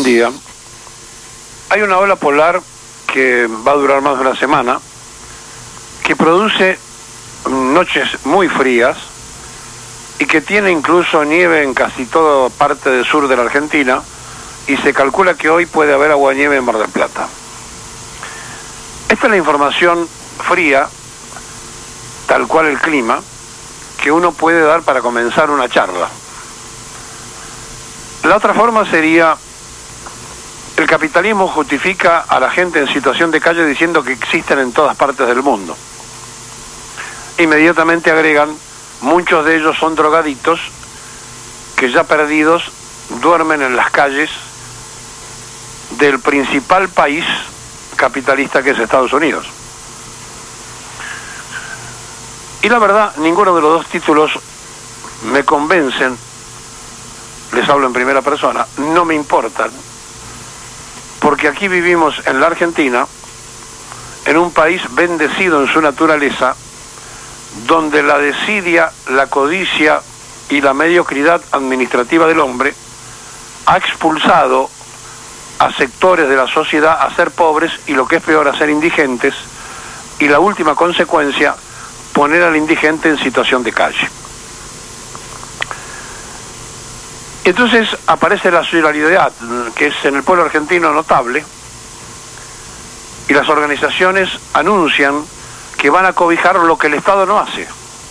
día. Hay una ola polar que va a durar más de una semana, que produce noches muy frías y que tiene incluso nieve en casi toda parte del sur de la Argentina, y se calcula que hoy puede haber aguanieve en Mar del Plata. Esta es la información fría, tal cual el clima, que uno puede dar para comenzar una charla. La otra forma sería: el capitalismo justifica a la gente en situación de calle diciendo que existen en todas partes del mundo. Inmediatamente agregan: muchos de ellos son drogadictos que ya perdidos duermen en las calles del principal país capitalista, que es Estados Unidos. Y la verdad, ninguno de los dos títulos me convencen. Les hablo en primera persona, no me importan, porque aquí vivimos en la Argentina, en un país bendecido en su naturaleza, donde la desidia, la codicia y la mediocridad administrativa del hombre ha expulsado a sectores de la sociedad a ser pobres, y lo que es peor, a ser indigentes, y la última consecuencia, poner al indigente en situación de calle. Entonces aparece la solidaridad, que es en el pueblo argentino notable, y las organizaciones anuncian que van a cobijar lo que el Estado no hace.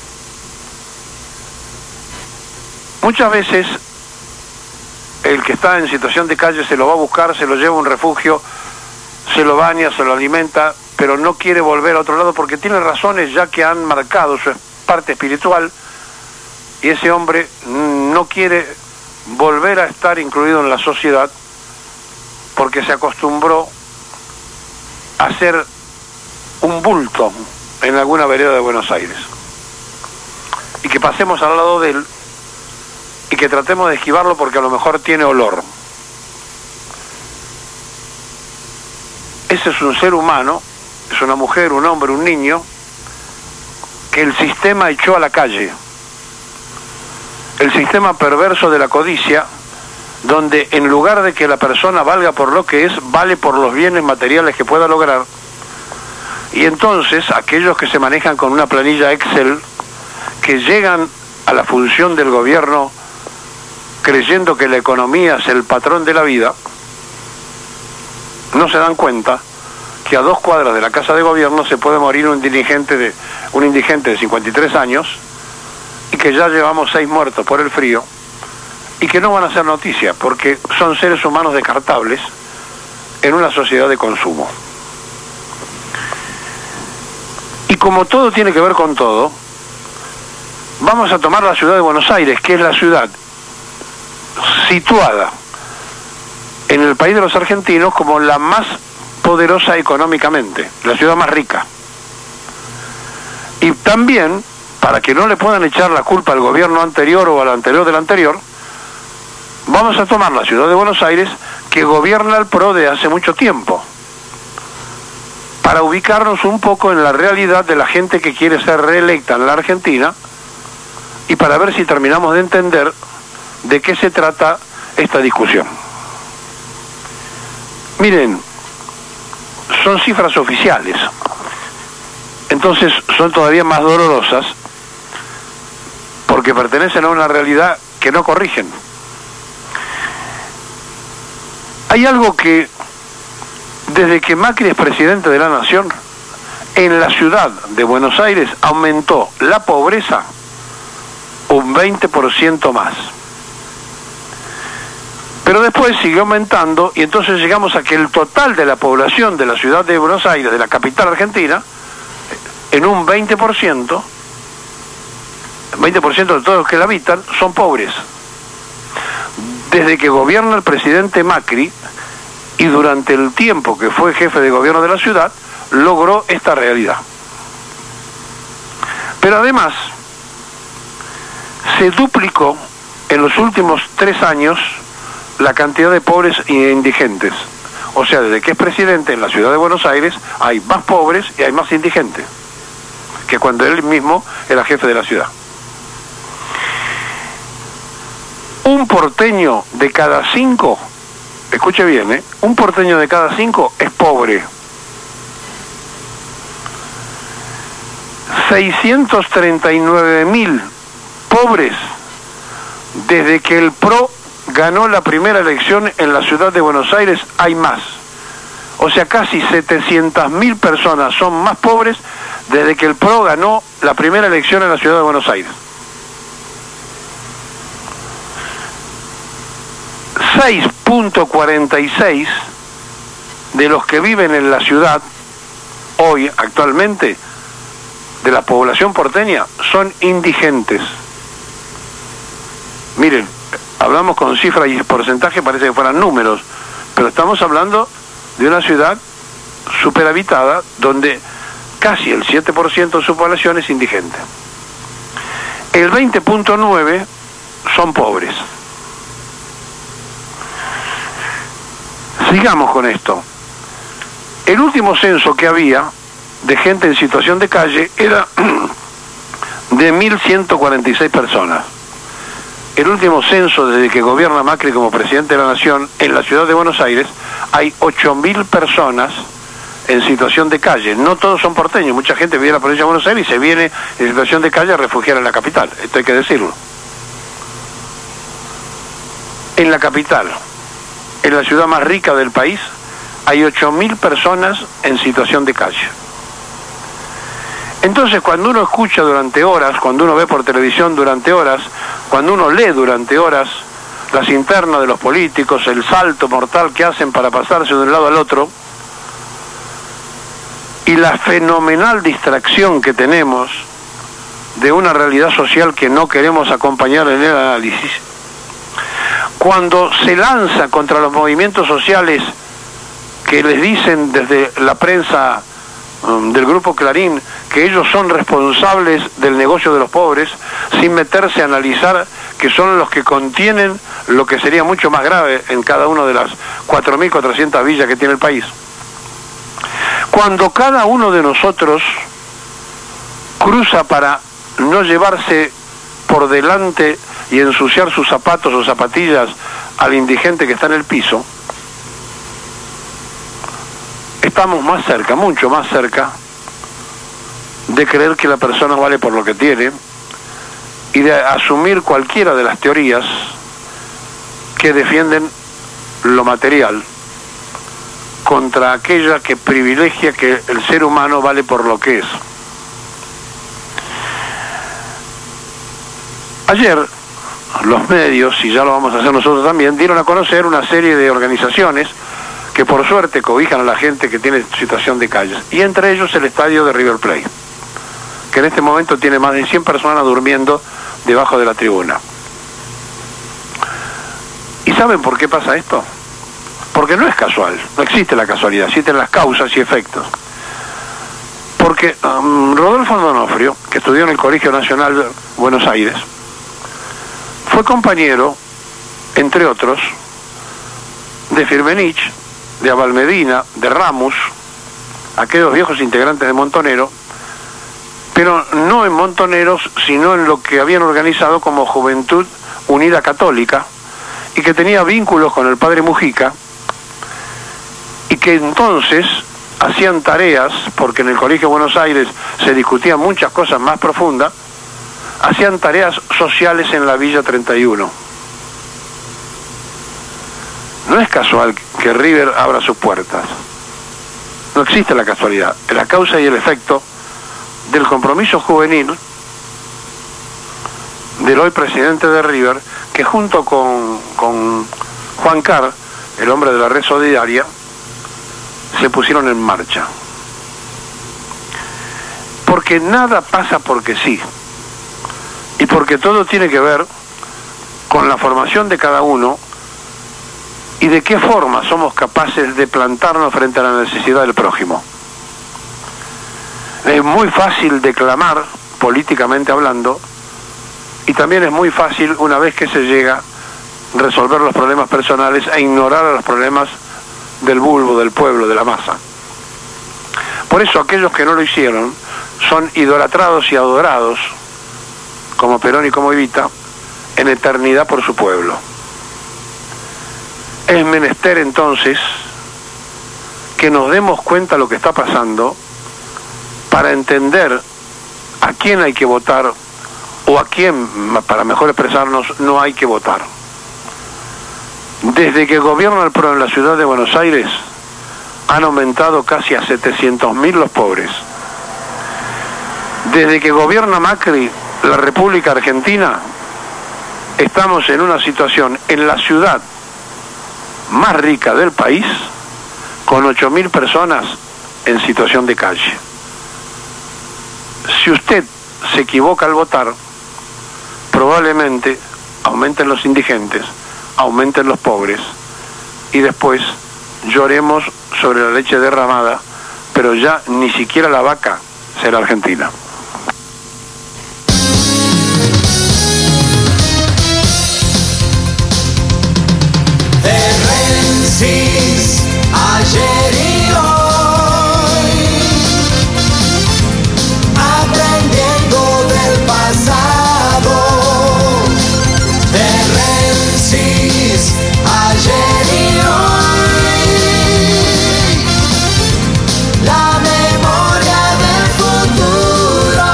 Muchas veces el que está en situación de calle se lo va a buscar, se lo lleva a un refugio, se lo baña, se lo alimenta, pero no quiere volver a otro lado porque tiene razones ya que han marcado su parte espiritual, y ese hombre no quiere volver a estar incluido en la sociedad porque se acostumbró a ser un bulto en alguna vereda de Buenos Aires, y que pasemos al lado de él y que tratemos de esquivarlo porque a lo mejor tiene olor. Ese es un ser humano, es una mujer, un hombre, un niño, que el sistema echó a la calle. El sistema perverso de la codicia, donde en lugar de que la persona valga por lo que es, vale por los bienes materiales que pueda lograr. Y entonces aquellos que se manejan con una planilla Excel, que llegan a la función del gobierno creyendo que la economía es el patrón de la vida, no se dan cuenta que a 2 cuadras de la casa de gobierno se puede morir un indigente de 53 años, y que ya llevamos 6 muertos por el frío, y que no van a ser noticia porque son seres humanos descartables en una sociedad de consumo. Y como todo tiene que ver con todo, vamos a tomar la ciudad de Buenos Aires, que es la ciudad situada en el país de los argentinos como la más poderosa económicamente, la ciudad más rica. Y también, para que no le puedan echar la culpa al gobierno anterior o al anterior del anterior, vamos a tomar la ciudad de Buenos Aires, que gobierna el PRO de hace mucho tiempo, para ubicarnos un poco en la realidad de la gente que quiere ser reelecta en la Argentina, y para ver si terminamos de entender de qué se trata esta discusión. Miren, son cifras oficiales, entonces son todavía más dolorosas porque pertenecen a una realidad que no corrigen. Hay algo que, desde que Macri es presidente de la Nación, en la ciudad de Buenos Aires aumentó la pobreza un 20% más. Pero después siguió aumentando, y entonces llegamos a que el total de la población de la ciudad de Buenos Aires, de la capital argentina, en un 20% de todos los que la habitan son pobres. Desde que gobierna el presidente Macri, y durante el tiempo que fue jefe de gobierno de la ciudad, logró esta realidad. Pero además, se duplicó en los últimos 3 años la cantidad de pobres e indigentes. O sea, desde que es presidente en la ciudad de Buenos Aires hay más pobres y hay más indigentes que cuando él mismo era jefe de la ciudad. Un porteño de cada 5 escuche bien, un porteño de cada 5 es pobre. 639.000 pobres desde que el PRO ganó la primera elección en la ciudad de Buenos Aires, hay más. O sea, casi 700.000 personas son más pobres desde que el PRO ganó la primera elección en la ciudad de Buenos Aires. 6.46 de los que viven en la ciudad hoy, actualmente, de la población porteña, son indigentes. Miren, hablamos con cifras y porcentaje, parece que fueran números, pero estamos hablando de una ciudad superhabitada donde casi el 7% de su población es indigente. El 20.9 son pobres. Sigamos con esto. El último censo que había de gente en situación de calle era de 1.146 personas. El último censo desde que gobierna Macri como presidente de la Nación en la ciudad de Buenos Aires, hay 8.000 personas en situación de calle. No todos son porteños, mucha gente vive en la provincia de Buenos Aires y se viene en situación de calle a refugiar en la capital, esto hay que decirlo. En la capital, en la ciudad más rica del país, hay 8.000 personas en situación de calle. Entonces, cuando uno escucha durante horas, cuando uno ve por televisión durante horas, cuando uno lee durante horas las internas de los políticos, el salto mortal que hacen para pasarse de un lado al otro, y la fenomenal distracción que tenemos de una realidad social que no queremos acompañar en el análisis, cuando se lanza contra los movimientos sociales que les dicen desde la prensa del grupo Clarín que ellos son responsables del negocio de los pobres, sin meterse a analizar que son los que contienen lo que sería mucho más grave en cada una de las 4.400 villas que tiene el país. Cuando cada uno de nosotros cruza para no llevarse por delante y ensuciar sus zapatos o zapatillas al indigente que está en el piso, estamos más cerca, mucho más cerca, de creer que la persona vale por lo que tiene y de asumir cualquiera de las teorías que defienden lo material contra aquella que privilegia que el ser humano vale por lo que es. Ayer los medios, y ya lo vamos a hacer nosotros también, dieron a conocer una serie de organizaciones que por suerte cobijan a la gente que tiene situación de calles, y entre ellos el estadio de River Plate, que en este momento tiene más de 100 personas durmiendo debajo de la tribuna. ¿Y saben por qué pasa esto? Porque no es casual, no existe la casualidad, existen las causas y efectos. Porque Rodolfo Donofrio, que estudió en el Colegio Nacional de Buenos Aires, fue compañero, entre otros, de Firmenich, de Abal Medina, de Ramos, aquellos viejos integrantes de Montonero, pero no en Montoneros, sino en lo que habían organizado como Juventud Unida Católica, y que tenía vínculos con el padre Mujica, y que entonces hacían tareas, porque en el Colegio de Buenos Aires se discutían muchas cosas más profundas, hacían tareas sociales en la Villa 31. No es casual que River abra sus puertas. No existe la casualidad. Es la causa y el efecto del compromiso juvenil del hoy presidente de River, que junto con Juan Carr, el hombre de la red solidaria, se pusieron en marcha. Porque nada pasa porque sí. Y porque todo tiene que ver con la formación de cada uno y de qué forma somos capaces de plantarnos frente a la necesidad del prójimo. Es muy fácil declamar, políticamente hablando, y también es muy fácil, una vez que se llega, resolver los problemas personales e ignorar a los problemas del bulbo, del pueblo, de la masa. Por eso aquellos que no lo hicieron son idolatrados y adorados, como Perón y como Evita, en eternidad por su pueblo. Es menester entonces que nos demos cuenta de lo que está pasando para entender a quién hay que votar o a quién, para mejor expresarnos, no hay que votar. Desde que gobierna el PRO en la ciudad de Buenos Aires, han aumentado casi a 700.000 los pobres. Desde que gobierna Macri, la República Argentina, estamos en una situación en la ciudad más rica del país, con 8.000 personas en situación de calle. Si usted se equivoca al votar, probablemente aumenten los indigentes, aumenten los pobres, y después lloremos sobre la leche derramada, pero ya ni siquiera la vaca será argentina. Ayer y hoy, aprendiendo del pasado. De Rensis, ayer y hoy, la memoria del futuro.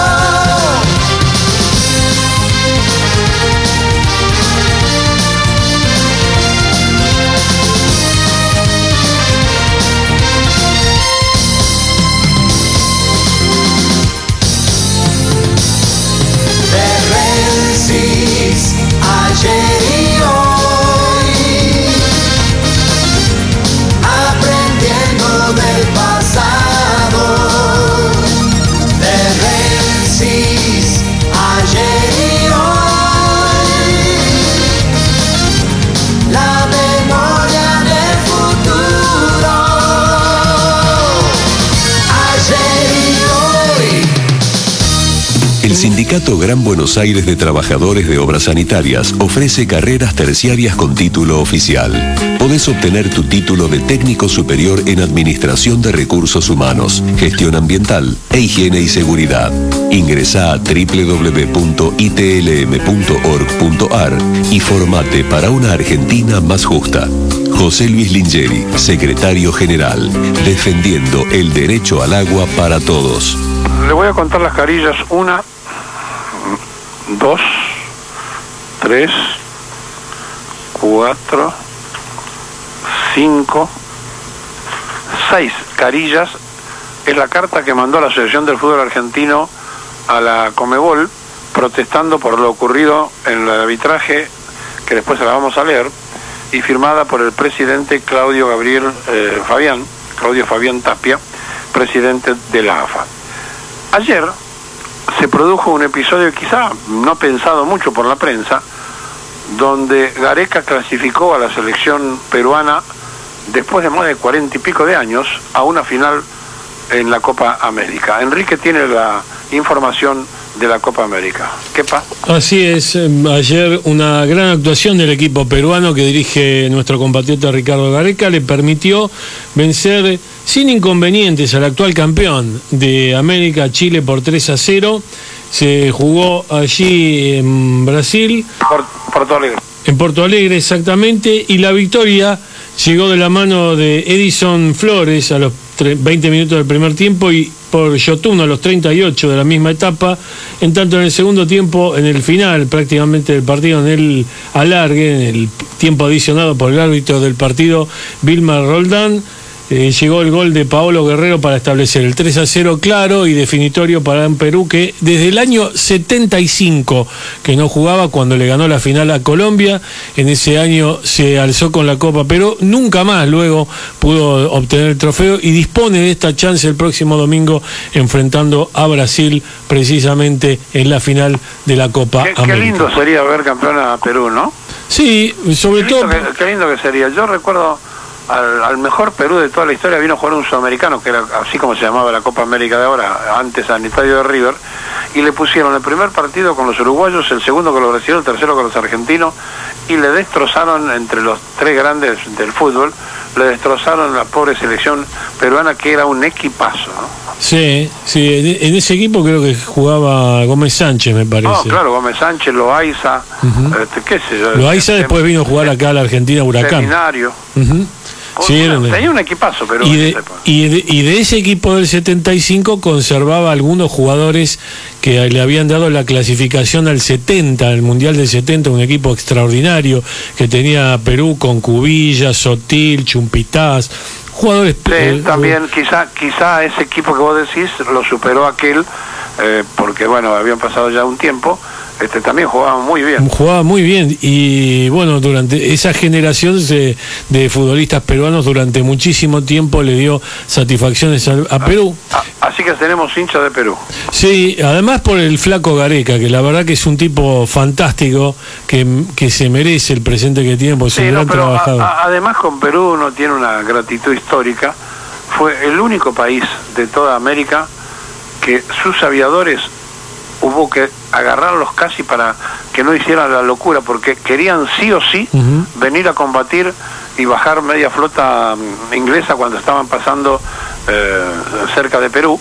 Ayer y hoy, aprendiendo del pasado. De Rensis, ayer y hoy, la memoria del futuro. Ayer y hoy. El Sindicato Gran Buenos Aires de Trabajadores de Obras Sanitarias ofrece carreras terciarias con título oficial. Podés obtener tu título de técnico superior en Administración de Recursos Humanos, Gestión Ambiental e Higiene y Seguridad. Ingresá a www.itlm.org.ar y formate para una Argentina más justa. José Luis Lingeri, Secretario General, defendiendo el derecho al agua para todos. Le voy a contar las carillas: 1, 2, 3, 4, 5, 6 carillas. Es la carta que mandó la Asociación del Fútbol Argentino a la Conmebol protestando por lo ocurrido en el arbitraje, que después se la vamos a leer, y firmada por el presidente Claudio Fabián Tapia, presidente de la AFA. Ayer se produjo un episodio quizá no pensado mucho por la prensa, donde Gareca clasificó a la selección peruana después de más de 40 y pico de años a una final en la Copa América. Enrique tiene la información de la Copa América. ¿Qué pasa? Así es, ayer una gran actuación del equipo peruano que dirige nuestro compatriota Ricardo Gareca le permitió vencer sin inconvenientes al actual campeón de América, Chile, por 3-0. Se jugó allí en Brasil. Porto Alegre. En Porto Alegre, exactamente, y la victoria llegó de la mano de Edison Flores a los 20 minutos del primer tiempo y por Yotun a los 38 de la misma etapa. En tanto, en el segundo tiempo, en el final prácticamente del partido, en el alargue, en el tiempo adicionado por el árbitro del partido, Vilmar Roldán, llegó el gol de Paolo Guerrero para establecer el 3-0 claro y definitorio para un Perú que desde el año 75 que no jugaba, cuando le ganó la final a Colombia. En ese año se alzó con la Copa, pero nunca más luego pudo obtener el trofeo y dispone de esta chance el próximo domingo enfrentando a Brasil precisamente en la final de la Copa América. Qué lindo sería ver campeón a Perú, ¿no? Sí, sobre todo... Qué lindo que sería. Yo recuerdo al mejor Perú de toda la historia, vino a jugar un sudamericano, que era así como se llamaba la Copa América de ahora, antes al estadio de River, y le pusieron el primer partido con los uruguayos, el segundo con los brasileños, el tercero con los argentinos, y le destrozaron entre los tres grandes del fútbol, le destrozaron la pobre selección peruana, que era un equipazo, ¿no? Sí, en ese equipo creo que jugaba Gómez Sánchez, me parece. No, claro, Gómez Sánchez, Loaiza, qué sé yo. Loaiza después vino a jugar acá a la Argentina, Huracán. Seminario. Sí, tenía un equipazo, pero y de ese equipo del 75 conservaba algunos jugadores que le habían dado la clasificación al 70, al Mundial del 70, un equipo extraordinario que tenía Perú con Cubilla, Sotil, Chumpitaz, jugadores... Sí, también quizá ese equipo que vos decís lo superó aquel, porque bueno, habían pasado ya un tiempo. También jugaba muy bien. Jugaba muy bien y bueno, durante esa generación de futbolistas peruanos durante muchísimo tiempo le dio satisfacciones a Perú. Así que tenemos hinchas de Perú. Sí, además por el flaco Gareca, que la verdad que es un tipo fantástico, que se merece el presente que tiene por ser un gran trabajador. Además con Perú uno tiene una gratitud histórica. Fue el único país de toda América que sus aviadores hubo que agarrarlos casi para que no hicieran la locura, porque querían sí o sí venir a combatir y bajar media flota inglesa cuando estaban pasando cerca de Perú.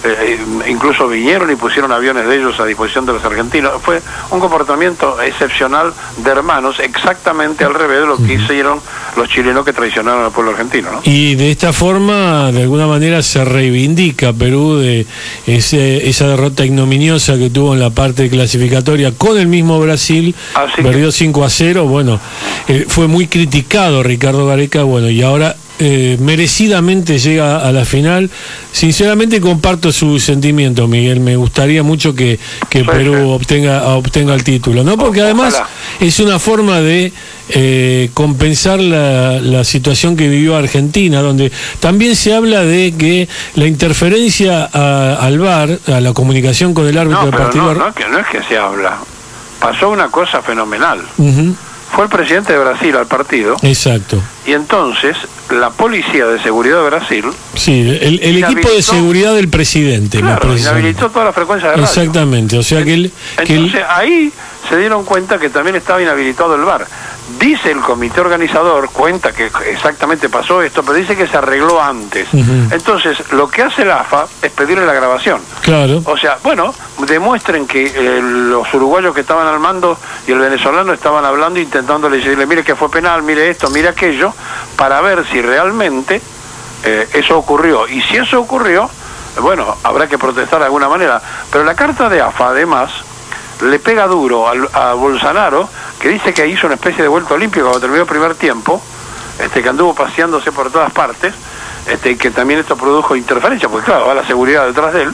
Incluso vinieron y pusieron aviones de ellos a disposición de los argentinos. Fue un comportamiento excepcional de hermanos, exactamente al revés de lo que hicieron los chilenos que traicionaron al pueblo argentino, ¿no? Y de esta forma, de alguna manera, se reivindica Perú de esa derrota ignominiosa que tuvo en la parte clasificatoria con el mismo Brasil. Perdió 5-0. Bueno, fue muy criticado Ricardo Gareca, bueno, y ahora merecidamente llega a la final. Sinceramente comparto su sentimiento, Miguel. Me gustaría mucho que Perú obtenga el título, ¿no? Porque además es una forma de compensar la situación que vivió Argentina, donde también se habla de que la interferencia al VAR, a la comunicación con el árbitro del partido. No es que se habla. Pasó una cosa fenomenal. Fue el presidente de Brasil al partido. Exacto. Y entonces la policía de seguridad de Brasil... Sí, el equipo de seguridad del presidente. Claro, inhabilitó toda la frecuencia de radio. Exactamente, o sea que entonces ahí se dieron cuenta que también estaba inhabilitado el VAR. Dice el comité organizador, cuenta que exactamente pasó esto, pero dice que se arregló antes. Entonces, lo que hace la AFA es pedirle la grabación. Claro. O sea, bueno, demuestren que los uruguayos que estaban al mando y el venezolano estaban hablando, intentando decirle, mire que fue penal, mire esto, mire aquello, para ver si realmente eso ocurrió. Y si eso ocurrió, bueno, habrá que protestar de alguna manera. Pero la carta de AFA, además, le pega duro a Bolsonaro, que dice que hizo una especie de vuelta olímpica cuando terminó el primer tiempo, que anduvo paseándose por todas partes, y que también esto produjo interferencia, porque claro, va la seguridad detrás de él.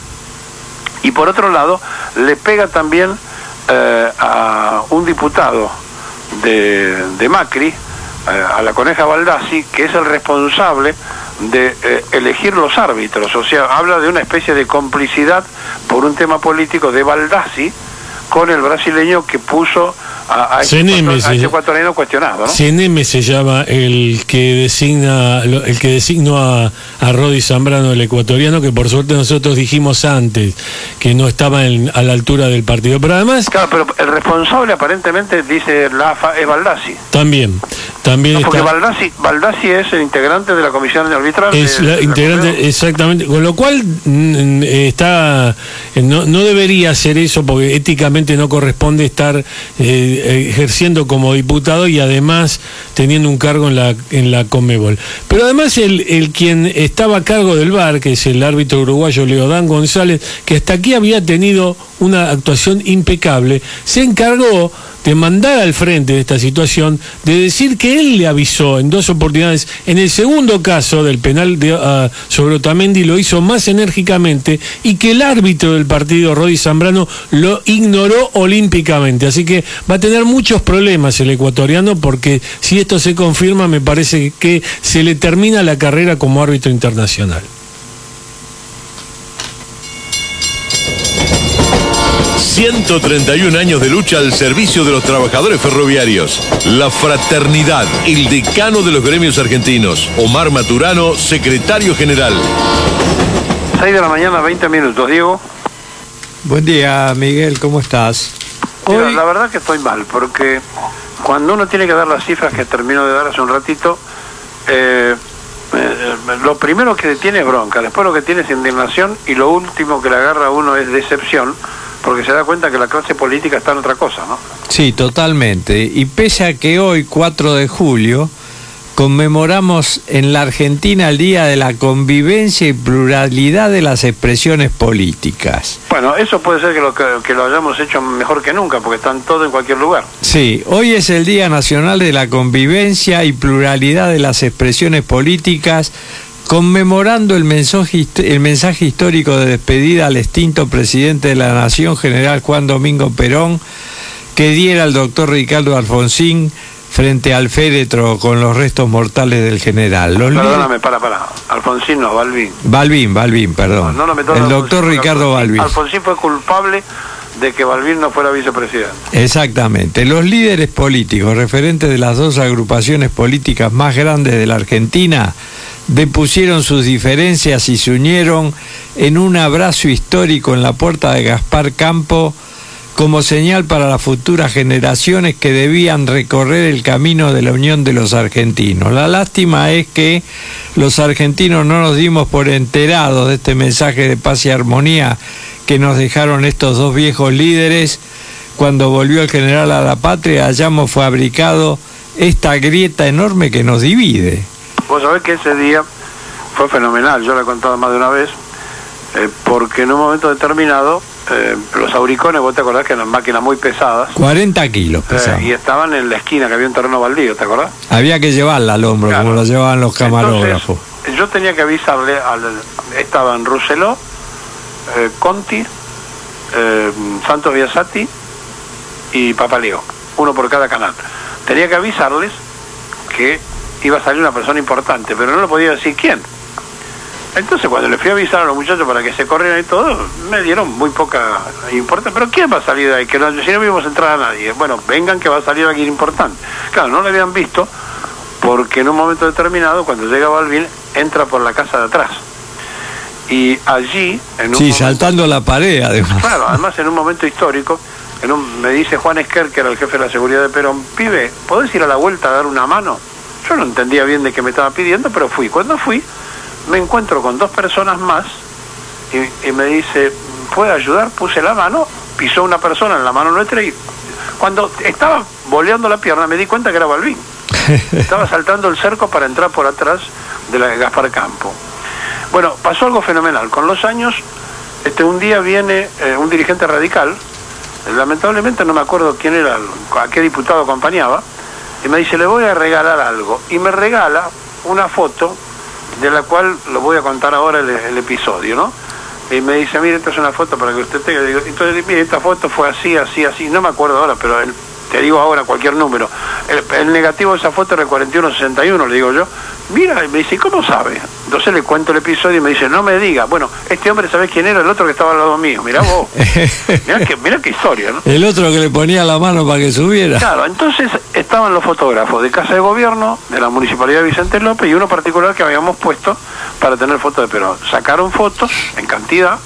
Y por otro lado, le pega también a un diputado de Macri, a la Coneja Baldassi, que es el responsable de elegir los árbitros. O sea, habla de una especie de complicidad por un tema político de Baldassi con el brasileño que puso a este ecuatoriano cuestionado, ¿no? CNM se llama el que designó a Rodi Zambrano, el ecuatoriano, que por suerte nosotros dijimos antes que no estaba a la altura del partido, pero además... Claro, pero el responsable aparentemente, dice la AFA, es Baldassi. También no, porque Baldassi es el integrante de la comisión arbitral. Es la integrante, exactamente, con lo cual no debería hacer eso, porque éticamente no corresponde estar ejerciendo como diputado y además teniendo un cargo en la Conmebol. Pero además el quien estaba a cargo del VAR, que es el árbitro uruguayo Leodán González, que hasta aquí había tenido una actuación impecable, se encargó de mandar al frente de esta situación, de decir que él le avisó en 2 oportunidades. En el segundo caso del penal sobre Otamendi lo hizo más enérgicamente, y que el árbitro del partido, Rodi Zambrano, lo ignoró olímpicamente. Así que va a tener muchos problemas el ecuatoriano, porque si esto se confirma, me parece que se le termina la carrera como árbitro internacional. 131 años de lucha al servicio de los trabajadores ferroviarios. La fraternidad, el decano de los gremios argentinos. Omar Maturano, secretario general. 6 de la mañana, 20 minutos, Diego. Buen día, Miguel, ¿cómo estás? Mira, la verdad que estoy mal, porque cuando uno tiene que dar las cifras que termino de dar hace un ratito, lo primero que tiene es bronca, después lo que tiene es indignación y lo último que le agarra a uno es decepción, porque se da cuenta que la clase política está en otra cosa, ¿no? Sí, totalmente. Y pese a que hoy, 4 de julio, conmemoramos en la Argentina el Día de la Convivencia y Pluralidad de las Expresiones Políticas. Bueno, eso puede ser que lo hayamos hecho mejor que nunca, porque están todos en cualquier lugar. Sí, hoy es el Día Nacional de la Convivencia y Pluralidad de las Expresiones Políticas, conmemorando el mensaje histórico de despedida al extinto presidente de la Nación, general Juan Domingo Perón, que diera el doctor Ricardo Alfonsín frente al féretro con los restos mortales del general. Perdóname, para. Alfonsín no, Balbín. Balbín, perdón. No, el doctor Ricardo Balbín. Alfonsín fue culpable de que Balbín no fuera vicepresidente. Exactamente. Los líderes políticos referentes de las dos agrupaciones políticas más grandes de la Argentina depusieron sus diferencias y se unieron en un abrazo histórico en la puerta de Gaspar Campo, como señal para las futuras generaciones que debían recorrer el camino de la unión de los argentinos. La lástima es que los argentinos no nos dimos por enterados de este mensaje de paz y armonía que nos dejaron estos dos viejos líderes. Cuando volvió el general a la patria, hayamos fabricado esta grieta enorme que nos divide. Vos sabés que ese día fue fenomenal, yo lo he contado más de una vez, porque en un momento determinado los auricones, vos te acordás que eran máquinas muy pesadas. 40 kilos pesaban. Y estaban en la esquina, que había un terreno baldío, ¿te acordás? Había que llevarla al hombro, claro, como lo llevaban los camarógrafos. Entonces, yo tenía que avisarle, estaban Rousselot, Conti, Santos Biasati y Papaleo, uno por cada canal. Tenía que avisarles que iba a salir una persona importante, pero no le podía decir quién. Entonces cuando le fui a avisar a los muchachos para que se corrieran y todo, me dieron muy poca importancia. ¿Pero quién va a salir de ahí? Que no, si no vimos entrar a nadie. Bueno, vengan que va a salir alguien importante. Claro, no lo habían visto porque en un momento determinado, cuando llega Balbín, entra por la casa de atrás. Y allí... saltando la pared, además. Claro, además en un momento histórico, me dice Juan Esquer, que era el jefe de la seguridad de Perón, pibe, ¿podés ir a la vuelta a dar una mano? Yo no entendía bien de qué me estaba pidiendo, pero fui. Cuando fui, me encuentro con dos personas más y me dice, ¿puede ayudar? Puse la mano, pisó una persona en la mano nuestra y cuando estaba boleando la pierna me di cuenta que era Balbín. Estaba saltando el cerco para entrar por atrás de la de Gaspar Campo. Bueno, pasó algo fenomenal. Con los años, un día viene un dirigente radical, lamentablemente no me acuerdo quién era, a qué diputado acompañaba, y me dice, le voy a regalar algo. Y me regala una foto de la cual lo voy a contar ahora el episodio, ¿no? Y me dice, mire, esta es una foto para que usted tenga. Entonces, mire, esta foto fue así, no me acuerdo ahora, pero te digo ahora cualquier número. El negativo de esa foto era el 4161, le digo yo. Mira, y me dice, ¿cómo sabe? Entonces le cuento el episodio y me dice, no me diga. Bueno, este hombre, ¿sabés quién era? El otro que estaba al lado mío. Mirá vos. Mirá qué historia, ¿no? El otro que le ponía la mano para que subiera. Claro, entonces estaban los fotógrafos de Casa de Gobierno, de la Municipalidad de Vicente López, y uno particular que habíamos puesto para tener fotos de Perón. Sacaron fotos en cantidad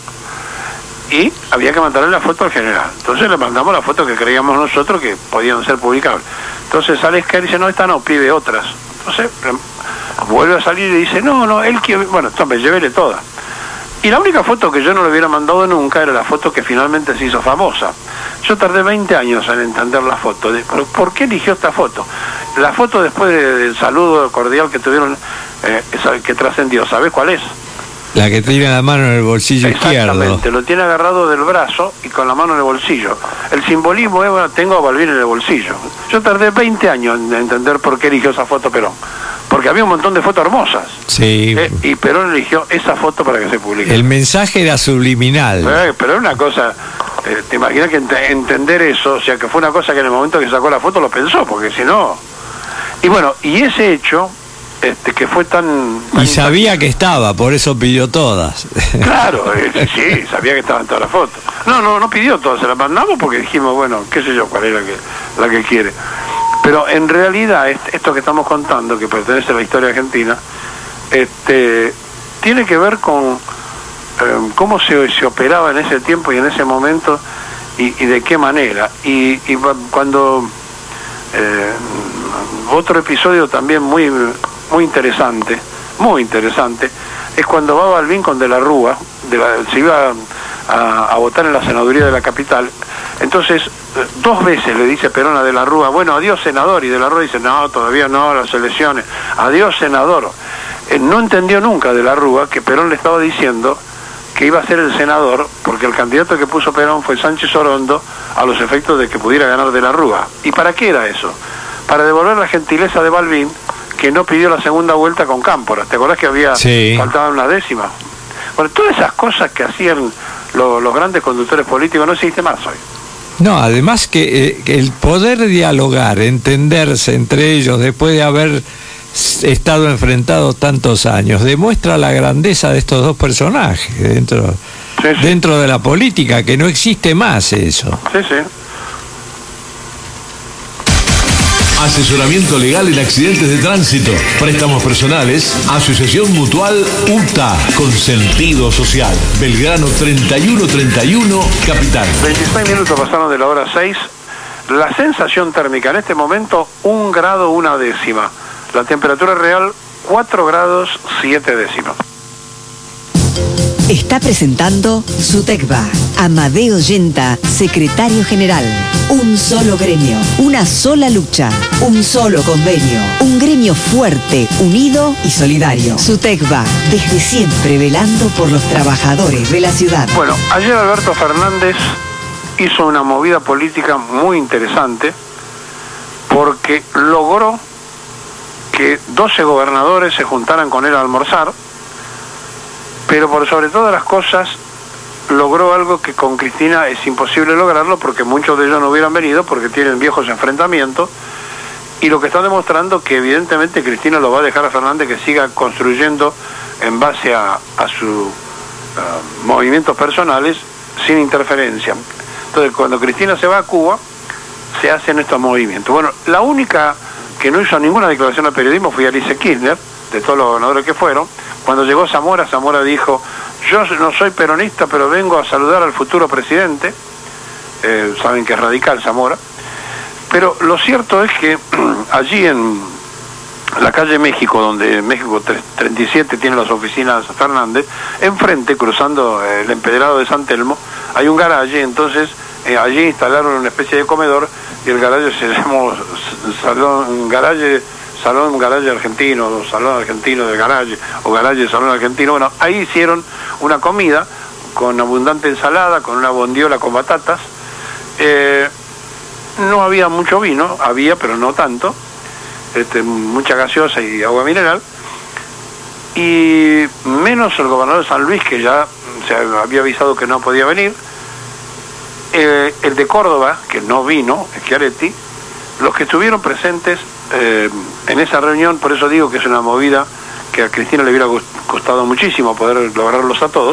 y había que mandarle la foto al general. Entonces le mandamos la foto que creíamos nosotros que podían ser publicables. Entonces sale Esquer y dice, no, esta no, pide otras. Entonces vuelve a salir y dice, no, él quiere... Bueno, entonces llévele todas. Y la única foto que yo no le hubiera mandado nunca era la foto que finalmente se hizo famosa. Yo tardé 20 años en entender la foto. ¿Por qué eligió esta foto? La foto después del saludo cordial que tuvieron, que trascendió, ¿sabés cuál es? La que tiene la mano en el bolsillo izquierdo. Exactamente, lo tiene agarrado del brazo y con la mano en el bolsillo. El simbolismo es, bueno, tengo a Balbín en el bolsillo. Yo tardé 20 años en entender por qué eligió esa foto Perón. Porque había un montón de fotos hermosas. Sí. Y Perón eligió esa foto para que se publique. El mensaje era subliminal. Pero era una cosa, te imaginas que entender eso, o sea, que fue una cosa que en el momento que sacó la foto lo pensó, porque si no... Y bueno, y ese hecho... que fue tan y sabía que estaba, por eso pidió todas. Claro, sí, sabía que estaban todas las fotos. No pidió todas, se las mandamos porque dijimos, bueno, qué sé yo, cuál es la que quiere. Pero en realidad, esto que estamos contando, que pertenece a la historia argentina, tiene que ver con cómo se operaba en ese tiempo y en ese momento y de qué manera. Y cuando otro episodio también muy interesante, muy interesante, es cuando va Balbín con De la Rúa, se iba a votar en la senaduría de la capital. Entonces, 2 veces le dice Perón a De la Rúa, bueno, adiós senador, y De la Rúa dice, no, todavía no, las elecciones, adiós senador. No entendió nunca De la Rúa que Perón le estaba diciendo que iba a ser el senador, porque el candidato que puso Perón fue Sánchez Orondo, a los efectos de que pudiera ganar De la Rúa. ¿Y para qué era eso? Para devolver la gentileza de Balbín, que no pidió la segunda vuelta con Cámpora. ¿Te acordás que había faltado una décima? Bueno, todas esas cosas que hacían los grandes conductores políticos no existe más hoy. No, además que el poder dialogar, entenderse entre ellos después de haber estado enfrentados tantos años, demuestra la grandeza de estos dos personajes dentro de la política, que no existe más eso. Sí, sí. Asesoramiento legal en accidentes de tránsito, préstamos personales, asociación mutual UTA, con sentido social. Belgrano 3131, Capital. 26 minutos pasaron de la hora 6. La sensación térmica en este momento, 1 grado 1 décima. La temperatura real, 4 grados 7 décimas. Está presentando SUTECBA. Amadeo Yenta, secretario general. Un solo gremio, una sola lucha, un solo convenio. Un gremio fuerte, unido y solidario. SUTECBA, desde siempre velando por los trabajadores de la ciudad. Bueno, ayer Alberto Fernández hizo una movida política muy interesante porque logró que 12 gobernadores se juntaran con él a almorzar, pero por sobre todas las cosas logró algo que con Cristina es imposible lograrlo, porque muchos de ellos no hubieran venido porque tienen viejos enfrentamientos, y lo que está demostrando que evidentemente Cristina lo va a dejar a Fernández que siga construyendo en base a sus movimientos personales sin interferencia. Entonces, cuando Cristina se va a Cuba, se hacen estos movimientos. Bueno, la única que no hizo ninguna declaración al periodismo fue Alice Kirchner, de todos los gobernadores que fueron. Cuando llegó Zamora dijo, yo no soy peronista, pero vengo a saludar al futuro presidente. Saben que es radical Zamora. Pero lo cierto es que allí en la calle México, donde México 37 tiene las oficinas Fernández, enfrente, cruzando el empedrado de San Telmo, hay un garaje. Entonces allí instalaron una especie de comedor, y el garaje se llamó Salón Garaje Argentino, Salón Argentino de Garaje, o Garaje Salón Argentino. Bueno, ahí hicieron una comida con abundante ensalada, con una bondiola con batatas. No había mucho vino, había, pero no tanto, mucha gaseosa y agua mineral, y menos el gobernador de San Luis, que ya se había avisado que no podía venir, el de Córdoba, que no vino, Schiaretti. Los que estuvieron presentes en esa reunión, por eso digo que es una movida que a Cristina le hubiera costado muchísimo poder lograrlos a todos,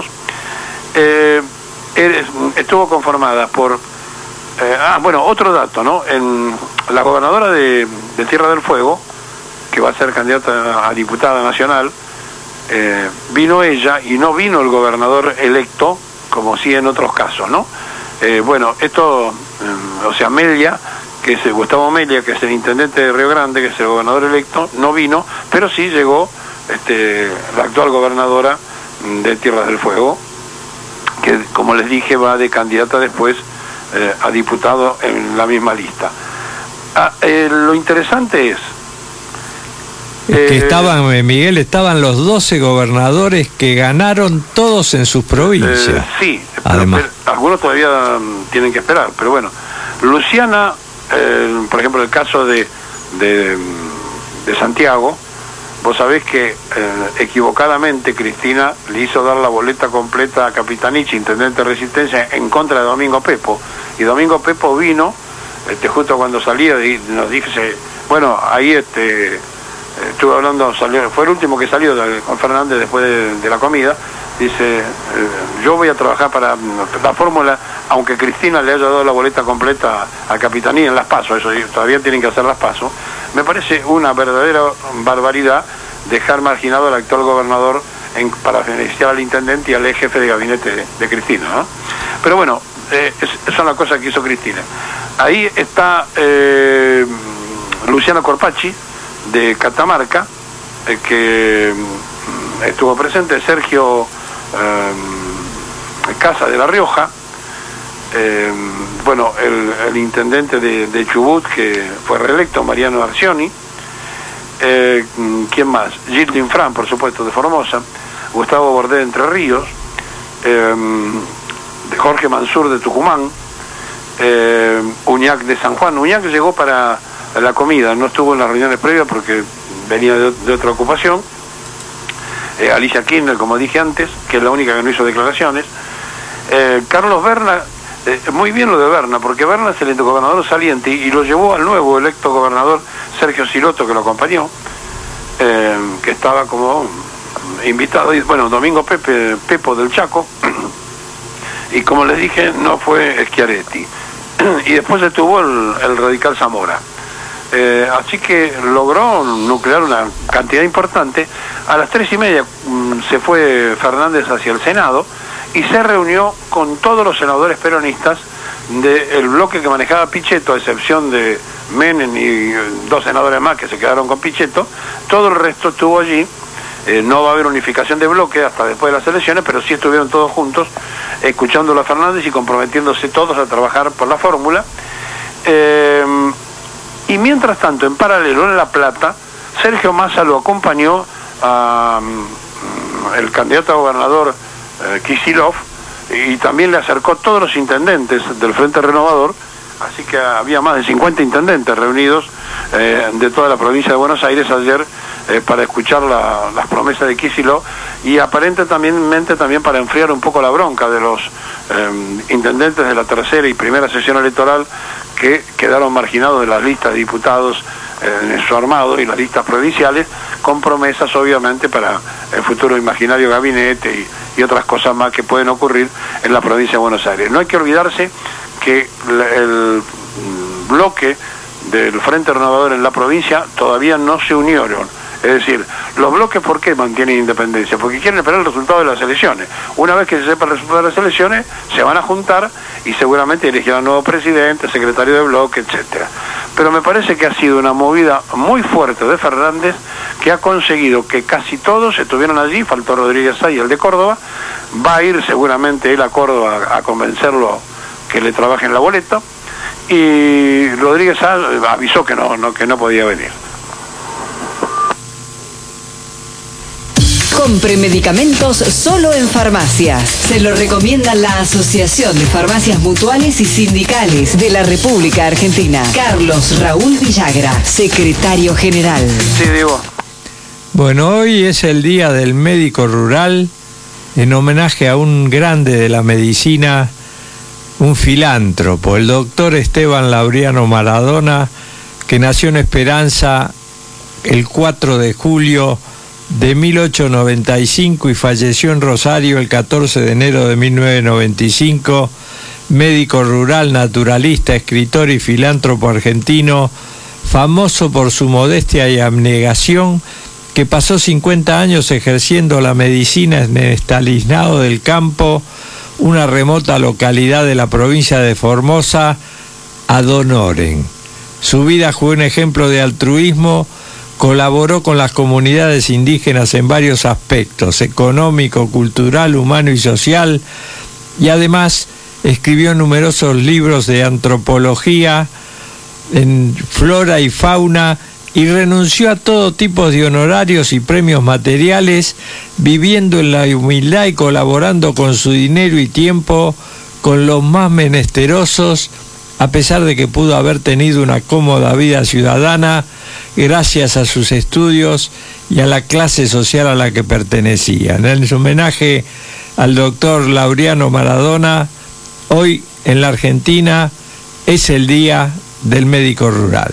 estuvo conformada por... bueno, otro dato, ¿no? En la gobernadora de Tierra del Fuego, que va a ser candidata a diputada nacional, vino ella y no vino el gobernador electo, como sí en otros casos, ¿no? Bueno, esto, o sea, Melia, que es Gustavo Melia, que es el intendente de Río Grande, que es el gobernador electo, no vino, pero sí llegó la actual gobernadora de Tierras del Fuego, que, como les dije, va de candidata después a diputado en la misma lista. Lo interesante es que estaban los 12 gobernadores que ganaron todos en sus provincias. Sí, además. Pero algunos todavía tienen que esperar, pero bueno, Luciana, por ejemplo, el caso de Santiago, vos sabés que equivocadamente Cristina le hizo dar la boleta completa a Capitanich, intendente de Resistencia, en contra de Domingo Pepo, y Domingo Pepo vino justo cuando salía y nos dice, bueno, ahí estuve hablando, fue el último que salió con Fernández después de la comida. Dice, yo voy a trabajar para la fórmula, aunque Cristina le haya dado la boleta completa a Capitanía en las PASO, eso todavía tienen que hacer las PASO. Me parece una verdadera barbaridad dejar marginado al actual gobernador para beneficiar al intendente y al jefe de gabinete de Cristina, ¿no? Pero bueno, esa es la cosa que hizo Cristina. Ahí está Luciano Corpacci, de Catamarca, que estuvo presente Sergio Casa de La Rioja, bueno, el intendente de Chubut, que fue reelecto, Mariano Arcioni, ¿quién más? Gilles Linfran, por supuesto, de Formosa, Gustavo Bordet de Entre Ríos, de Jorge Mansur de Tucumán, Uñac de San Juan. Uñac llegó para la comida, no estuvo en las reuniones previas porque venía de otra ocupación. Alicia Kirchner, como dije antes, que es la única que no hizo declaraciones. Carlos Berna, muy bien lo de Berna, porque Berna es el gobernador saliente y lo llevó al nuevo electo gobernador Sergio Siloto, que lo acompañó, que estaba como invitado, y bueno, Domingo Pepo del Chaco, y como les dije, no fue Schiaretti. Y después estuvo el radical Zamora. Así que logró nuclear una cantidad importante. A las 3:30 se fue Fernández hacia el Senado y se reunió con todos los senadores peronistas del bloque que manejaba Pichetto, a excepción de Menem y 2 senadores más que se quedaron con Pichetto. Todo el resto estuvo allí. No va a haber unificación de bloque hasta después de las elecciones, pero sí estuvieron todos juntos escuchándolo a Fernández y comprometiéndose todos a trabajar por la fórmula. Y mientras tanto, en paralelo, en La Plata, Sergio Massa lo acompañó a el candidato a gobernador Kicillof, y también le acercó todos los intendentes del Frente Renovador, así que había más de 50 intendentes reunidos de toda la provincia de Buenos Aires ayer para escuchar las promesas de Kicillof, y aparentemente también para enfriar un poco la bronca de los intendentes de la tercera y primera sesión electoral que quedaron marginados de las listas de diputados en su armado y las listas provinciales, con promesas obviamente para el futuro imaginario gabinete y otras cosas más que pueden ocurrir en la provincia de Buenos Aires. No hay que olvidarse que el bloque del Frente Renovador en la provincia todavía no se unieron. Es decir, los bloques, ¿por qué mantienen independencia? Porque quieren esperar el resultado de las elecciones. Una vez que se sepa el resultado de las elecciones, se van a juntar y seguramente elegirán nuevo presidente, secretario de bloque, etcétera. Pero me parece que ha sido una movida muy fuerte de Fernández, que ha conseguido que casi todos estuvieran allí. Faltó Rodríguez Sá y el de Córdoba. Va a ir seguramente él a Córdoba a convencerlo que le trabaje en la boleta. Y Rodríguez Sá avisó que no podía venir. Compre medicamentos solo en farmacias. Se lo recomienda la Asociación de Farmacias Mutuales y Sindicales de la República Argentina. Carlos Raúl Villagra, secretario general. Sí, Diego. Bueno, hoy es el Día del Médico Rural, en homenaje a un grande de la medicina, un filántropo, el doctor Esteban Laureano Maradona, que nació en Esperanza el 4 de julio de 1895 y falleció en Rosario el 14 de enero de 1995, médico rural, naturalista, escritor y filántropo argentino, famoso por su modestia y abnegación, que pasó 50 años ejerciendo la medicina en el Estanislao del Campo, una remota localidad de la provincia de Formosa, ad honorem. Su vida fue un ejemplo de altruismo. Colaboró con las comunidades indígenas en varios aspectos, económico, cultural, humano y social, y además escribió numerosos libros de antropología, en flora y fauna, y renunció a todo tipo de honorarios y premios materiales, viviendo en la humildad y colaborando con su dinero y tiempo con los más menesterosos, a pesar de que pudo haber tenido una cómoda vida ciudadana gracias a sus estudios y a la clase social a la que pertenecía. En su homenaje al doctor Laureano Maradona, hoy en la Argentina es el Día del Médico Rural.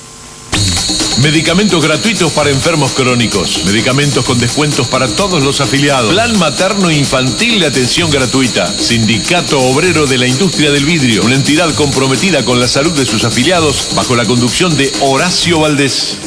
Medicamentos gratuitos para enfermos crónicos. Medicamentos con descuentos para todos los afiliados. Plan materno infantil de atención gratuita. Sindicato Obrero de la Industria del Vidrio. Una entidad comprometida con la salud de sus afiliados bajo la conducción de Horacio Valdés.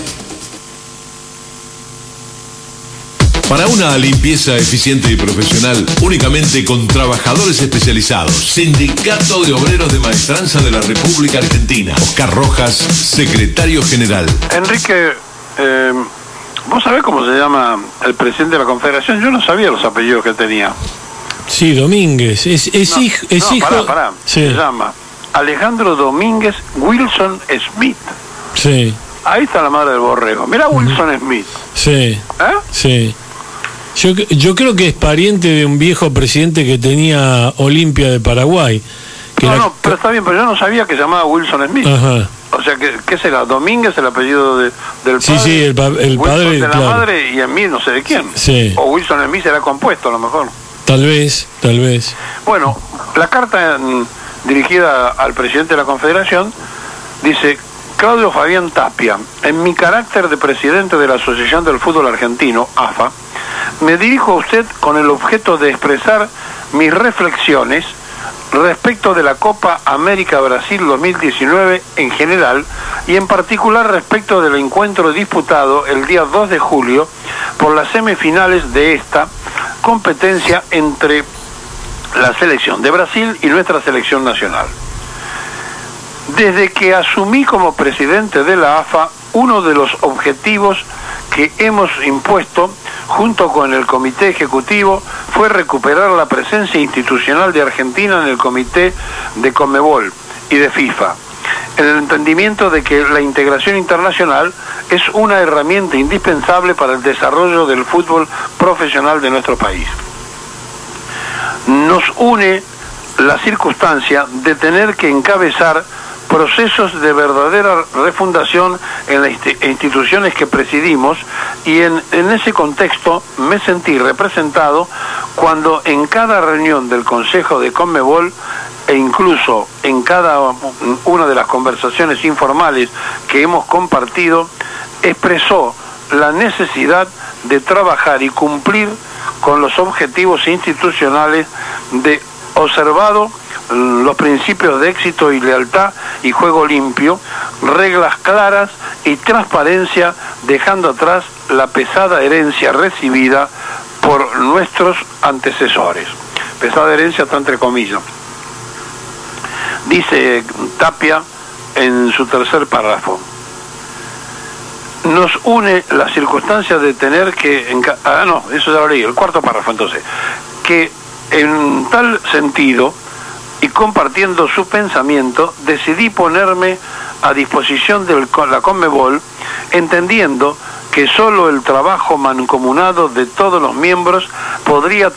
Para una limpieza eficiente y profesional, únicamente con trabajadores especializados. Sindicato de Obreros de Maestranza de la República Argentina. Oscar Rojas, secretario general. Enrique, ¿Vos sabés cómo se llama el presidente de la Confederación? Yo no sabía los apellidos que tenía. Sí, Domínguez. Es hijo. Pará. Sí. Se llama Alejandro Domínguez Wilson Smith. Sí. Ahí está la madre del borrego. Mirá Wilson Smith. Sí. ¿Eh? Sí. Yo creo que es pariente de un viejo presidente que tenía Olimpia de Paraguay. No, pero está bien, pero yo no sabía que se llamaba Wilson Smith. Ajá. O sea, ¿qué será? Domínguez, el apellido del padre. Sí, el Wilson padre, de la claro. madre y Smith no sé de quién. Sí. O Wilson Smith será compuesto a lo mejor. Tal vez. Bueno, la carta dirigida al presidente de la Confederación dice: Claudio Fabián Tapia, en mi carácter de presidente de la Asociación del Fútbol Argentino, AFA, me dirijo a usted con el objeto de expresar mis reflexiones respecto de la Copa América Brasil 2019 en general y en particular respecto del encuentro disputado el día 2 de julio por las semifinales de esta competencia entre la selección de Brasil y nuestra selección nacional. Desde que asumí como presidente de la AFA, uno de los objetivos que hemos impuesto junto con el Comité Ejecutivo fue recuperar la presencia institucional de Argentina en el Comité de Conmebol y de FIFA, en el entendimiento de que la integración internacional es una herramienta indispensable para el desarrollo del fútbol profesional de nuestro país. Nos une la circunstancia de tener que encabezar procesos de verdadera refundación en las instituciones que presidimos y en ese contexto me sentí representado cuando en cada reunión del Consejo de Conmebol e incluso en cada una de las conversaciones informales que hemos compartido expresó la necesidad de trabajar y cumplir con los objetivos institucionales de observado los principios de éxito y lealtad y juego limpio, reglas claras y transparencia, dejando atrás la pesada herencia recibida por nuestros antecesores. Pesada herencia está entre comillas. Dice Tapia en su tercer párrafo: nos une la circunstancia de tener que... eso ya lo leí, el cuarto párrafo entonces. Que en tal sentido, y compartiendo su pensamiento, decidí ponerme a disposición de la Conmebol, entendiendo que solo el trabajo mancomunado de todos los miembros podría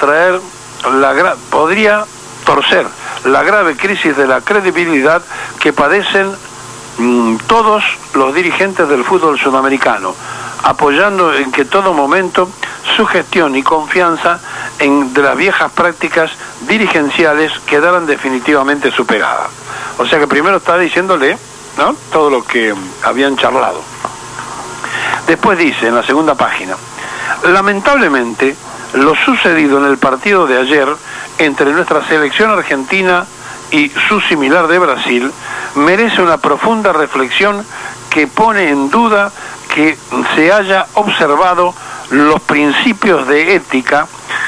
torcer la grave crisis de la credibilidad que padecen todos los dirigentes del fútbol sudamericano, apoyando en que todo momento su gestión y confianza de las viejas prácticas dirigenciales quedaran definitivamente superadas. O sea que primero está diciéndole, ¿no?, todo lo que habían charlado. Después dice en la segunda página: lamentablemente lo sucedido en el partido de ayer entre nuestra selección argentina y su similar de Brasil merece una profunda reflexión que pone en duda que se haya observado los principios de ética,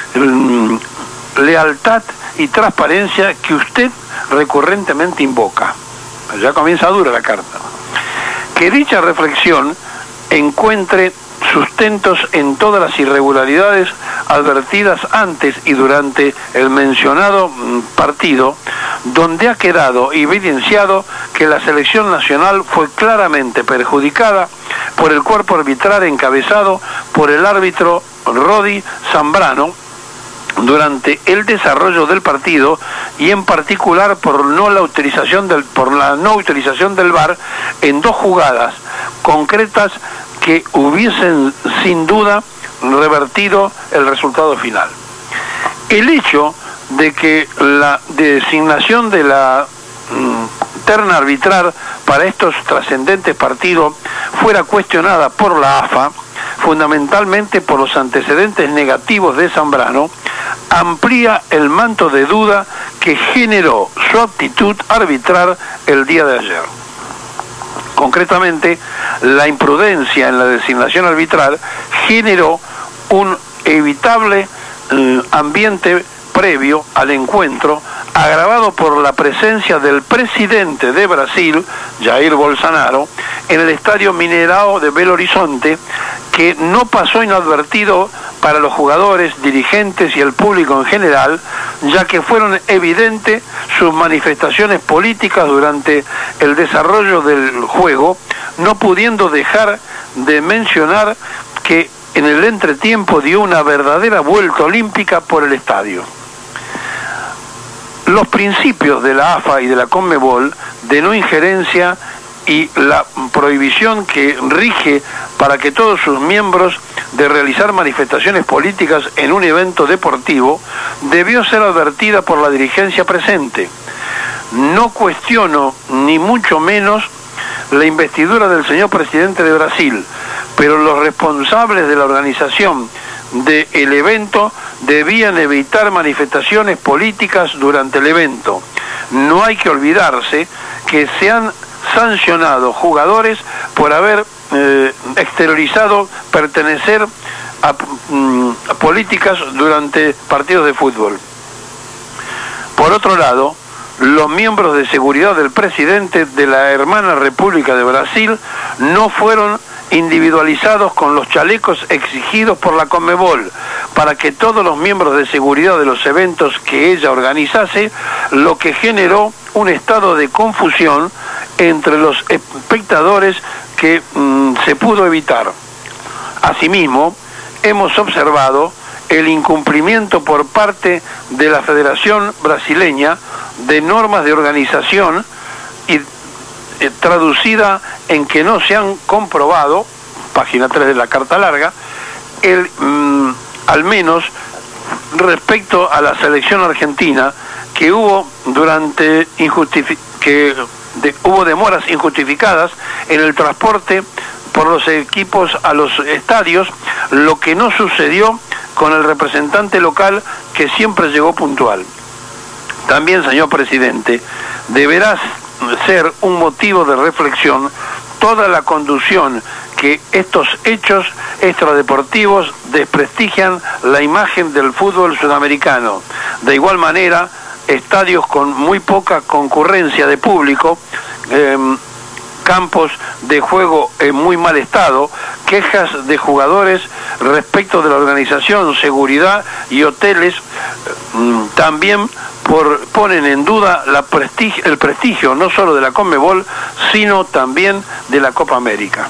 lealtad y transparencia que usted recurrentemente invoca. Ya comienza dura la carta. Que dicha reflexión encuentre sustentos en todas las irregularidades advertidas antes y durante el mencionado partido, donde ha quedado evidenciado que la selección nacional fue claramente perjudicada por el cuerpo arbitral encabezado por el árbitro Rodi Zambrano durante el desarrollo del partido y en particular por la no utilización del VAR en dos jugadas concretas que hubiesen sin duda revertido el resultado final. El hecho de que la designación de la terna arbitral para estos trascendentes partidos fuera cuestionada por la AFA, fundamentalmente por los antecedentes negativos de Zambrano, amplía el manto de duda que generó su actitud arbitral el día de ayer. Concretamente, la imprudencia en la designación arbitral generó un evitable ambiente previo al encuentro agravado por la presencia del presidente de Brasil, Jair Bolsonaro, en el estadio Mineirão de Belo Horizonte, que no pasó inadvertido para los jugadores, dirigentes y el público en general, ya que fueron evidentes sus manifestaciones políticas durante el desarrollo del juego, no pudiendo dejar de mencionar que en el entretiempo dio una verdadera vuelta olímpica por el estadio. Los principios de la AFA y de la CONMEBOL de no injerencia y la prohibición que rige para que todos sus miembros de realizar manifestaciones políticas en un evento deportivo debió ser advertida por la dirigencia presente. No cuestiono ni mucho menos la investidura del señor presidente de Brasil, pero los responsables de la organización del evento debían evitar manifestaciones políticas durante el evento. No hay que olvidarse que se han sancionado jugadores por haber exteriorizado pertenecer a políticas durante partidos de fútbol. Por otro lado, los miembros de seguridad del presidente de la hermana República de Brasil no fueron individualizados con los chalecos exigidos por la CONMEBOL para que todos los miembros de seguridad de los eventos que ella organizase, lo que generó un estado de confusión entre los espectadores que se pudo evitar. Asimismo, hemos observado el incumplimiento por parte de la Federación Brasileña de normas de organización y traducida en que no se han comprobado, página 3 de la carta larga, al menos respecto a la selección argentina, que hubo hubo demoras injustificadas en el transporte por los equipos a los estadios, lo que no sucedió con el representante local, que siempre llegó puntual. También, señor presidente, deberá ser un motivo de reflexión toda la conducción que estos hechos extradeportivos desprestigian la imagen del fútbol sudamericano. De igual manera, estadios con muy poca concurrencia de público, campos de juego en muy mal estado, quejas de jugadores respecto de la organización, seguridad y hoteles, también ponen en duda el prestigio no solo de la CONMEBOL, sino también de la Copa América.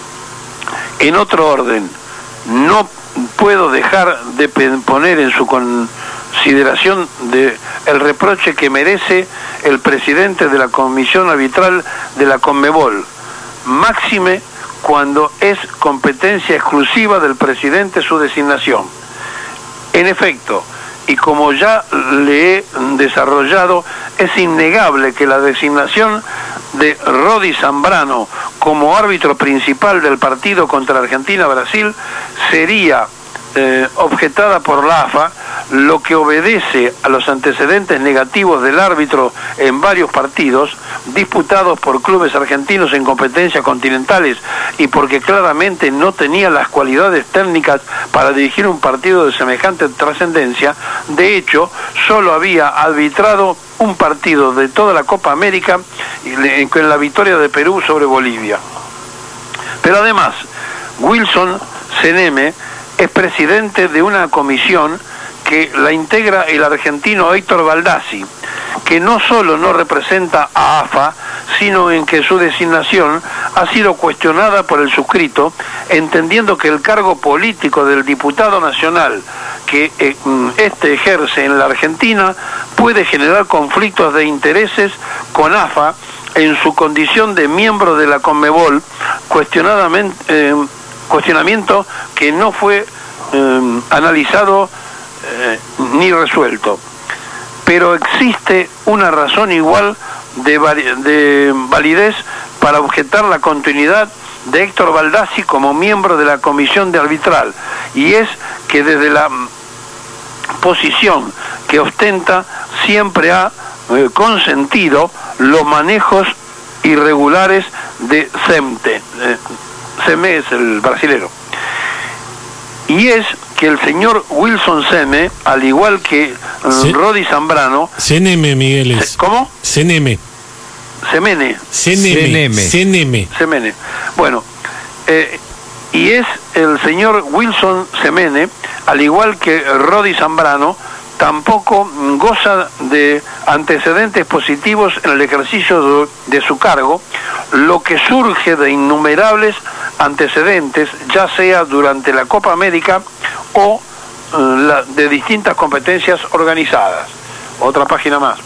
En otro orden, no puedo dejar de poner en su consideración el reproche que merece el presidente de la Comisión Arbitral de la CONMEBOL, máxime cuando es competencia exclusiva del presidente su designación. En efecto, y como ya le he desarrollado, es innegable que la designación de Rodi Zambrano como árbitro principal del partido contra Argentina-Brasil sería objetada por la AFA, lo que obedece a los antecedentes negativos del árbitro en varios partidos disputados por clubes argentinos en competencias continentales, y porque claramente no tenía las cualidades técnicas para dirigir un partido de semejante trascendencia. De hecho, solo había arbitrado un partido de toda la Copa América en la victoria de Perú sobre Bolivia. Pero además, Wilson Seneme es presidente de una comisión que la integra el argentino Héctor Baldassi, que no solo no representa a AFA, sino en que su designación ha sido cuestionada por el suscrito, entendiendo que el cargo político del diputado nacional que este ejerce en la Argentina puede generar conflictos de intereses con AFA en su condición de miembro de la CONMEBOL, cuestionamiento que no fue analizado ni resuelto. Pero existe una razón igual de validez para objetar la continuidad de Héctor Baldassi como miembro de la comisión de arbitral, y es que desde la posición que ostenta siempre ha consentido los manejos irregulares de CEME es el brasilero, y es que el señor Wilson Seme, al igual que Rodi Zambrano... Seneme, Miguel es. ¿Cómo? Seneme. Semene. Seneme. Bueno, y es el señor Wilson Semene, al igual que Rodi Zambrano, tampoco goza de antecedentes positivos en el ejercicio de su cargo, lo que surge de innumerables antecedentes, ya sea durante la Copa América o de distintas competencias organizadas. Otra página más.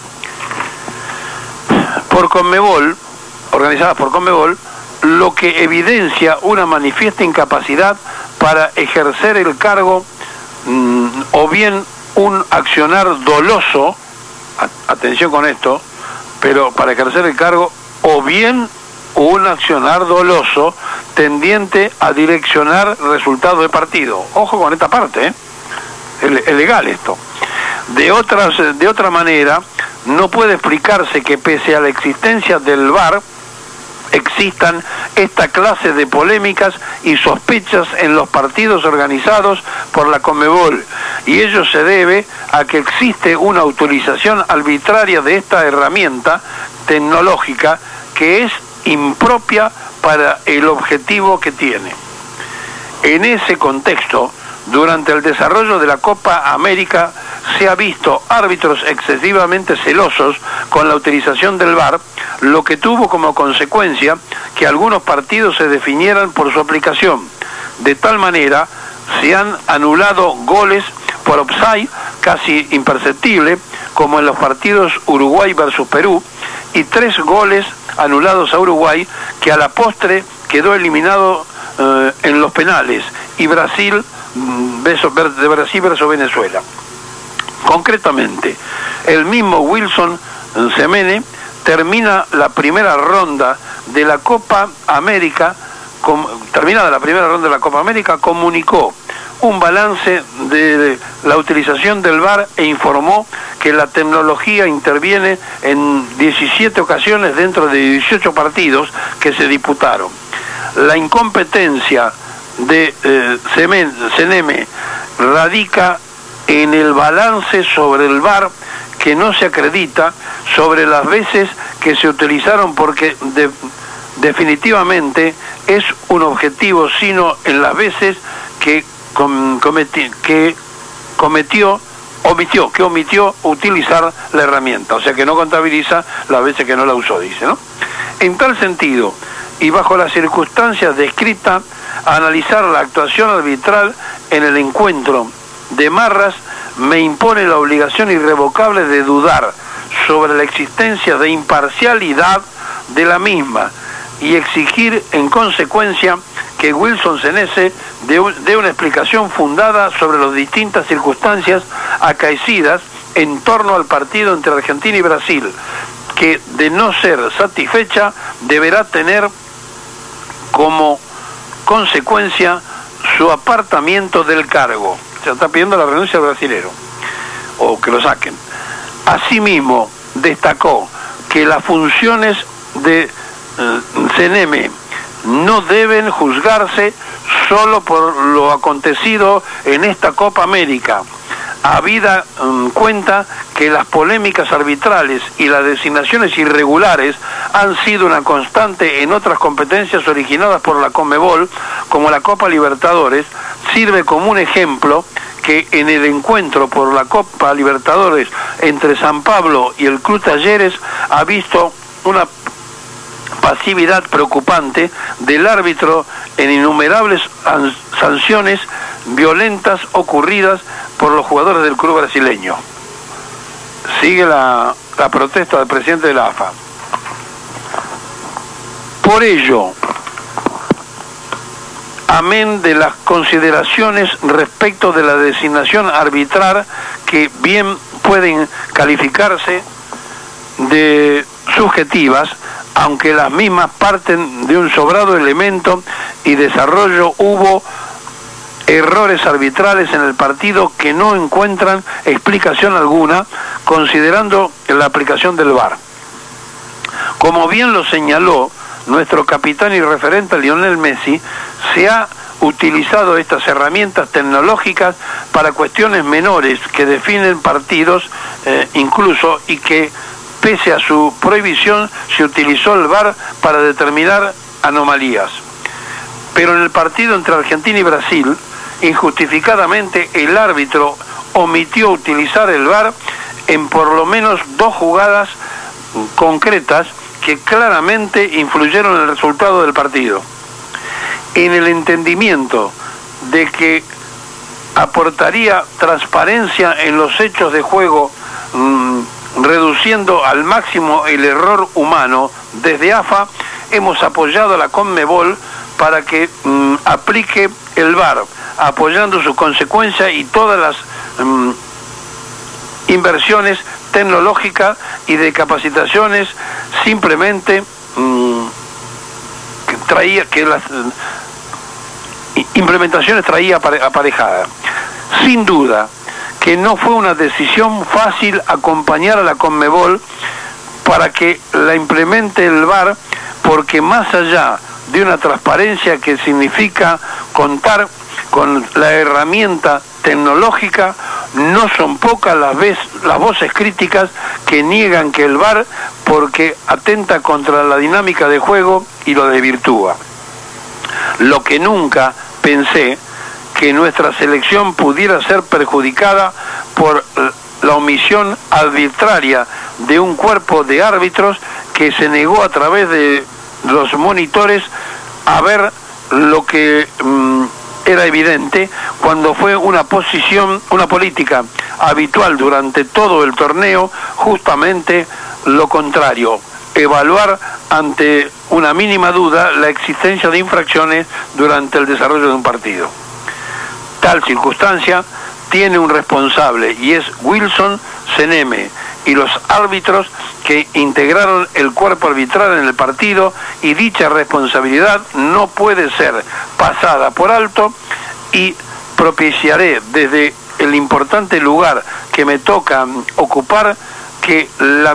Por Conmebol, organizadas por Conmebol, lo que evidencia una manifiesta incapacidad para ejercer el cargo, o bien un accionar doloso, atención con esto, pero para ejercer el cargo, o bien un accionar doloso tendiente a direccionar resultados de partido. Ojo con esta parte, es legal esto. De otra manera, no puede explicarse que pese a la existencia del VAR, existan esta clase de polémicas y sospechas en los partidos organizados por la Conmebol, y ello se debe a que existe una utilización arbitraria de esta herramienta tecnológica que es impropia para el objetivo que tiene. En ese contexto, durante el desarrollo de la Copa América se ha visto árbitros excesivamente celosos con la utilización del VAR, lo que tuvo como consecuencia que algunos partidos se definieran por su aplicación. De tal manera, se han anulado goles por offside casi imperceptible, como en los partidos Uruguay versus Perú, y 3 goles anulados a Uruguay, que a la postre quedó eliminado en los penales, y Brasil versus Venezuela. Concretamente, el mismo Wilson Semene termina la primera ronda de la Copa América, comunicó un balance de la utilización del VAR e informó que la tecnología interviene en 17 ocasiones dentro de 18 partidos que se disputaron. La incompetencia de Seneme radica en el balance sobre el VAR que no se acredita sobre las veces que se utilizaron, porque definitivamente es un objetivo, sino en las veces que omitió utilizar la herramienta, o sea que no contabiliza las veces que no la usó, dice, ¿no? En tal sentido, y bajo las circunstancias descritas, analizar la actuación arbitral en el encuentro de Marras me impone la obligación irrevocable de dudar sobre la existencia de imparcialidad de la misma y exigir en consecuencia que Wilson Senese dé una explicación fundada sobre las distintas circunstancias acaecidas en torno al partido entre Argentina y Brasil, que de no ser satisfecha deberá tener como consecuencia su apartamiento del cargo. Se está pidiendo la renuncia del brasilero, o que lo saquen. Asimismo, destacó que las funciones de Seneme no deben juzgarse solo por lo acontecido en esta Copa América, habida cuenta que las polémicas arbitrales y las designaciones irregulares han sido una constante en otras competencias originadas por la Conmebol, como la Copa Libertadores. Sirve como un ejemplo que en el encuentro por la Copa Libertadores entre San Pablo y el Club Talleres ha visto una pasividad preocupante del árbitro en innumerables sanciones violentas ocurridas por los jugadores del club brasileño. Sigue la protesta del presidente de la AFA. Por ello, amén de las consideraciones respecto de la designación arbitral, que bien pueden calificarse de subjetivas, aunque las mismas parten de un sobrado elemento y desarrollo, hubo errores arbitrales en el partido que no encuentran explicación alguna, considerando la aplicación del VAR. Como bien lo señaló nuestro capitán y referente Lionel Messi, se ha utilizado estas herramientas tecnológicas para cuestiones menores que definen partidos incluso, y que pese a su prohibición se utilizó el VAR para determinar anomalías. Pero en el partido entre Argentina y Brasil, injustificadamente el árbitro omitió utilizar el VAR en por lo menos 2 jugadas concretas que claramente influyeron en el resultado del partido. En el entendimiento de que aportaría transparencia en los hechos de juego, reduciendo al máximo el error humano, desde AFA hemos apoyado a la Conmebol para que aplique el VAR, apoyando su consecuencia y todas las inversiones tecnológicas y de capacitaciones simplemente que las implementaciones traía aparejada. Sin duda que no fue una decisión fácil acompañar a la Conmebol para que la implemente el VAR, porque más allá de una transparencia que significa contar con la herramienta tecnológica, no son pocas las voces críticas que niegan que el VAR, porque atenta contra la dinámica de juego y lo desvirtúa. Lo que nunca pensé que nuestra selección pudiera ser perjudicada por la omisión arbitraria de un cuerpo de árbitros que se negó a través de los monitores a ver lo que era evidente cuando fue una política habitual durante todo el torneo, justamente lo contrario: evaluar ante una mínima duda la existencia de infracciones durante el desarrollo de un partido. Tal circunstancia tiene un responsable, y es Wilson Seneme y los árbitros que integraron el cuerpo arbitral en el partido, y dicha responsabilidad no puede ser pasada por alto, y propiciaré desde el importante lugar que me toca ocupar que la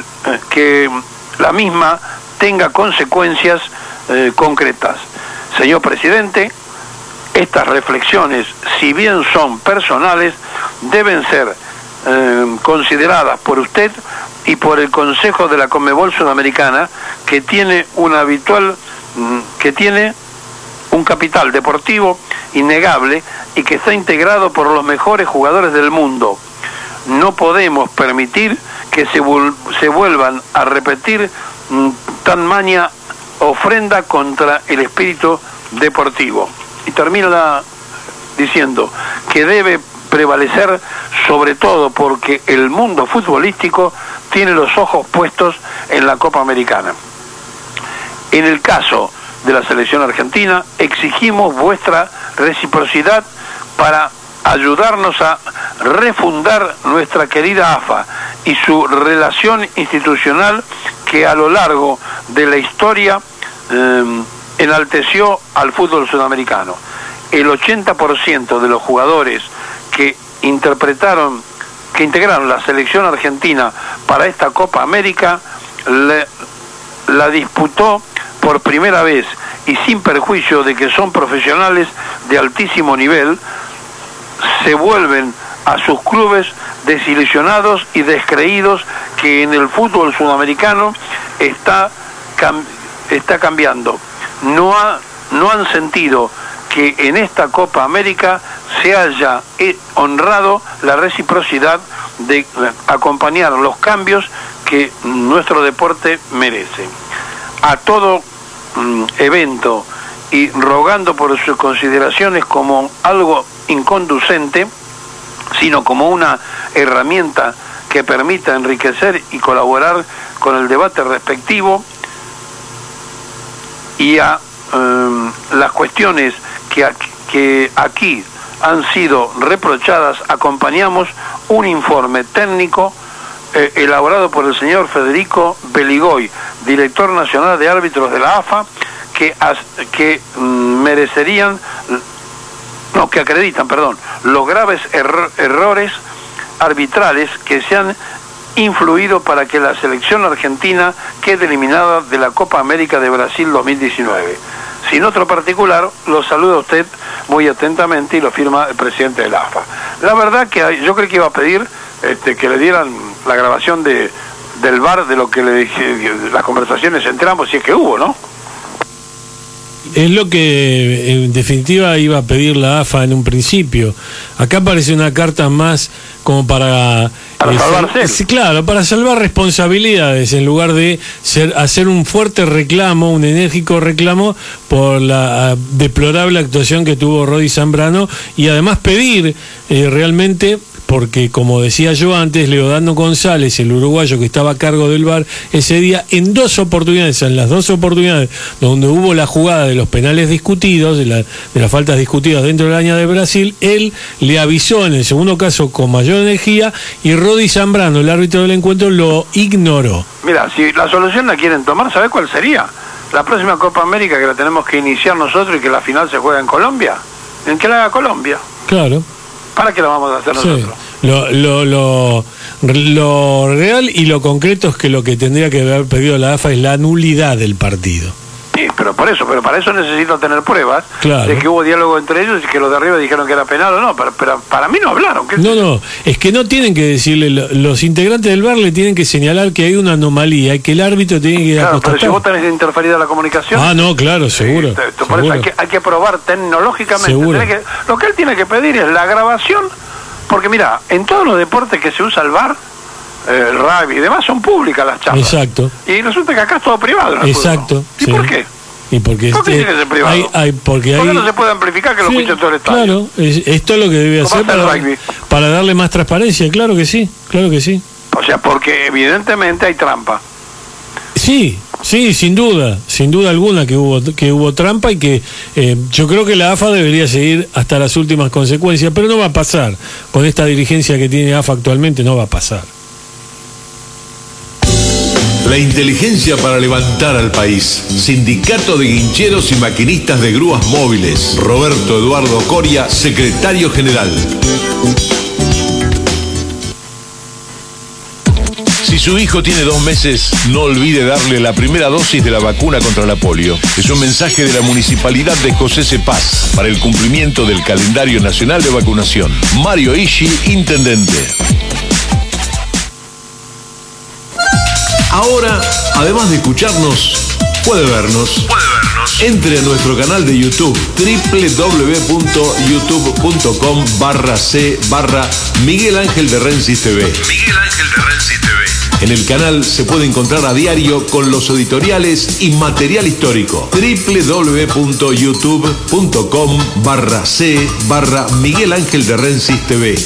misma tenga consecuencias concretas. Señor presidente, estas reflexiones, si bien son personales, deben ser consideradas por usted y por el Consejo de la Conmebol Sudamericana, que tiene un capital deportivo innegable y que está integrado por los mejores jugadores del mundo. No podemos permitir que se vuelvan a repetir tan maña ofrenda contra el espíritu deportivo. Y termino diciendo que debe prevalecer, sobre todo porque el mundo futbolístico tiene los ojos puestos en la Copa Americana. En el caso de la selección argentina, exigimos vuestra reciprocidad para ayudarnos a refundar nuestra querida AFA y su relación institucional, que a lo largo de la historia enalteció al fútbol sudamericano. El 80% de los jugadores que integraron la selección argentina para esta Copa América la disputó por primera vez, y sin perjuicio de que son profesionales de altísimo nivel, se vuelven a sus clubes desilusionados y descreídos que en el fútbol sudamericano está cambiando. No han sentido que en esta Copa América se haya honrado la reciprocidad de acompañar los cambios que nuestro deporte merece. A todo evento, y rogando por sus consideraciones como algo inconducente, sino como una herramienta que permita enriquecer y colaborar con el debate respectivo, y a las cuestiones que aquí han sido reprochadas, acompañamos un informe técnico elaborado por el señor Federico Beligoy, director nacional de árbitros de la AFA, que acreditan los graves errores arbitrales que se han influido para que la selección argentina quede eliminada de la Copa América de Brasil 2019. sin otro particular, lo saluda usted muy atentamente y lo firma el presidente de la AFA. La verdad que yo creo que iba a pedir que le dieran la grabación del VAR de lo que le dije, las conversaciones entre ambos, si es que hubo, ¿no? Es lo que en definitiva iba a pedir la AFA en un principio. Acá parece una carta más como para salvarse. Sí, claro, para salvar responsabilidades en lugar de hacer un fuerte reclamo, un enérgico reclamo por la deplorable actuación que tuvo Rodi Zambrano y además pedir realmente, porque como decía yo antes, Leodano González, el uruguayo que estaba a cargo del VAR ese día, en las dos oportunidades donde hubo la jugada de los penales discutidos, de las faltas discutidas dentro del área de Brasil, él le avisó en el segundo caso con mayor energía y Rodi Zambrano, el árbitro del encuentro, lo ignoró. Mira, si la solución la quieren tomar, ¿sabés cuál sería? La próxima Copa América que la tenemos que iniciar nosotros y que la final se juega en Colombia, en que la haga Colombia. Claro. ¿Para qué la vamos a hacer nosotros? Sí. Lo real y lo concreto es que lo que tendría que haber pedido la AFA es la nulidad del partido. Sí, pero para eso necesito tener pruebas, claro, de que hubo diálogo entre ellos y que los de arriba dijeron que era penal o no, pero para mí no hablaron. No, es que no tienen que decirle, los integrantes del VAR le tienen que señalar que hay una anomalía y que el árbitro tiene que Claro, pero si vos tenés interferida la comunicación... Ah, no, claro, seguro. Por eso hay que probar tecnológicamente. Lo que él tiene que pedir es la grabación, porque mira, en todos los deportes que se usa el VAR, el rugby y demás, son públicas las charlas. Exacto. Y resulta que acá es todo privado. Exacto. ¿Y por qué? ¿Y ¿Por qué tiene que ser privado? ¿Por qué no se puede amplificar que lo escuche todo el estadio? Claro, esto es lo que debe hacer para darle más transparencia, claro que sí. O sea, porque evidentemente hay trampa. Sí, sin duda alguna que hubo trampa y que yo creo que la AFA debería seguir hasta las últimas consecuencias, pero no va a pasar. Con esta dirigencia que tiene AFA actualmente no va a pasar. La inteligencia para levantar al país. Sindicato de Guincheros y Maquinistas de Grúas Móviles. Roberto Eduardo Coria, secretario general. Si su hijo tiene 2 meses, no olvide darle la primera dosis de la vacuna contra la polio. Es un mensaje de la Municipalidad de José C. Paz para el cumplimiento del calendario nacional de vacunación. Mario Ishi, intendente. Ahora, además de escucharnos, puede vernos. Entre a nuestro canal de YouTube, www.youtube.com/c/Miguel Ángel de Rensis TV. En el canal se puede encontrar a diario con los editoriales y material histórico. www.youtube.com/c/Miguel Ángel de Rensis TV.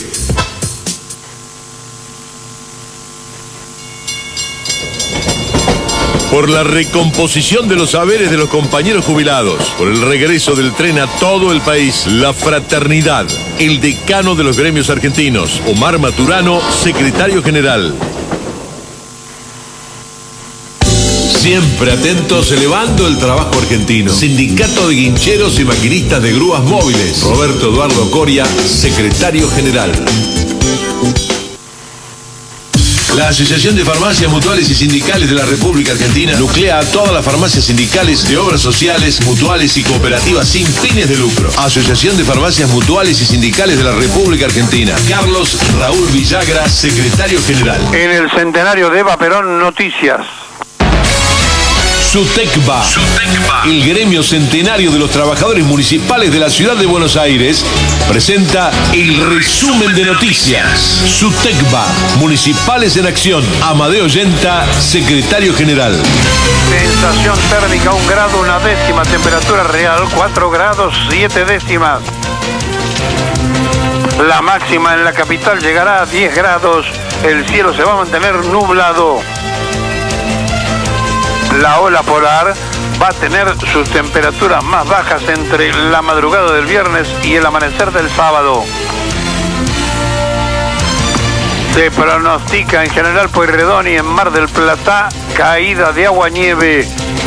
Por la recomposición de los saberes de los compañeros jubilados, por el regreso del tren a todo el país, la fraternidad, el decano de los gremios argentinos, Omar Maturano, secretario general. Siempre atentos, elevando el trabajo argentino. Sindicato de Guincheros y Maquinistas de Grúas Móviles. Roberto Eduardo Coria, secretario general. La Asociación de Farmacias Mutuales y Sindicales de la República Argentina nuclea a todas las farmacias sindicales de obras sociales, mutuales y cooperativas sin fines de lucro. Asociación de Farmacias Mutuales y Sindicales de la República Argentina. Carlos Raúl Villagra, secretario general. En el centenario de Eva Perón, noticias. SUTECBA, el gremio centenario de los trabajadores municipales de la ciudad de Buenos Aires, presenta el resumen de noticias. SUTECBA, Municipales en Acción. Amadeo Yenta, secretario general. Sensación térmica 1 grado 1 décima, temperatura real 4 grados 7 décimas. La máxima en la capital llegará a 10 grados, el cielo se va a mantener nublado. La ola polar va a tener sus temperaturas más bajas entre la madrugada del viernes y el amanecer del sábado. Se pronostica en General Pueyrredón y en Mar del Plata caída de agua-nieve.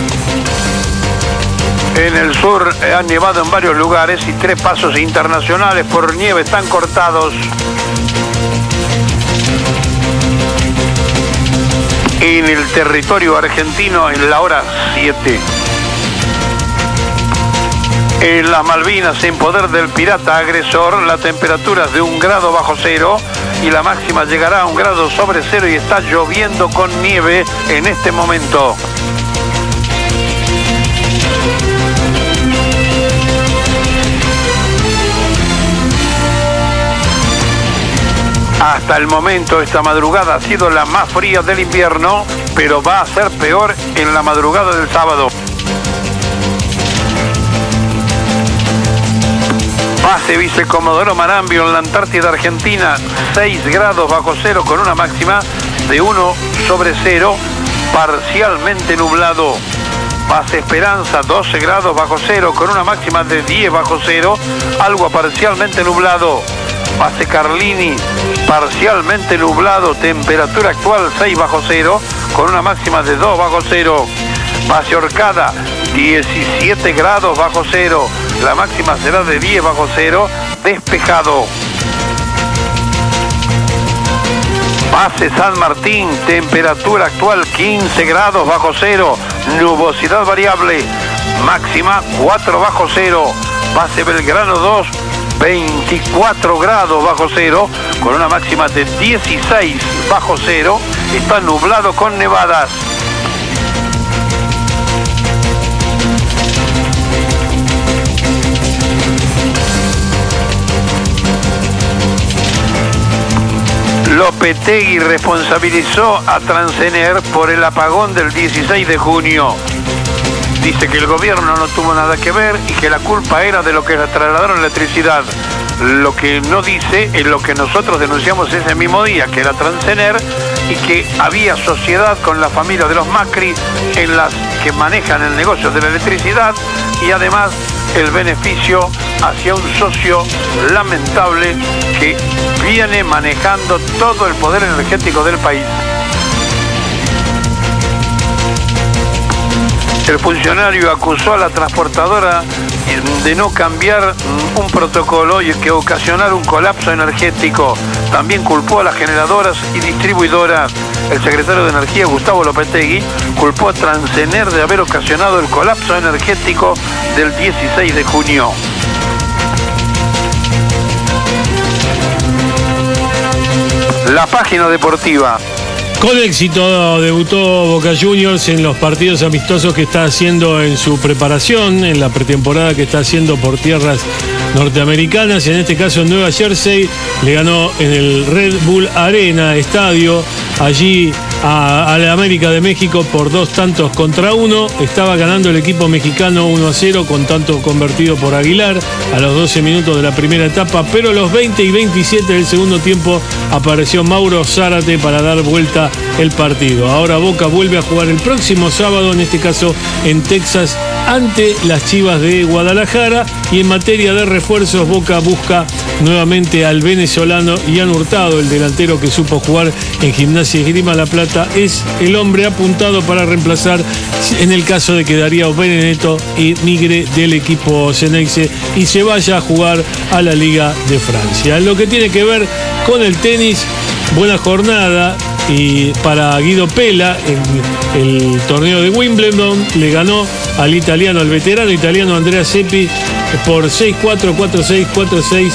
En el sur han nevado en varios lugares y 3 pasos internacionales por nieve están cortados. En el territorio argentino en la hora 7. En las Malvinas, en poder del pirata agresor, la temperatura es de 1 grado bajo cero y la máxima llegará a 1 grado sobre cero y está lloviendo con nieve en este momento. Hasta el momento esta madrugada ha sido la más fría del invierno, pero va a ser peor en la madrugada del sábado. Base Vicecomodoro Marambio en la Antártida Argentina, 6 grados bajo cero con una máxima de 1 sobre cero, parcialmente nublado. Base Esperanza, 12 grados bajo cero con una máxima de 10 bajo cero, algo parcialmente nublado. Base Carlini, parcialmente nublado, temperatura actual 6 bajo cero con una máxima de 2 bajo cero. Base Orcada, 17 grados bajo cero, la máxima será de 10 bajo cero, despejado. Base San Martín, temperatura actual 15 grados bajo cero, nubosidad variable, máxima 4 bajo cero. Base Belgrano 2, 24 grados bajo cero, con una máxima de 16 bajo cero, está nublado con nevadas. Lopetegui responsabilizó a Transener por el apagón del 16 de junio. Dice que el gobierno no tuvo nada que ver y que la culpa era de lo que le trasladaron electricidad. Lo que no dice es lo que nosotros denunciamos ese mismo día, que era Transener y que había sociedad con la familia de los Macri en las que manejan el negocio de la electricidad y además el beneficio hacia un socio lamentable que viene manejando todo el poder energético del país. El funcionario acusó a la transportadora de no cambiar un protocolo y que ocasionar un colapso energético. También culpó a las generadoras y distribuidoras. El secretario de Energía, Gustavo Lopetegui, culpó a Transener de haber ocasionado el colapso energético del 16 de junio. La página deportiva. Con éxito debutó Boca Juniors en los partidos amistosos que está haciendo en su preparación, en la pretemporada que está haciendo por tierras norteamericanas, en este caso en Nueva Jersey. Le ganó en el Red Bull Arena estadio, allí a la América de México por 2-1. Estaba ganando el equipo mexicano 1-0 con tanto convertido por Aguilar a los 12 minutos de la primera etapa, pero a los 20 y 27 del segundo tiempo apareció Mauro Zárate para dar vuelta el partido. Ahora Boca vuelve a jugar el próximo sábado, en este caso en Texas, ante las Chivas de Guadalajara, y en materia de refuerzos Boca busca nuevamente al venezolano Ian Hurtado, el delantero que supo jugar en Gimnasia y Esgrima La Plata, es el hombre apuntado para reemplazar en el caso de que Darío Benedetto y migre del equipo Ceneice y se vaya a jugar a la Liga de Francia. En lo que tiene que ver con el tenis, buena jornada y para Guido Pella en el torneo de Wimbledon. Le ganó al italiano, al veterano italiano Andrea Seppi por 6-4, 4-6, 4-6,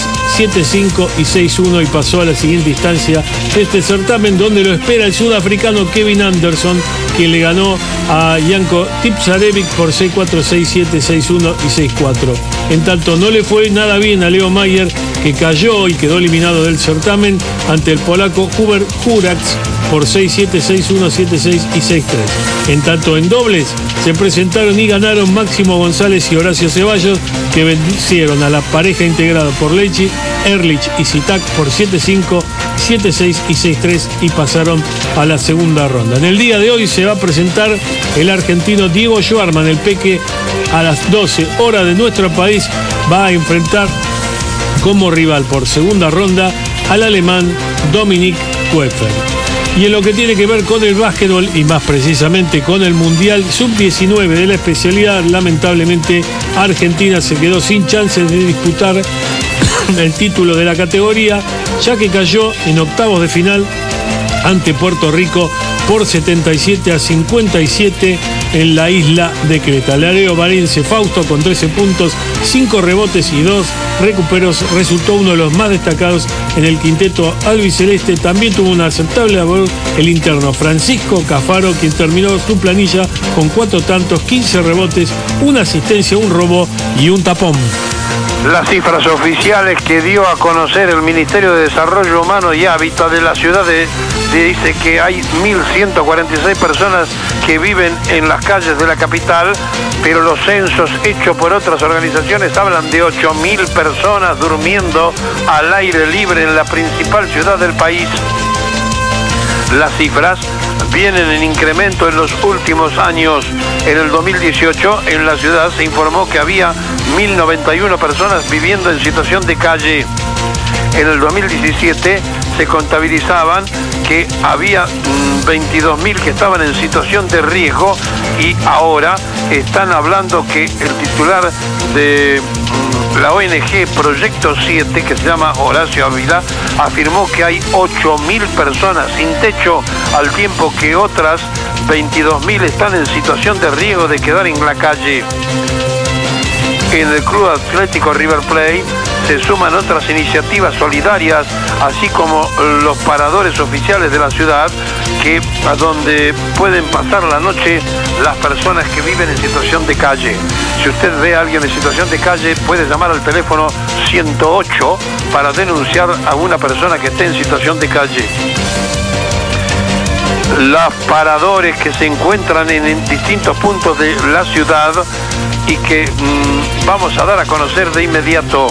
7-5 y 6-1 y pasó a la siguiente instancia de este certamen, donde lo espera el sudafricano Kevin Anderson, quien le ganó a Janko Tipsarevic por 6-4, 6-7, 6-1 y 6-4. En tanto no le fue nada bien a Leo Mayer, que cayó y quedó eliminado del certamen ante el polaco Hubert Hurkacz por 6-7, 6-1, 7-6 y 6-3. En tanto en dobles se presentaron y ganaron Máximo González y Horacio Ceballos, que vencieron a la pareja integrada por Lechi, Ehrlich y Zitak por 7-5, 7-6 y 6-3 y pasaron a la segunda ronda. En el día de hoy se va a presentar el argentino Diego Schwartzman, el Peque, a las 12 horas de nuestro país, va a enfrentar como rival por segunda ronda al alemán Dominik Koepfer. Y en lo que tiene que ver con el básquetbol y más precisamente con el Mundial Sub-19 de la especialidad, lamentablemente Argentina se quedó sin chances de disputar el título de la categoría, ya que cayó en octavos de final ante Puerto Rico por 77-57 en la isla de Creta. Lareo Varense Fausto con 13 puntos, 5 rebotes y 2 recuperos, resultó uno de los más destacados en el quinteto albiceleste. También tuvo una aceptable labor el interno Francisco Cafaro, quien terminó su planilla con 4 tantos, 15 rebotes, una asistencia, un robo y un tapón. Las cifras oficiales que dio a conocer el Ministerio de Desarrollo Humano y Hábitat de la ciudad dice que hay 1.146 personas que viven en las calles de la capital, pero los censos hechos por otras organizaciones hablan de 8.000 personas durmiendo al aire libre en la principal ciudad del país. Las cifras vienen en incremento en los últimos años. En el 2018, en la ciudad se informó que había 1.091 personas viviendo en situación de calle. En el 2017 se contabilizaban que había 22.000 que estaban en situación de riesgo, y ahora están hablando que el titular de la ONG Proyecto 7, que se llama Horacio Ávila, afirmó que hay 8.000 personas sin techo, al tiempo que otras 22.000 están en situación de riesgo de quedar en la calle. En el Club Atlético River Plate se suman otras iniciativas solidarias, así como los paradores oficiales de la ciudad, a donde pueden pasar la noche las personas que viven en situación de calle. Si usted ve a alguien en situación de calle, puede llamar al teléfono 108 para denunciar a una persona que esté en situación de calle. Los paradores que se encuentran en distintos puntos de la ciudad y que vamos a dar a conocer de inmediato.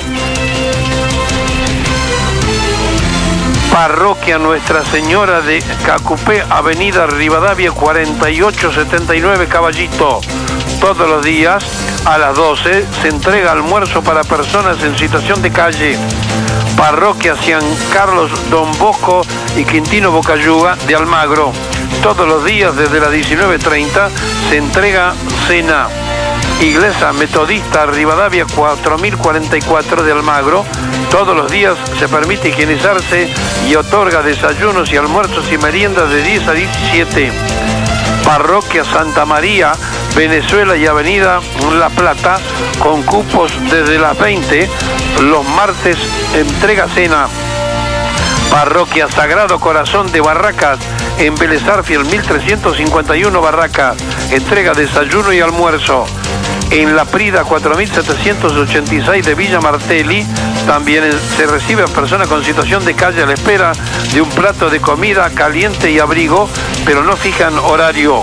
Parroquia Nuestra Señora de Cacupé, Avenida Rivadavia 4879 Caballito. Todos los días a las 12 se entrega almuerzo para personas en situación de calle. Parroquia San Carlos Don Bosco y Quintino Bocayuga de Almagro. Todos los días desde las 19:30 se entrega cena. Iglesia Metodista Rivadavia 4044 de Almagro. Todos los días se permite higienizarse y otorga desayunos y almuerzos y meriendas de 10 a 17. Parroquia Santa María, Venezuela y Avenida La Plata, con cupos desde las 20. Los martes entrega cena. Parroquia Sagrado Corazón de Barracas, en Vélez Arfiel 1351 Barracas, entrega desayuno y almuerzo. En La Prida 4786 de Villa Martelli también se recibe a personas con situación de calle a la espera de un plato de comida caliente y abrigo, pero no fijan horario.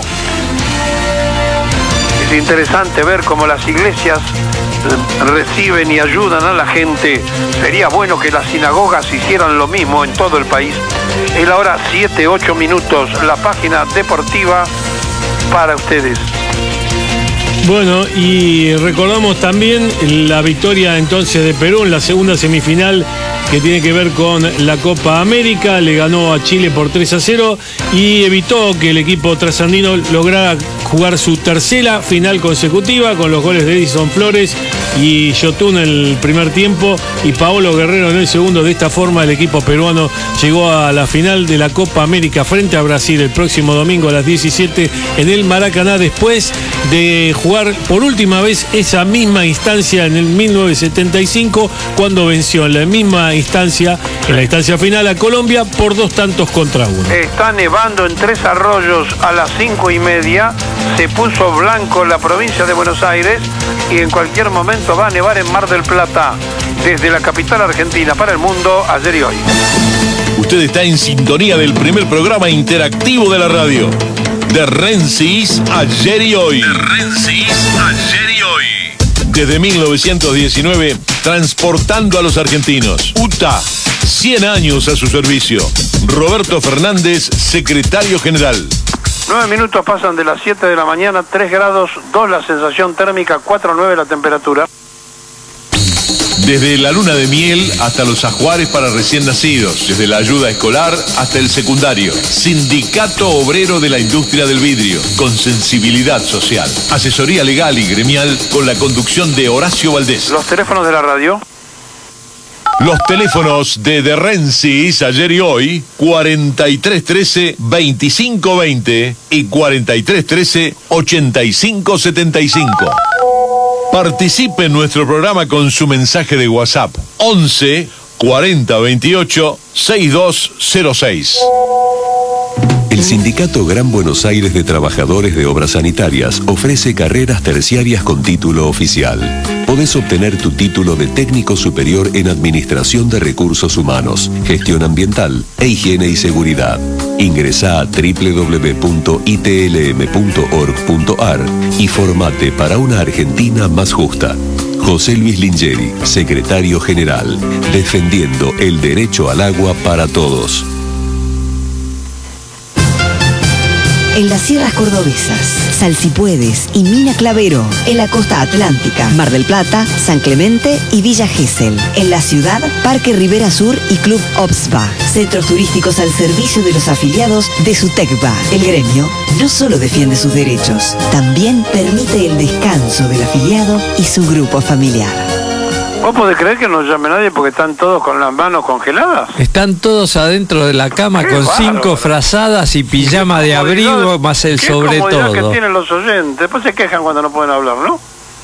Es interesante ver cómo las iglesias reciben y ayudan a la gente. Sería bueno que las sinagogas hicieran lo mismo en todo el país. Es la hora 7:08, la página deportiva para ustedes. Bueno, y recordamos también la victoria entonces de Perú en la segunda semifinal, que tiene que ver con la Copa América. Le ganó a Chile por 3-0 y evitó que el equipo trasandino lograra jugar su tercera final consecutiva, con los goles de Edison Flores y Yotun en el primer tiempo y Paolo Guerrero en el segundo. De esta forma el equipo peruano llegó a la final de la Copa América frente a Brasil el próximo domingo a las 17 en el Maracaná, después de jugar por última vez esa misma instancia en el 1975, cuando venció en la misma instancia, en la instancia final, a Colombia por 2-1. Está nevando en Tres Arroyos a las 5:30. Se puso blanco la provincia de Buenos Aires y en cualquier momento va a nevar en Mar del Plata. Desde la capital argentina para el mundo, ayer y hoy. Usted está en sintonía del primer programa interactivo de la radio. De Rensis, ayer y hoy. De Rensis, ayer y hoy. Desde 1919, transportando a los argentinos. UTA, 100 años a su servicio. Roberto Fernández, secretario general. 9 minutos pasan de las 7 de la mañana, 3 grados 2 la sensación térmica, 4,9 la temperatura. Desde la luna de miel hasta los ajuares para recién nacidos, desde la ayuda escolar hasta el secundario. Sindicato Obrero de la Industria del Vidrio, con sensibilidad social. Asesoría legal y gremial con la conducción de Horacio Valdés. Los teléfonos de la radio. Los teléfonos de Rensis ayer y hoy, 4313-2520 y 4313-8575. Participe en nuestro programa con su mensaje de WhatsApp 11 40 28 6206. El Sindicato Gran Buenos Aires de Trabajadores de Obras Sanitarias ofrece carreras terciarias con título oficial. Podés obtener tu título de técnico superior en Administración de Recursos Humanos, Gestión Ambiental e Higiene y Seguridad. Ingresá a www.itlm.org.ar y formate para una Argentina más justa. José Luis Lingeri, Secretario General, defendiendo el derecho al agua para todos. En las sierras cordobesas, Salsipuedes y Mina Clavero. En la costa atlántica, Mar del Plata, San Clemente y Villa Gesell. En la ciudad, Parque Rivera Sur y Club Obspa. Centros turísticos al servicio de los afiliados de SUTECBA. El gremio no solo defiende sus derechos, también permite el descanso del afiliado y su grupo familiar. ¿Vos podés creer que no llame nadie porque están todos con las manos congeladas? Están todos adentro de la cama Qué con bárbaro. 5 frazadas y pijama de abrigo más el sobre Qué comodidad todo. que tienen los oyentes. Después se quejan cuando no pueden hablar, ¿no?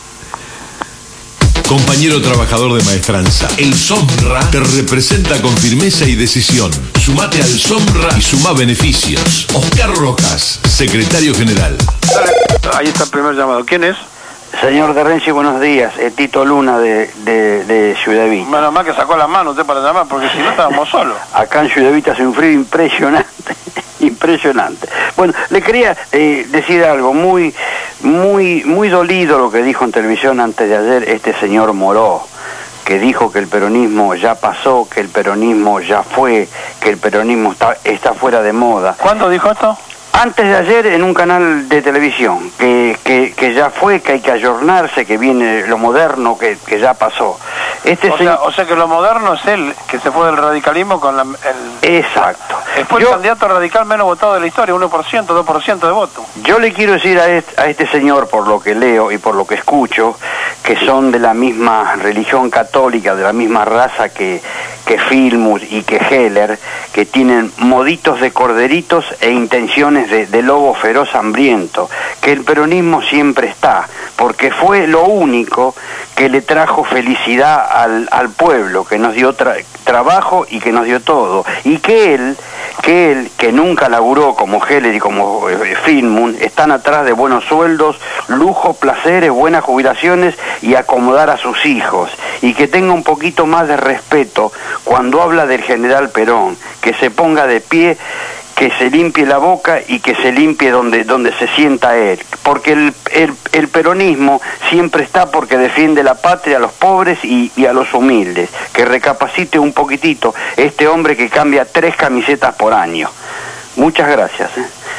Compañero trabajador de maestranza, el SOMRA te representa con firmeza y decisión. Sumate al SOMRA y sumá beneficios. Oscar Rojas, Secretario General. Dale, ahí está el primer llamado. ¿Quién es? Señor de Renzi, buenos días. Tito Luna de Ciudad Vista. Menos mal que sacó la mano usted para llamar, porque si no estábamos solos. Acá en Ciudad Vista hace un frío impresionante, impresionante. Bueno, le quería decir algo muy dolido lo que dijo en televisión antes de ayer este señor Moró, que dijo que el peronismo ya pasó, que el peronismo ya fue, que el peronismo está fuera de moda. ¿Cuándo dijo esto? Antes de ayer en un canal de televisión, que ya fue, que hay que ayornarse, que viene lo moderno, que ya pasó. O sea que lo moderno es él, que se fue del radicalismo con el... Exacto. Fue el candidato radical menos votado de la historia, 1%, 2% de voto. Yo le quiero decir a este señor, por lo que leo y por lo que escucho, que son de la misma religión católica, de la misma raza que Filmus y que Heller, que tienen moditos de corderitos e intenciones de lobo feroz hambriento, que el peronismo siempre está, porque fue lo único que le trajo felicidad al pueblo, que nos dio trabajo y que nos dio todo, y que él, que nunca laburó como Heller y como Filmun, están atrás de buenos sueldos, lujos, placeres, buenas jubilaciones y acomodar a sus hijos, y que tenga un poquito más de respeto cuando habla del general Perón, que se ponga de pie, que se limpie la boca y que se limpie donde se sienta él, porque el peronismo siempre está porque defiende la patria, a los pobres y a los humildes. Que recapacite un poquitito este hombre que cambia 3 camisetas por año. Muchas gracias.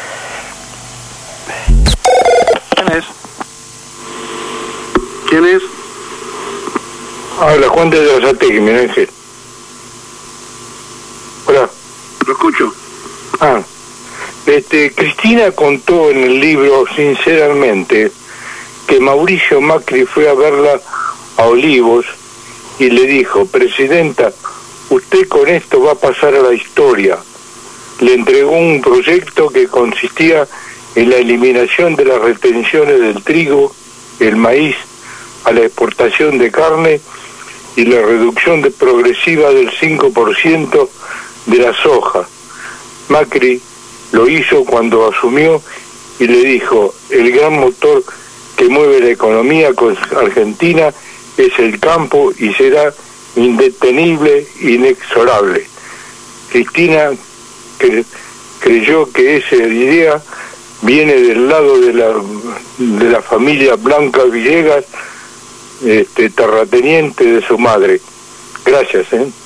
¿Quién es? ¿Quién es? Habla Juan de Osategui, mi ángel. Hola. Lo escucho. Cristina contó en el libro Sinceramente que Mauricio Macri fue a verla a Olivos y le dijo: Presidenta, usted con esto va a pasar a la historia. Le entregó un proyecto que consistía en la eliminación de las retenciones del trigo, el maíz, a la exportación de carne y la reducción progresiva del 5% de la soja. Macri lo hizo cuando asumió y le dijo: el gran motor que mueve la economía argentina es el campo y será indetenible, inexorable. Cristina creyó que esa idea viene del lado de la familia Blanca Villegas, terrateniente de su madre. Gracias.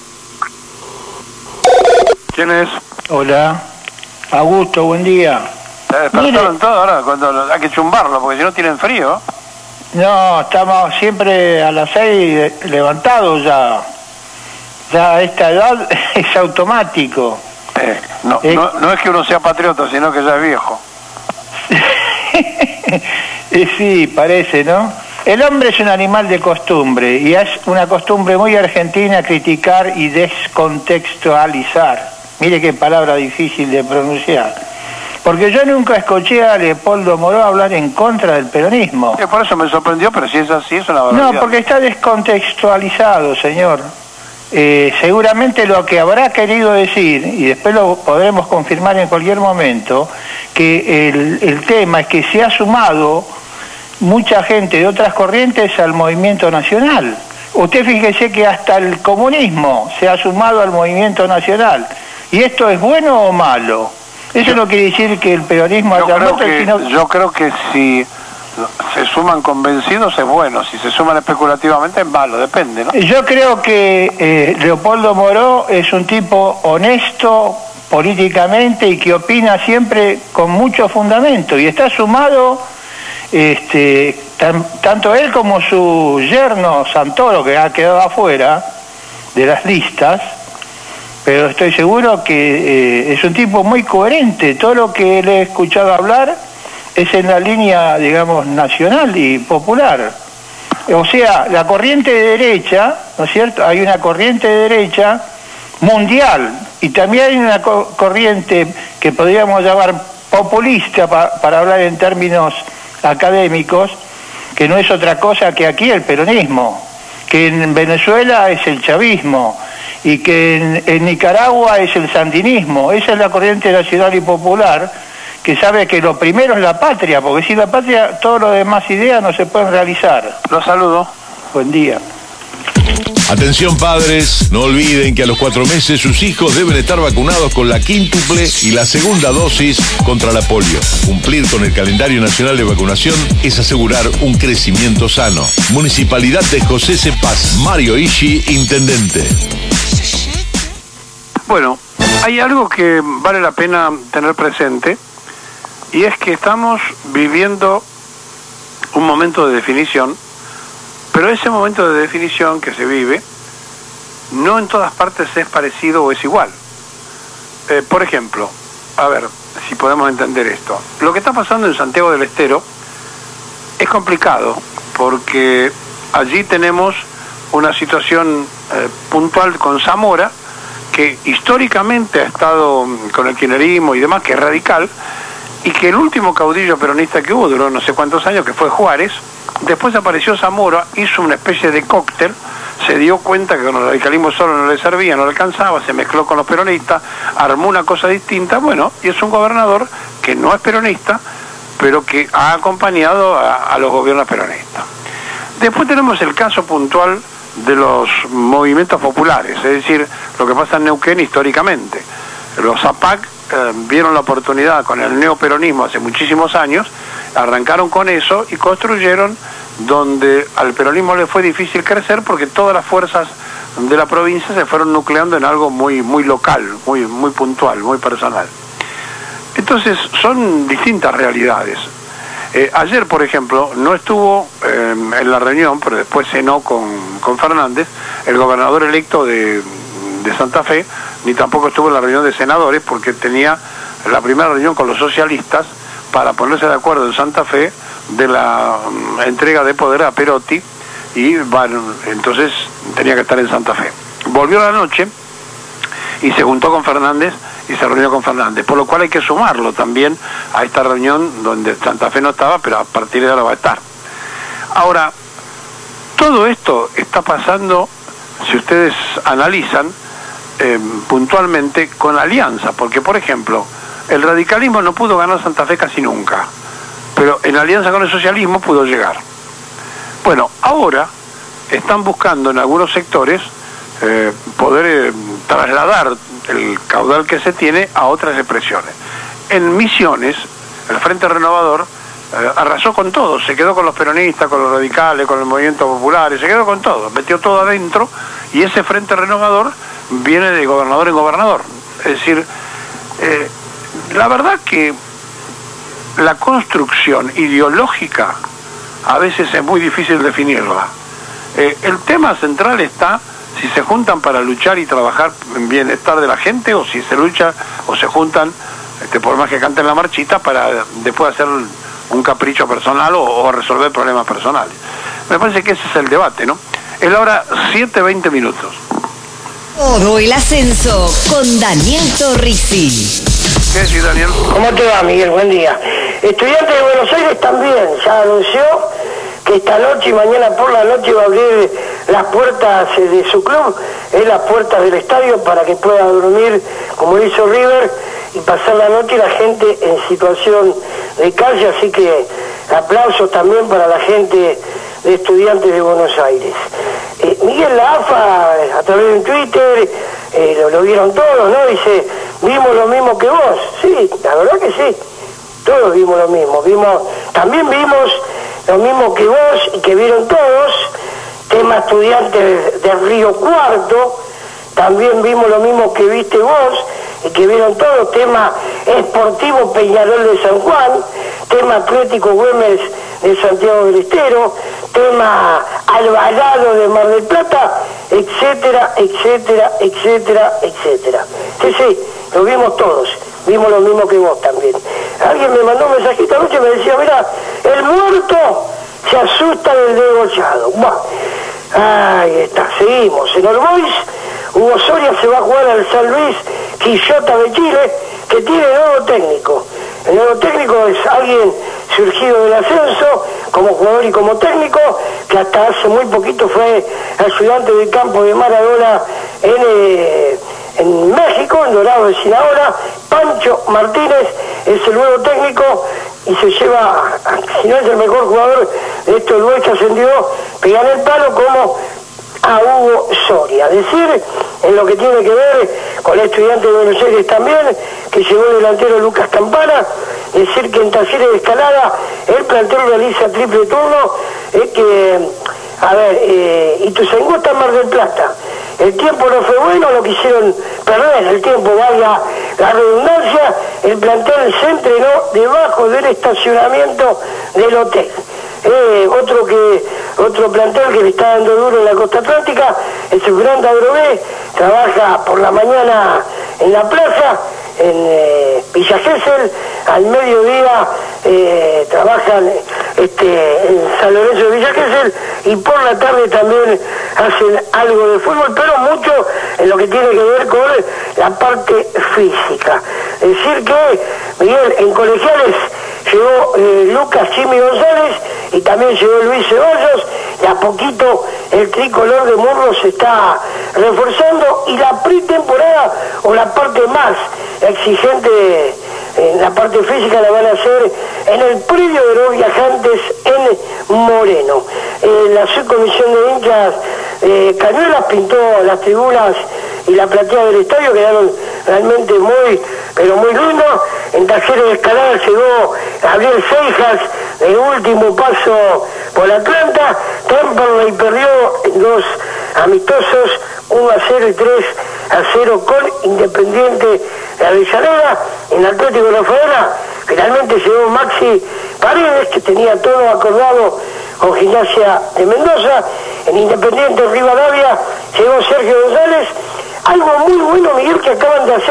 ¿Quién es? Hola, Augusto, buen día. Se despertaron todos ahora, cuando hay que chumbarlo, porque si no tienen frío. No, estamos siempre a las 6 levantados ya. Ya a esta edad es automático. No es que uno sea patriota, sino que ya es viejo. Sí, parece, ¿no? El hombre es un animal de costumbre y es una costumbre muy argentina criticar y descontextualizar. Mire qué palabra difícil de pronunciar. Porque yo nunca escuché a Leopoldo Moró hablar en contra del peronismo. Por eso me sorprendió, pero si es así, es una barbaridad. No, porque está descontextualizado, señor. Seguramente lo que habrá querido decir, y después lo podremos confirmar en cualquier momento, que el tema es que se ha sumado mucha gente de otras corrientes al movimiento nacional. Usted fíjese que hasta el comunismo se ha sumado al movimiento nacional. ¿Y esto es bueno o malo? Eso no quiere decir que el peronismo haya muerto, sino... Yo creo que si se suman convencidos es bueno, si se suman especulativamente es malo, depende, ¿no? Yo creo que Leopoldo Moró es un tipo honesto políticamente y que opina siempre con mucho fundamento y está sumado tanto él como su yerno Santoro, que ha quedado afuera de las listas, pero estoy seguro que es un tipo muy coherente. Todo lo que le he escuchado hablar es en la línea, digamos, nacional y popular. O sea, la corriente de derecha, ¿no es cierto? Hay una corriente de derecha mundial y también hay una corriente que podríamos llamar populista, para hablar en términos académicos, que no es otra cosa que aquí el peronismo, que en Venezuela es el chavismo y que en Nicaragua es el sandinismo. Esa es la corriente nacional y popular, que sabe que lo primero es la patria, porque sin la patria todas las demás ideas no se pueden realizar. Los saludo. Buen día. Atención padres, no olviden que a los 4 meses sus hijos deben estar vacunados con la quíntuple y la segunda dosis contra la polio. Cumplir con el calendario nacional de vacunación es asegurar un crecimiento sano. Municipalidad de José C. Paz, Mario Ishi, intendente. Bueno, hay algo que vale la pena tener presente y es que estamos viviendo un momento de definición. Pero ese momento de definición que se vive, no en todas partes es parecido o es igual. Por ejemplo, a ver si podemos entender esto. Lo que está pasando en Santiago del Estero es complicado, porque allí tenemos una situación puntual con Zamora, que históricamente ha estado con el kirchnerismo y demás, que es radical, y que el último caudillo peronista que hubo duró no sé cuántos años, que fue Juárez. Después apareció Zamora, hizo una especie de cóctel, se dio cuenta que con el radicalismo solo no le servía, no le alcanzaba, se mezcló con los peronistas, armó una cosa distinta, bueno, y es un gobernador que no es peronista, pero que ha acompañado a los gobiernos peronistas. Después tenemos el caso puntual de los movimientos populares, es decir, lo que pasa en Neuquén históricamente. Los ZAPAC vieron la oportunidad con el neoperonismo hace muchísimos años, arrancaron con eso y construyeron donde al peronismo le fue difícil crecer porque todas las fuerzas de la provincia se fueron nucleando en algo muy local, muy puntual, muy personal. Entonces son distintas realidades. Ayer, por ejemplo, no estuvo en la reunión, pero después cenó con Fernández, el gobernador electo de Santa Fe, ni tampoco estuvo en la reunión de senadores porque tenía la primera reunión con los socialistas para ponerse de acuerdo en Santa Fe de la entrega de poder a Perotti y bueno, entonces tenía que estar en Santa Fe. Volvió a la noche y se juntó con Fernández y se reunió con Fernández, por lo cual hay que sumarlo también a esta reunión donde Santa Fe no estaba, pero a partir de ahora va a estar. Ahora, todo esto está pasando, si ustedes analizan, puntualmente con alianza, porque por ejemplo el radicalismo no pudo ganar Santa Fe casi nunca, pero en alianza con el socialismo pudo llegar. Bueno, ahora están buscando en algunos sectores poder trasladar el caudal que se tiene a otras expresiones. En Misiones, el Frente Renovador arrasó con todo, se quedó con los peronistas, con los radicales, con el movimiento popular, se quedó con todo, metió todo adentro y ese Frente Renovador viene de gobernador en gobernador. Es decir, la verdad que la construcción ideológica a veces es muy difícil definirla. El tema central está si se juntan para luchar y trabajar en bienestar de la gente o si se lucha o se juntan, por más que canten la marchita, para después hacer un capricho personal o resolver problemas personales. Me parece que ese es el debate, ¿no? Es la hora 7:20. Todo el ascenso con Daniel Torrisi. ¿Qué decís, Daniel? ¿Cómo te va, Miguel? Buen día. Estudiantes de Buenos Aires también ya anunció que esta noche y mañana por la noche va a abrir las puertas de su club, las puertas del estadio, para que pueda dormir como hizo River y pasar la noche la gente en situación de calle, así que aplausos también para la gente de Estudiantes de Buenos Aires. Miguel, la AFA, a través de un Twitter, lo vieron todos, ¿no? Dice, vimos lo mismo que vos. Sí, la verdad que sí, todos vimos lo mismo. También vimos lo mismo que vos y que vieron todos, tema Estudiantes de Río Cuarto, también vimos lo mismo que viste vos y que vieron todos, tema Sportivo Peñarol de San Juan, tema Atlético Güemes de Santiago del Estero, tema Alvarado de Mar del Plata, etcétera, etcétera, etcétera, etcétera. Sí, lo vimos todos, vimos lo mismo que vos también. Alguien me mandó un mensajito anoche y me decía, mira, el muerto se asusta del degollado. Bueno, ahí está, seguimos. En All Boys, Hugo Soria se va a jugar al San Luis Quillota de Chile, que tiene nuevo técnico. El nuevo técnico es alguien surgido del ascenso, como jugador y como técnico, que hasta hace muy poquito fue ayudante del campo de Maradona en México, en Dorado de Sinaloa. Pancho Martínez es el nuevo técnico y se lleva, si no es el mejor jugador de estos Luis que ascendió, pegar el palo como a Hugo Soria. Decir, en lo que tiene que ver con el Estudiante de Buenos Aires también, que llegó el delantero Lucas Campana, decir que en Talleres de Escalada el plantel realiza triple turno, Ituzaingó está en Mar del Plata. El tiempo no fue bueno, lo quisieron perder, el tiempo, valga la redundancia, el plantel se entrenó debajo del estacionamiento del hotel. Otro plantel que le está dando duro en la costa atlántica es el Gran Adrobé, trabaja por la mañana en la plaza, en Villa Gesell, al mediodía trabajan en San Lorenzo de Villa Gesell y por la tarde también hacen algo de fútbol, pero mucho en lo que tiene que ver con la parte física. Es decir que, Miguel, en Colegiales llegó Lucas Chimi González y también llegó Luis Ceballos, y a poquito el tricolor de Murros se está reforzando y la pretemporada, o la parte más exigente en la parte física, la van a hacer en el predio de los viajantes en Moreno. La subcomisión de hinchas Cañuelas pintó las tribunas y la platea del estadio, quedaron realmente muy, pero muy lindos. En Talleres de Escalada llegó Gabriel Seijas, el último paso por Atlanta. Temperley perdió en 2 amistosos, 1-0 y 3-0 con Independiente de Avellaneda. En Atlético de la Federa finalmente llegó Maxi Paredes, que tenía todo acordado con Gimnasia de Mendoza. En Independiente Rivadavia llegó Sergio González. Algo muy bueno, Miguel, que acaban de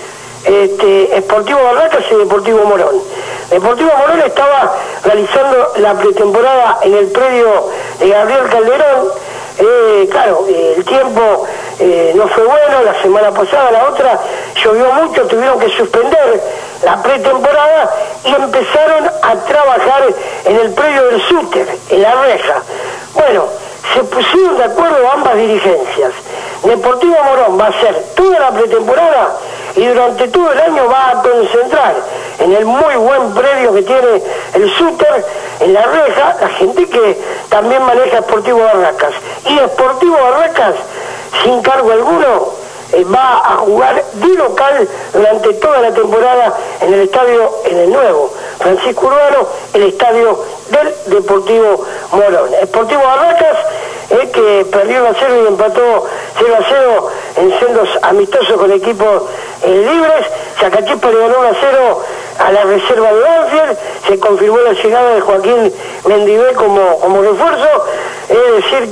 hacer Sportivo Barracas y Deportivo Morón. Deportivo Morón estaba realizando la pretemporada en el predio de Gabriel Calderón. Claro, el tiempo no fue bueno, la semana pasada, la otra, llovió mucho, tuvieron que suspender la pretemporada y empezaron a trabajar en el predio del Súter, en la reja. Bueno, se pusieron de acuerdo ambas dirigencias. Deportivo Morón va a hacer toda la pretemporada y durante todo el año va a concentrar en el muy buen predio que tiene el Súter, en la reja, la gente que también maneja Sportivo Barracas. Y Sportivo Barracas, sin cargo alguno, va a jugar de local durante toda la temporada en el estadio, en el nuevo Francisco Urbano, el estadio del Deportivo Morón. Sportivo Barracas, que perdió 1-0 y empató 0-0 en sendos amistosos con equipos libres. Chacachipa le ganó 1-0 a la reserva de Banfield, se confirmó la llegada de Joaquín Mendibé como refuerzo. Es decir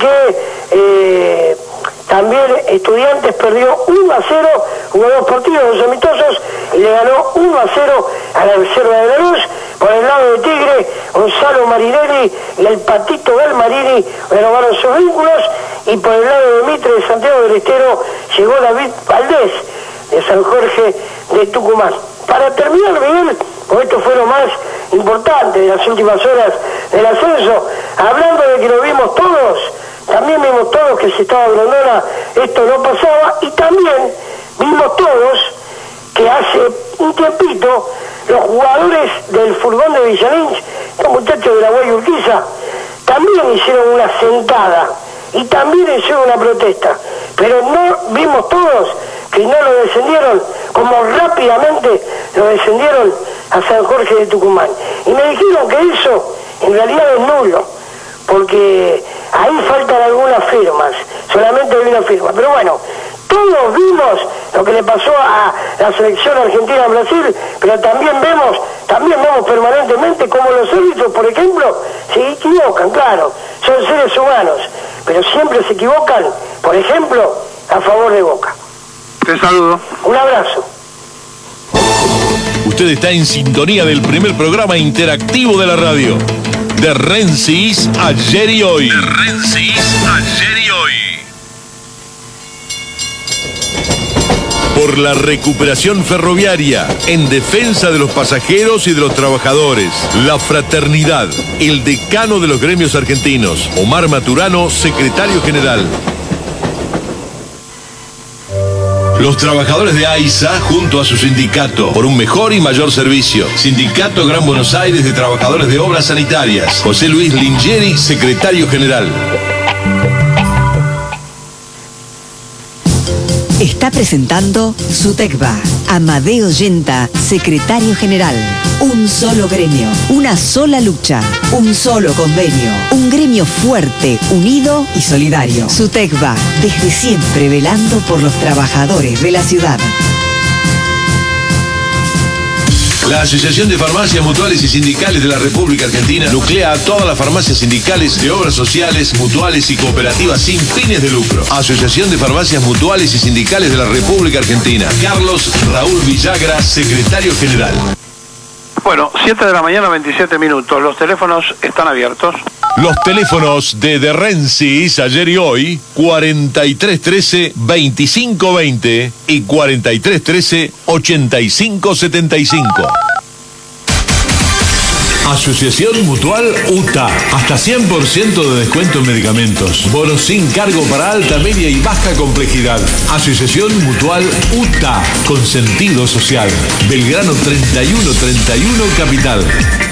que también Estudiantes perdió 1-0, jugó 2 partidos, 2 amistosos, y le ganó 1-0 a la reserva de Lanús. Por el lado de Tigre, Gonzalo Marinelli y el Patito Galmarini renovaron sus vínculos. Y por el lado de Mitre de Santiago del Estero llegó David Valdés de San Jorge de Tucumán. Para terminar, Miguel, porque esto fue lo más importante de las últimas horas del ascenso, hablando de que lo vimos todos, también vimos todos que si estaba Grondona esto no pasaba, y también vimos todos que hace un tiempito los jugadores del furgón de Villalynch, los muchachos de la Guay Urquiza, también hicieron una sentada y también hicieron una protesta, pero no vimos todos que no lo descendieron como rápidamente lo descendieron a San Jorge de Tucumán. Y me dijeron que eso en realidad es nulo, porque ahí faltan algunas firmas, solamente hay una firma. Pero bueno, todos vimos lo que le pasó a la selección argentina en Brasil, pero también vemos permanentemente cómo los árbitros, por ejemplo, se equivocan, claro, son seres humanos, pero siempre se equivocan, por ejemplo, a favor de Boca. Te saludo. Un abrazo. Usted está en sintonía del primer programa interactivo de la radio. De Rensis ayer y hoy. De Rensis ayer y hoy. Por la recuperación ferroviaria, en defensa de los pasajeros y de los trabajadores. La fraternidad, el decano de los gremios argentinos, Omar Maturano, secretario general. Los trabajadores de AISA junto a su sindicato por un mejor y mayor servicio. Sindicato Gran Buenos Aires de Trabajadores de Obras Sanitarias. José Luis Lingieri, secretario general. Está presentando SUTECBA. Amadeo Yenta, secretario general. Un solo gremio, una sola lucha, un solo convenio. Un gremio fuerte, unido y solidario. SUTECBA, desde siempre velando por los trabajadores de la ciudad. La Asociación de Farmacias Mutuales y Sindicales de la República Argentina nuclea a todas las farmacias sindicales de obras sociales, mutuales y cooperativas sin fines de lucro. Asociación de Farmacias Mutuales y Sindicales de la República Argentina. Carlos Raúl Villagra, secretario general. Bueno, 7 de la mañana, 27 minutos. Los teléfonos están abiertos. Los teléfonos de Rensis ayer y hoy, 4313-2520 y 4313-8575. Asociación Mutual UTA. Hasta 100% de descuento en medicamentos. Bonos sin cargo para alta, media y baja complejidad. Asociación Mutual UTA. Con sentido social. Belgrano 3131 Capital.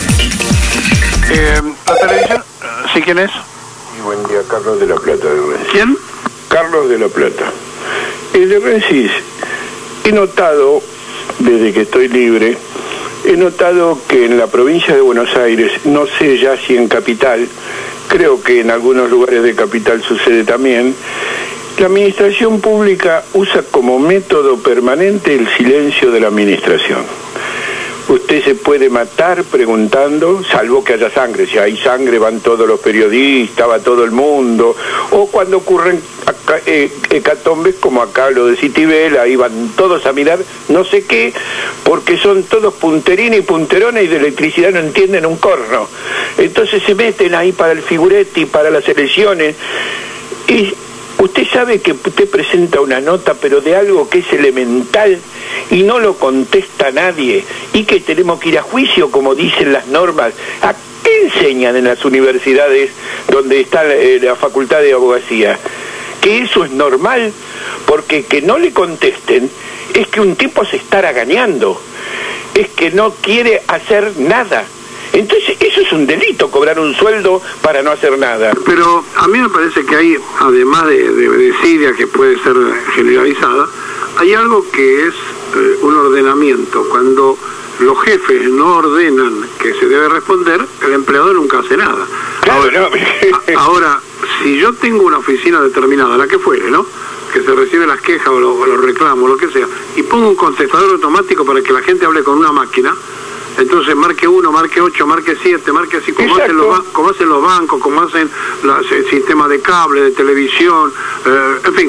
La televisión, ¿sí quién es? Y buen día, Carlos de la Plata de Rensis. ¿Quién? Carlos de la Plata. De Rensis, he notado, desde que estoy libre, he notado que en la provincia de Buenos Aires, no sé ya si en Capital, creo que en algunos lugares de Capital sucede también, la administración pública usa como método permanente el silencio de la administración. Usted se puede matar preguntando, salvo que haya sangre. Si hay sangre van todos los periodistas, va todo el mundo. O cuando ocurren hecatombes como acá lo de Citibel, ahí van todos a mirar no sé qué, porque son todos punterines y punterones y de electricidad no entienden un corno. Entonces se meten ahí para el figurete y para las elecciones. Y usted sabe que usted presenta una nota, pero de algo que es elemental y no lo contesta nadie, y que tenemos que ir a juicio, como dicen las normas. ¿A qué enseñan en las universidades donde está la facultad de abogacía? Que eso es normal, porque que no le contesten es que un tipo se está regañando, es que no quiere hacer nada. Entonces eso es un delito, cobrar un sueldo para no hacer nada. Pero a mí me parece que hay, además de desidia que puede ser generalizada, hay algo que es un ordenamiento. Cuando los jefes no ordenan que se debe responder, el empleador nunca hace nada. Claro, ahora, si yo tengo una oficina determinada, la que fuere, ¿no?, que se recibe las quejas o los reclamos, lo que sea, y pongo un contestador automático para que la gente hable con una máquina, entonces marque 1, marque 8, marque 7, marque así, como hacen los bancos, como hacen el sistema de cable, de televisión, en fin.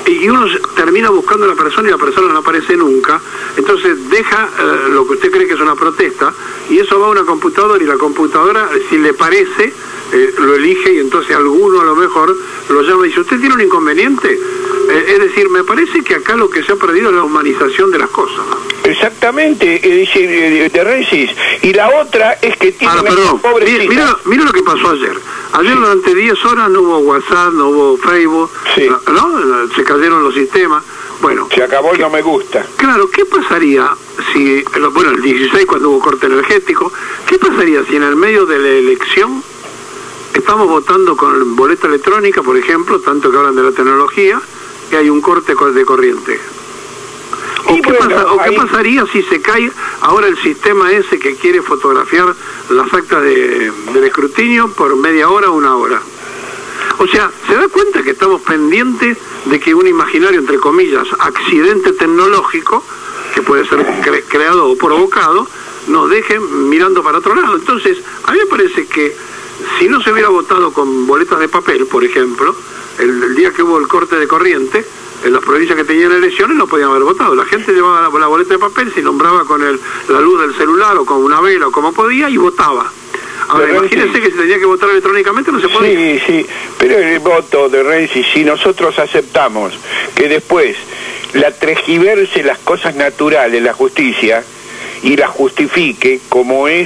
y uno termina buscando a la persona y la persona no aparece nunca, entonces deja lo que usted cree que es una protesta, y eso va a una computadora, y la computadora, si le parece, lo elige, y entonces alguno a lo mejor lo llama y dice, ¿usted tiene un inconveniente? Es decir, me parece que acá lo que se ha perdido es la humanización de las cosas. Exactamente, de Rensis. Y la otra es que tiene mira lo que pasó ayer. Ayer durante 10 horas no hubo WhatsApp, no hubo Facebook, ¿no? Se cayeron los sistemas. Bueno, se acabó el no me gusta. Claro, ¿qué pasaría si, bueno, el 16 cuando hubo corte energético, qué pasaría si en el medio de la elección estamos votando con boleta electrónica, por ejemplo, tanto que hablan de la tecnología, que hay un corte de corriente? ¿Qué pasaría si se cae ahora el sistema ese que quiere fotografiar las actas del escrutinio por media hora o una hora? O sea, ¿se da cuenta que estamos pendientes de que un imaginario, entre comillas, accidente tecnológico, que puede ser creado o provocado, nos deje mirando para otro lado? Entonces, a mí me parece que si no se hubiera votado con boletas de papel, por ejemplo, el día que hubo el corte de corriente, en las provincias que tenían elecciones no podían haber votado. La gente llevaba la boleta de papel, se nombraba con la luz del celular o con una vela o como podía y votaba. Ahora, imagínense que si tenía que votar electrónicamente no se podía. Sí, pero el voto de Renzi, si nosotros aceptamos que después la tergiverse las cosas naturales, la justicia, y la justifique, como es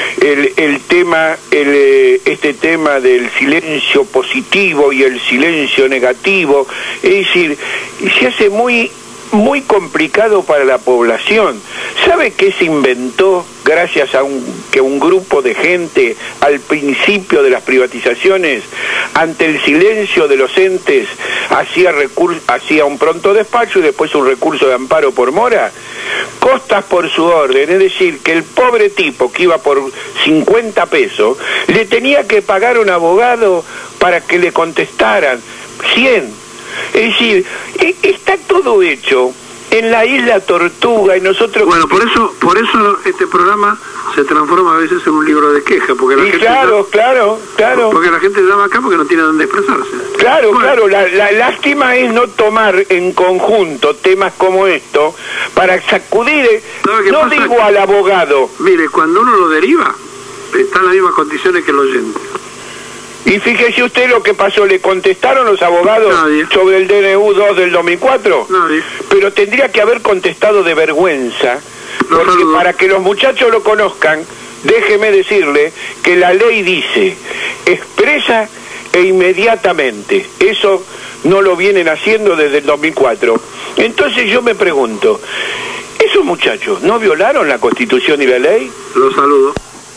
este tema del silencio positivo y el silencio negativo, es decir, se hace muy complicado para la población. ¿Sabe qué se inventó gracias a que un grupo de gente al principio de las privatizaciones, ante el silencio de los entes, hacía un pronto despacho y después un recurso de amparo por mora? Costas por su orden, es decir, que el pobre tipo que iba por 50 pesos le tenía que pagar a un abogado para que le contestaran 100. Es decir, está todo hecho en la isla Tortuga y nosotros... Bueno, por eso este programa se transforma a veces en un libro de queja, porque la gente claro. Porque la gente llama acá porque no tiene dónde expresarse. Claro, la lástima es no tomar en conjunto temas como esto para sacudir, no digo al abogado. Mire, cuando uno lo deriva, está en las mismas condiciones que el oyente. Y fíjese usted lo que pasó, ¿le contestaron los abogados sobre el DNU 2 del 2004? Nadie. Pero tendría que haber contestado de vergüenza, porque para que los muchachos lo conozcan, déjeme decirle que la ley dice expresa e inmediatamente. Eso no lo vienen haciendo desde el 2004. Entonces yo me pregunto, ¿esos muchachos no violaron la Constitución y la ley? Los saludo.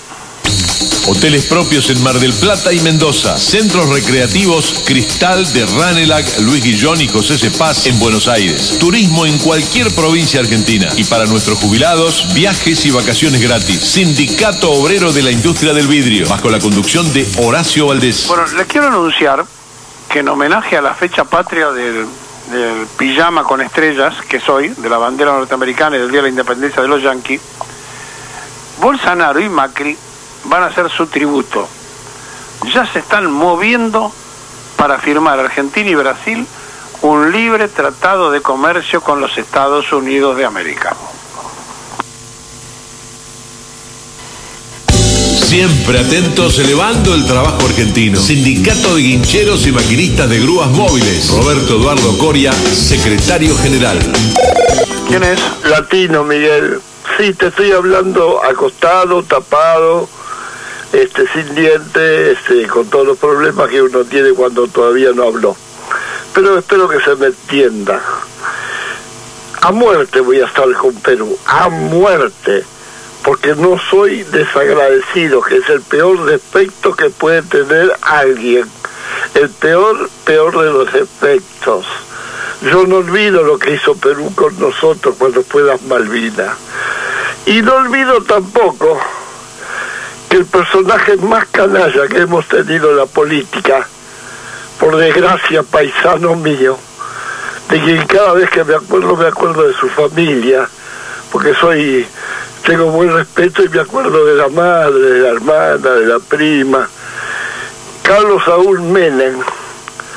Hoteles propios en Mar del Plata y Mendoza. Centros recreativos Cristal de Ranelagh, Luis Guillón y José Cepaz en Buenos Aires. Turismo en cualquier provincia argentina. Y para nuestros jubilados, viajes y vacaciones gratis. Sindicato Obrero de la Industria del Vidrio, bajo la conducción de Horacio Valdés. Bueno, les quiero anunciar que en homenaje a la fecha patria del pijama con estrellas, que soy, de la bandera norteamericana y del Día de la Independencia de los Yankees, Bolsonaro y Macri van a hacer su tributo. Ya se están moviendo para firmar Argentina y Brasil un libre tratado de comercio con los Estados Unidos de América. Siempre atentos, elevando el trabajo argentino. Sindicato de Guincheros y Maquinistas de Grúas Móviles. Roberto Eduardo Coria, secretario general. ¿Quién es? Latino, Miguel. Sí, te estoy hablando acostado, tapado, sin dientes, con todos los problemas que uno tiene cuando todavía no habló. Pero espero que se me entienda. A muerte voy a estar con Perú, a muerte, porque no soy desagradecido, que es el peor defecto que puede tener alguien, el peor de los defectos. Yo no olvido lo que hizo Perú con nosotros cuando fue las Malvinas. Y no olvido tampoco que el personaje más canalla que hemos tenido en la política, por desgracia, paisano mío, de quien cada vez que me acuerdo de su familia, porque tengo buen respeto y me acuerdo de la madre, de la hermana, de la prima, Carlos Saúl Menem.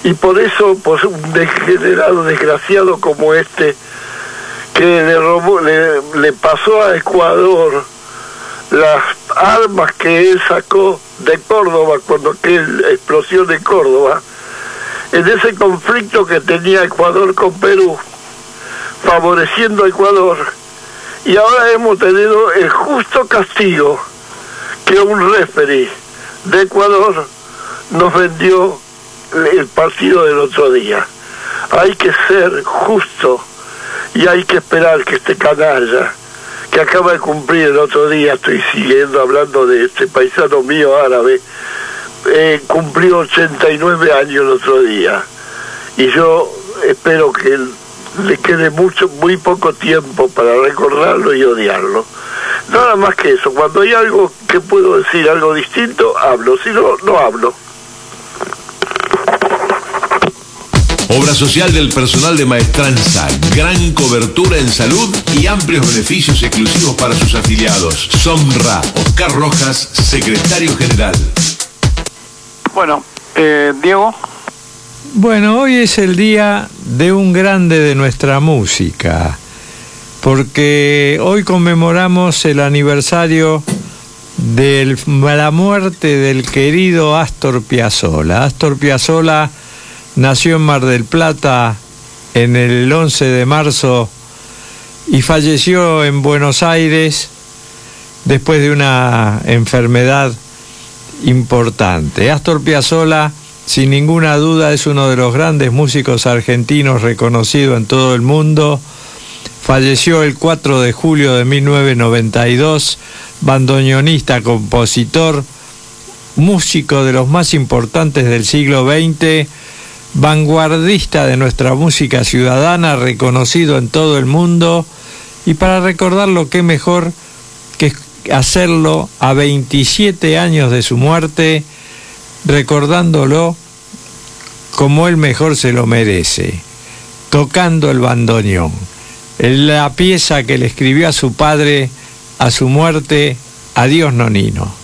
Y por eso, pues, un degenerado desgraciado como este, que le pasó a Ecuador las armas que él sacó de Córdoba cuando aquella explosión de Córdoba, en ese conflicto que tenía Ecuador con Perú, favoreciendo a Ecuador, y ahora hemos tenido el justo castigo que un referee de Ecuador nos vendió el partido del otro día. Hay que ser justo y hay que esperar que este canalla, que acaba de cumplir el otro día, estoy siguiendo hablando de este paisano mío árabe, cumplió 89 años el otro día, y yo espero que le quede muy poco tiempo para recordarlo y odiarlo. Nada más que eso. Cuando hay algo que puedo decir, algo distinto, hablo. Si no, no hablo. Obra social del personal de Maestranza, gran cobertura en salud y amplios beneficios exclusivos para sus afiliados. Somra, Oscar Rojas, secretario general. Bueno, Diego. Bueno, hoy es el día de un grande de nuestra música, porque hoy conmemoramos el aniversario de la muerte del querido Astor Piazzolla. Astor Piazzolla nació en Mar del Plata en el 11 de marzo y falleció en Buenos Aires después de una enfermedad importante. Astor Piazzolla, sin ninguna duda, es uno de los grandes músicos argentinos reconocido en todo el mundo. Falleció el 4 de julio de 1992, bandoneonista, compositor, músico de los más importantes del siglo XX, vanguardista de nuestra música ciudadana, reconocido en todo el mundo. Y para recordarlo, qué mejor que hacerlo a 27 años de su muerte, recordándolo como él mejor se lo merece, tocando el bandoneón. La pieza que le escribió a su padre a su muerte, Adiós Nonino.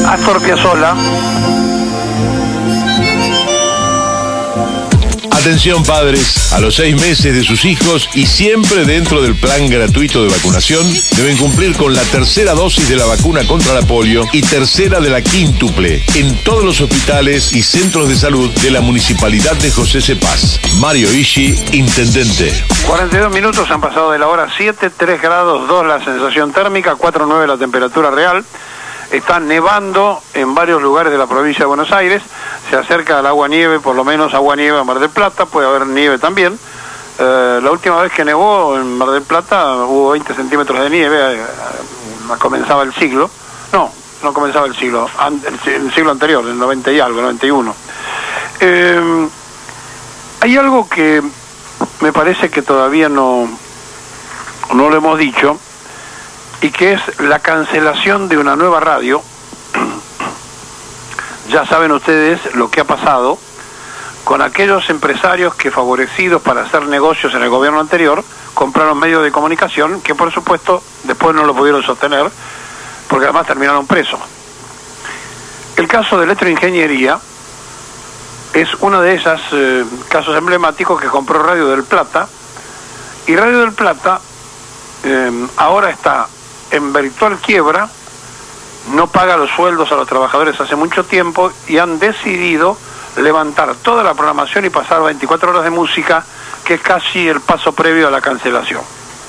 Astor Piazzolla. Atención padres, a los 6 meses de sus hijos y siempre dentro del plan gratuito de vacunación, deben cumplir con la tercera dosis de la vacuna contra la polio y tercera de la quíntuple en todos los hospitales y centros de salud de la Municipalidad de José C. Paz. Mario Ishi, Intendente. 42 minutos han pasado de la hora 7, 3 grados 2 la sensación térmica, 4,9 la temperatura real. Está nevando en varios lugares de la provincia de Buenos Aires, se acerca al agua-nieve, por lo menos agua-nieve a Mar del Plata, puede haber nieve también. La última vez que nevó en Mar del Plata hubo 20 centímetros de nieve, comenzaba el siglo, no comenzaba el siglo anterior, el 90 y algo, 91. Hay algo que me parece que todavía no lo hemos dicho, y que es la cancelación de una nueva radio. Ya saben ustedes lo que ha pasado con aquellos empresarios que, favorecidos para hacer negocios en el gobierno anterior, compraron medios de comunicación que por supuesto después no lo pudieron sostener porque además terminaron presos. El caso de Electroingeniería es uno de esos casos emblemáticos que compró Radio del Plata, y Radio del Plata ahora está en virtual quiebra, no paga los sueldos a los trabajadores hace mucho tiempo y han decidido levantar toda la programación y pasar 24 horas de música, que es casi el paso previo a la cancelación.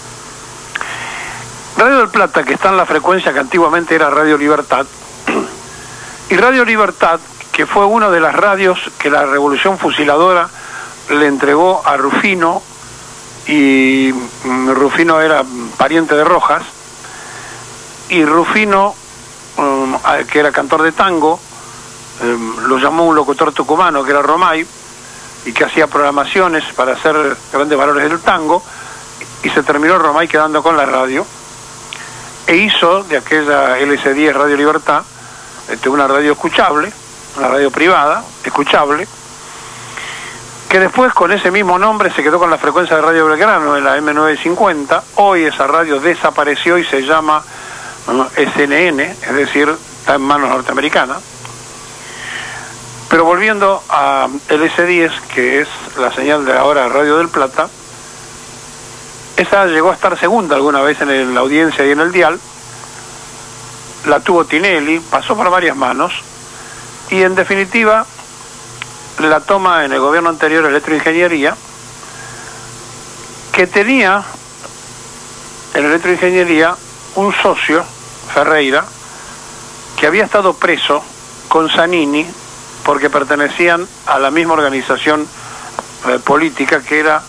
Radio del Plata, que está en la frecuencia que antiguamente era Radio Libertad, y Radio Libertad, que fue una de las radios que la Revolución Fusiladora le entregó a Rufino, y Rufino era pariente de Rojas, y Rufino, que era cantor de tango, lo llamó un locutor tucumano que era Romay, y que hacía programaciones para hacer grandes valores del tango, y se terminó Romay quedando con la radio, e hizo de aquella LC10 Radio Libertad una radio escuchable, una radio privada, escuchable, que después con ese mismo nombre se quedó con la frecuencia de Radio Belgrano en la M950. Hoy esa radio desapareció y se llama SNN, es decir, está en manos norteamericanas. Pero volviendo a LS10, que es la señal de ahora Radio del Plata, esa llegó a estar segunda alguna vez en la audiencia y en el dial, la tuvo Tinelli, pasó por varias manos, y en definitiva la toma en el gobierno anterior Electroingeniería, que tenía en Electroingeniería un socio, Ferreira, que había estado preso con Zanini porque pertenecían a la misma organización política, que era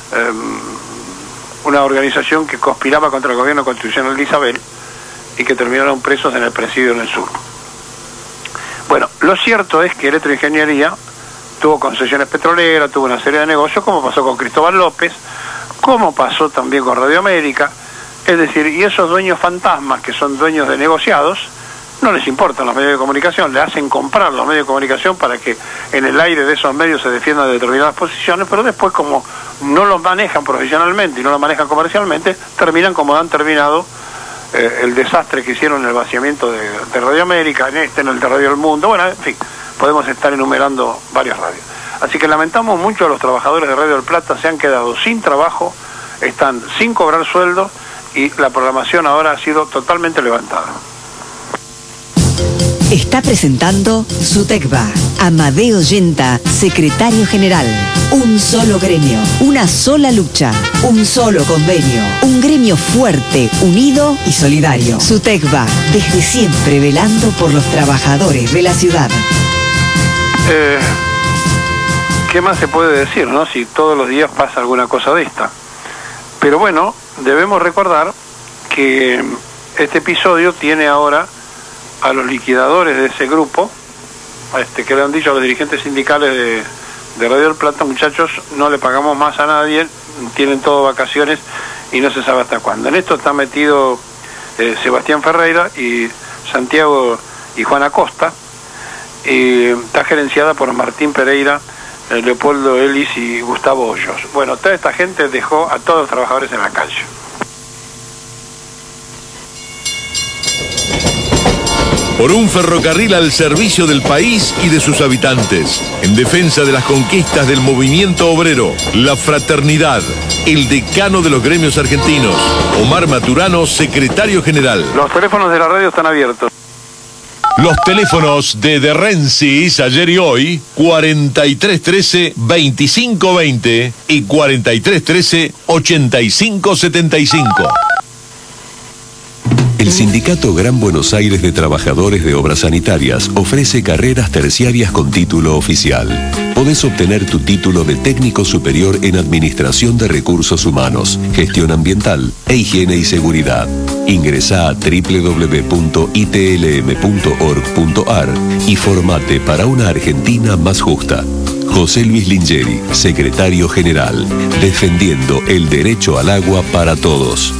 una organización que conspiraba contra el gobierno constitucional de Isabel, y que terminaron presos en el presidio en el sur. Bueno, lo cierto es que Electroingeniería tuvo concesiones petroleras, tuvo una serie de negocios, como pasó con Cristóbal López, como pasó también con Radio América. Es decir, y esos dueños fantasmas, que son dueños de negociados, no les importan los medios de comunicación, le hacen comprar los medios de comunicación para que en el aire de esos medios se defiendan de determinadas posiciones, pero después, como no los manejan profesionalmente y no los manejan comercialmente, terminan como han terminado el desastre que hicieron en el vaciamiento de Radio América, en el de Radio El Mundo. Bueno, en fin, podemos estar enumerando varias radios. Así que lamentamos mucho a los trabajadores de Radio del Plata, se han quedado sin trabajo, están sin cobrar sueldo, y la programación ahora ha sido totalmente levantada. Está presentando SUTECBA. Amadeo Yenta, secretario general. Un solo gremio, una sola lucha, un solo convenio. Un gremio fuerte, unido y solidario. SUTECBA, desde siempre velando por los trabajadores de la ciudad. ¿Qué más se puede decir, no? Si todos los días pasa alguna cosa de esta. Pero bueno, debemos recordar que este episodio tiene ahora a los liquidadores de ese grupo, que le han dicho a los dirigentes sindicales de Radio del Plata: muchachos, no le pagamos más a nadie, tienen todo vacaciones y no se sabe hasta cuándo. En esto está metido Sebastián Ferreira y Santiago y Juan Acosta, y está gerenciada por Martín Pereira, Leopoldo Ellis y Gustavo Hoyos. Bueno, toda esta gente dejó a todos los trabajadores en la calle. Por un ferrocarril al servicio del país y de sus habitantes. En defensa de las conquistas del movimiento obrero. La fraternidad. El decano de los gremios argentinos. Omar Maturano, secretario general. Los teléfonos de la radio están abiertos. Los teléfonos de Rensis ayer y hoy, 4313-2520 y 4313-8575. El Sindicato Gran Buenos Aires de Trabajadores de Obras Sanitarias ofrece carreras terciarias con título oficial. Podés obtener tu título de técnico superior en Administración de Recursos Humanos, Gestión Ambiental e Higiene y Seguridad. Ingresá a www.itlm.org.ar y formate para una Argentina más justa. José Luis Lingeri, secretario general, defendiendo el derecho al agua para todos.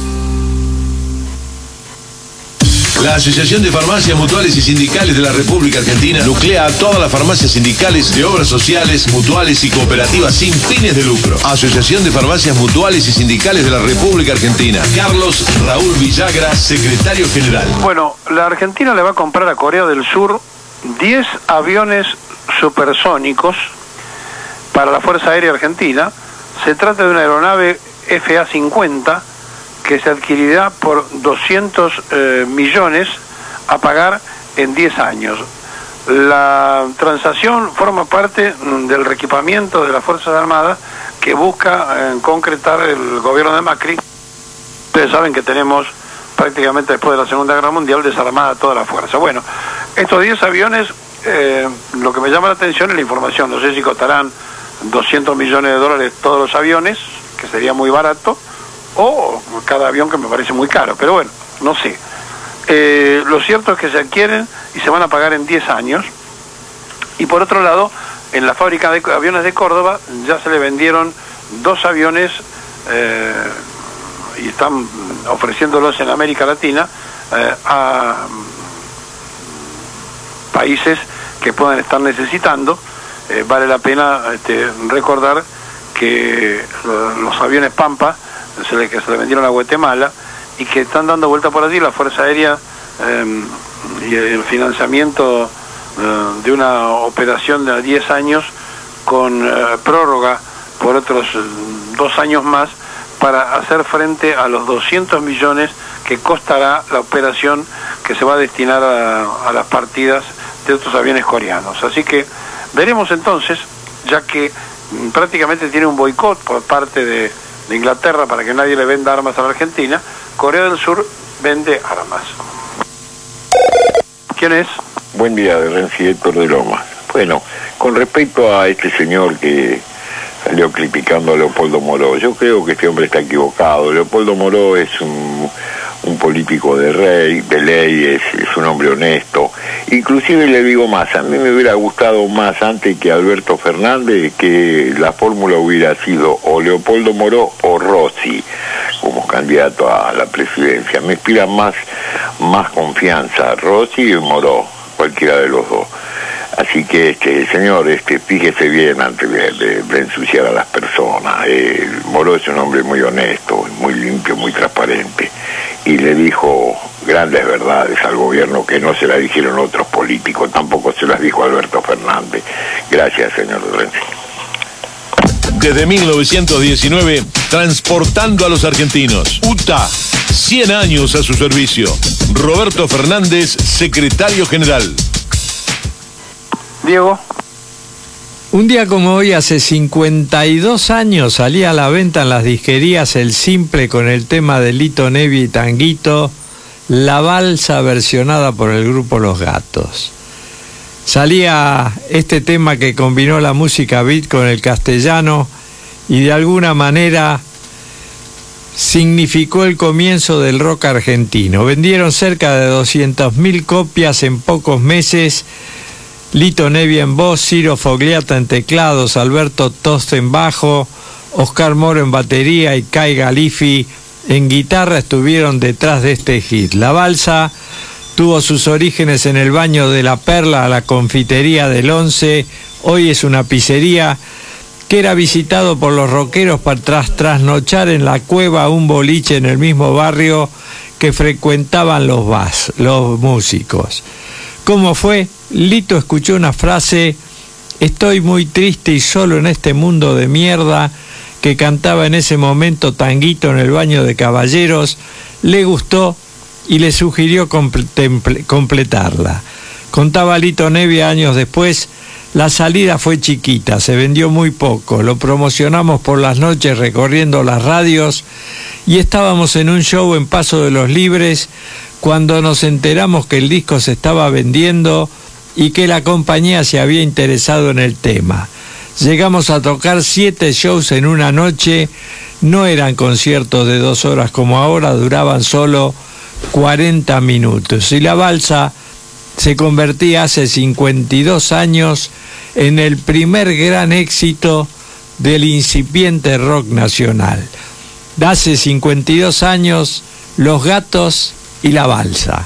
La Asociación de Farmacias Mutuales y Sindicales de la República Argentina nuclea a todas las farmacias sindicales de obras sociales, mutuales y cooperativas sin fines de lucro. Asociación de Farmacias Mutuales y Sindicales de la República Argentina. Carlos Raúl Villagra, secretario general. Bueno, la Argentina le va a comprar a Corea del Sur 10 aviones supersónicos para la Fuerza Aérea Argentina. Se trata de una aeronave FA-50 que se adquirirá por 200 millones a pagar en 10 años. La transacción forma parte del reequipamiento de las Fuerzas Armadas que busca concretar el gobierno de Macri. Ustedes saben que tenemos prácticamente después de la Segunda Guerra Mundial desarmada toda la fuerza. Bueno, estos 10 aviones, lo que me llama la atención es la información. No sé si costarán 200 millones de dólares todos los aviones, que sería muy barato, o cada avión, que me parece muy caro, pero bueno, no sé. Lo cierto es que se adquieren y se van a pagar en 10 años. Y por otro lado, en la fábrica de aviones de Córdoba ya se le vendieron 2 aviones y están ofreciéndolos en América Latina a países que puedan estar necesitando. Vale la pena recordar que los aviones Pampa que se le vendieron a Guatemala y que están dando vuelta por allí la Fuerza Aérea y el financiamiento de una operación de 10 años con prórroga por otros 2 años más para hacer frente a los 200 millones que costará la operación que se va a destinar a las partidas de otros aviones coreanos. Así que veremos entonces, ya que prácticamente tiene un boicot por parte de Inglaterra para que nadie le venda armas a la Argentina. Corea del Sur vende armas. ¿Quién es? Buen día, de Renzi, Héctor de Lomas. Bueno, con respecto a este señor que salió criticando a Leopoldo Moró, yo creo que este hombre está equivocado. Leopoldo Moró es un político de ley, es un hombre honesto. Inclusive le digo más, a mí me hubiera gustado más antes que Alberto Fernández que la fórmula hubiera sido o Leopoldo Moró o Rossi como candidato a la presidencia. Me inspira más confianza Rossi y Moró, cualquiera de los dos. Así que señor, fíjese bien antes de ensuciar a las personas. Moró es un hombre muy honesto, muy limpio, muy transparente, y le dijo grandes verdades al gobierno que no se las dijeron otros políticos, tampoco se las dijo Alberto Fernández. Gracias, señor Renzi. Desde 1919, transportando a los argentinos. UTA, 100 años a su servicio. Roberto Fernández, secretario general. Diego. Un día como hoy, hace 52 años, salía a la venta en las disquerías El Simple con el tema de Lito Nebbia y Tanguito, La Balsa, versionada por el grupo Los Gatos. Salía este tema que combinó la música beat con el castellano y de alguna manera significó el comienzo del rock argentino. Vendieron cerca de 200.000 copias en pocos meses. Lito Nebbia en voz, Ciro Fogliata en teclados, Alberto Toste en bajo, Oscar Moro en batería y Kai Galifi en guitarra estuvieron detrás de este hit. La Balsa tuvo sus orígenes en el Baño de la Perla, la confitería del 11, hoy es una pizzería, que era visitado por los rockeros para trasnochar en la Cueva, un boliche en el mismo barrio que frecuentaban los músicos. ¿Cómo fue? Lito escuchó una frase: estoy muy triste y solo en este mundo de mierda, que cantaba en ese momento Tanguito en el baño de caballeros. Le gustó y le sugirió completarla. Contaba Lito Nevia años después: la salida fue chiquita, se vendió muy poco, lo promocionamos por las noches recorriendo las radios y estábamos en un show en Paso de los Libres cuando nos enteramos que el disco se estaba vendiendo y que la compañía se había interesado en el tema. Llegamos a tocar 7 shows en una noche, no eran conciertos de 2 horas como ahora, duraban solo 40 minutos. Y la balsa se convertía hace 52 años en el primer gran éxito del incipiente rock nacional. Hace 52 años, Los Gatos y la balsa.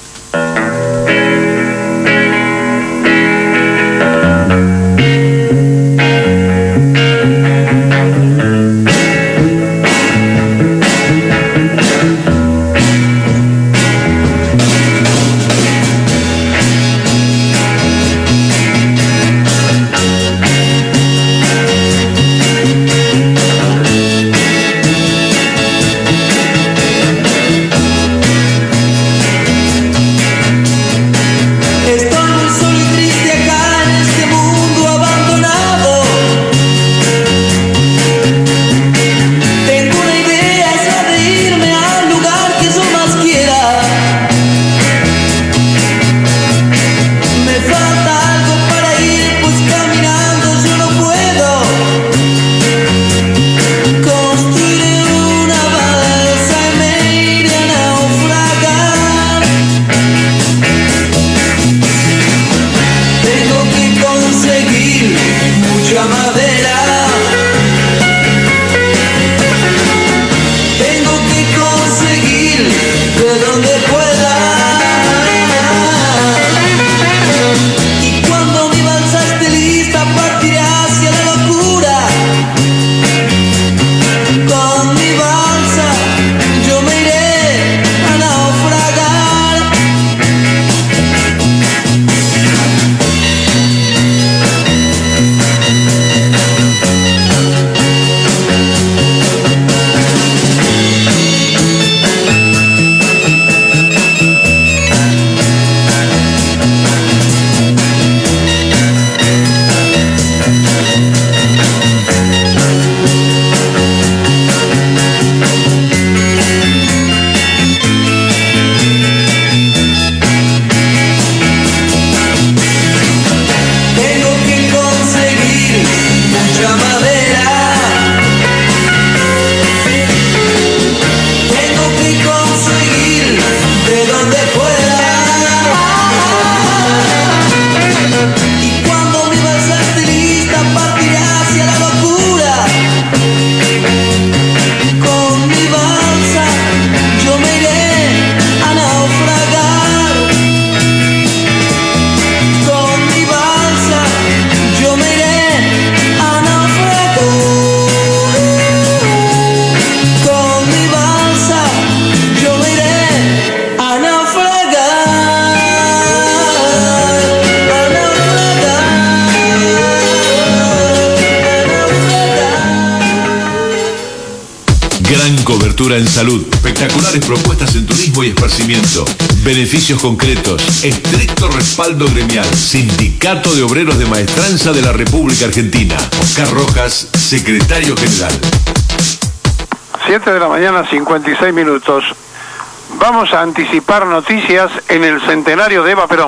En salud, espectaculares propuestas en turismo y esparcimiento, beneficios concretos, estricto respaldo gremial. Sindicato de Obreros de Maestranza de la República Argentina. Oscar Rojas, secretario general. 7 de la mañana, 56 minutos. Vamos a anticipar noticias en el centenario de Eva Perón.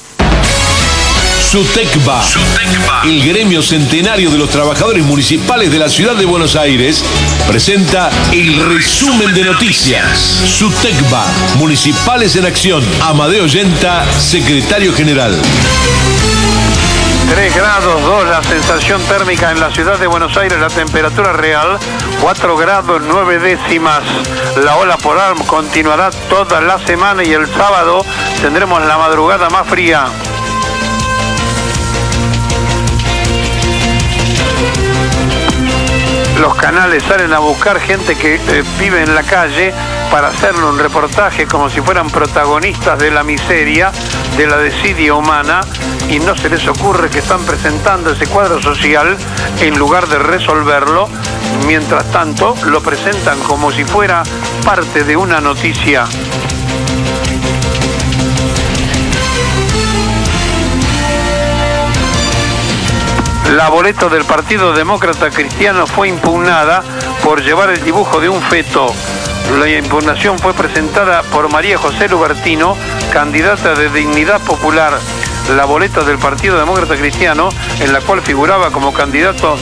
SUTECBA, el gremio centenario de los trabajadores municipales de la ciudad de Buenos Aires, presenta el resumen de noticias. SUTECBA, Municipales en Acción. Amadeo Yenta, secretario general. 3 grados 2 la sensación térmica en la ciudad de Buenos Aires, la temperatura real 4 grados 9 décimas. La ola polar continuará toda la semana y el sábado tendremos la madrugada más fría. Los canales salen a buscar gente que vive en la calle para hacerle un reportaje como si fueran protagonistas de la miseria, de la desidia humana, y no se les ocurre que están presentando ese cuadro social en lugar de resolverlo. Mientras tanto, lo presentan como si fuera parte de una noticia. La boleta del Partido Demócrata Cristiano fue impugnada por llevar el dibujo de un feto. La impugnación fue presentada por María José Lubertino, candidata de Dignidad Popular. La boleta del Partido Demócrata Cristiano, en la cual figuraba como candidato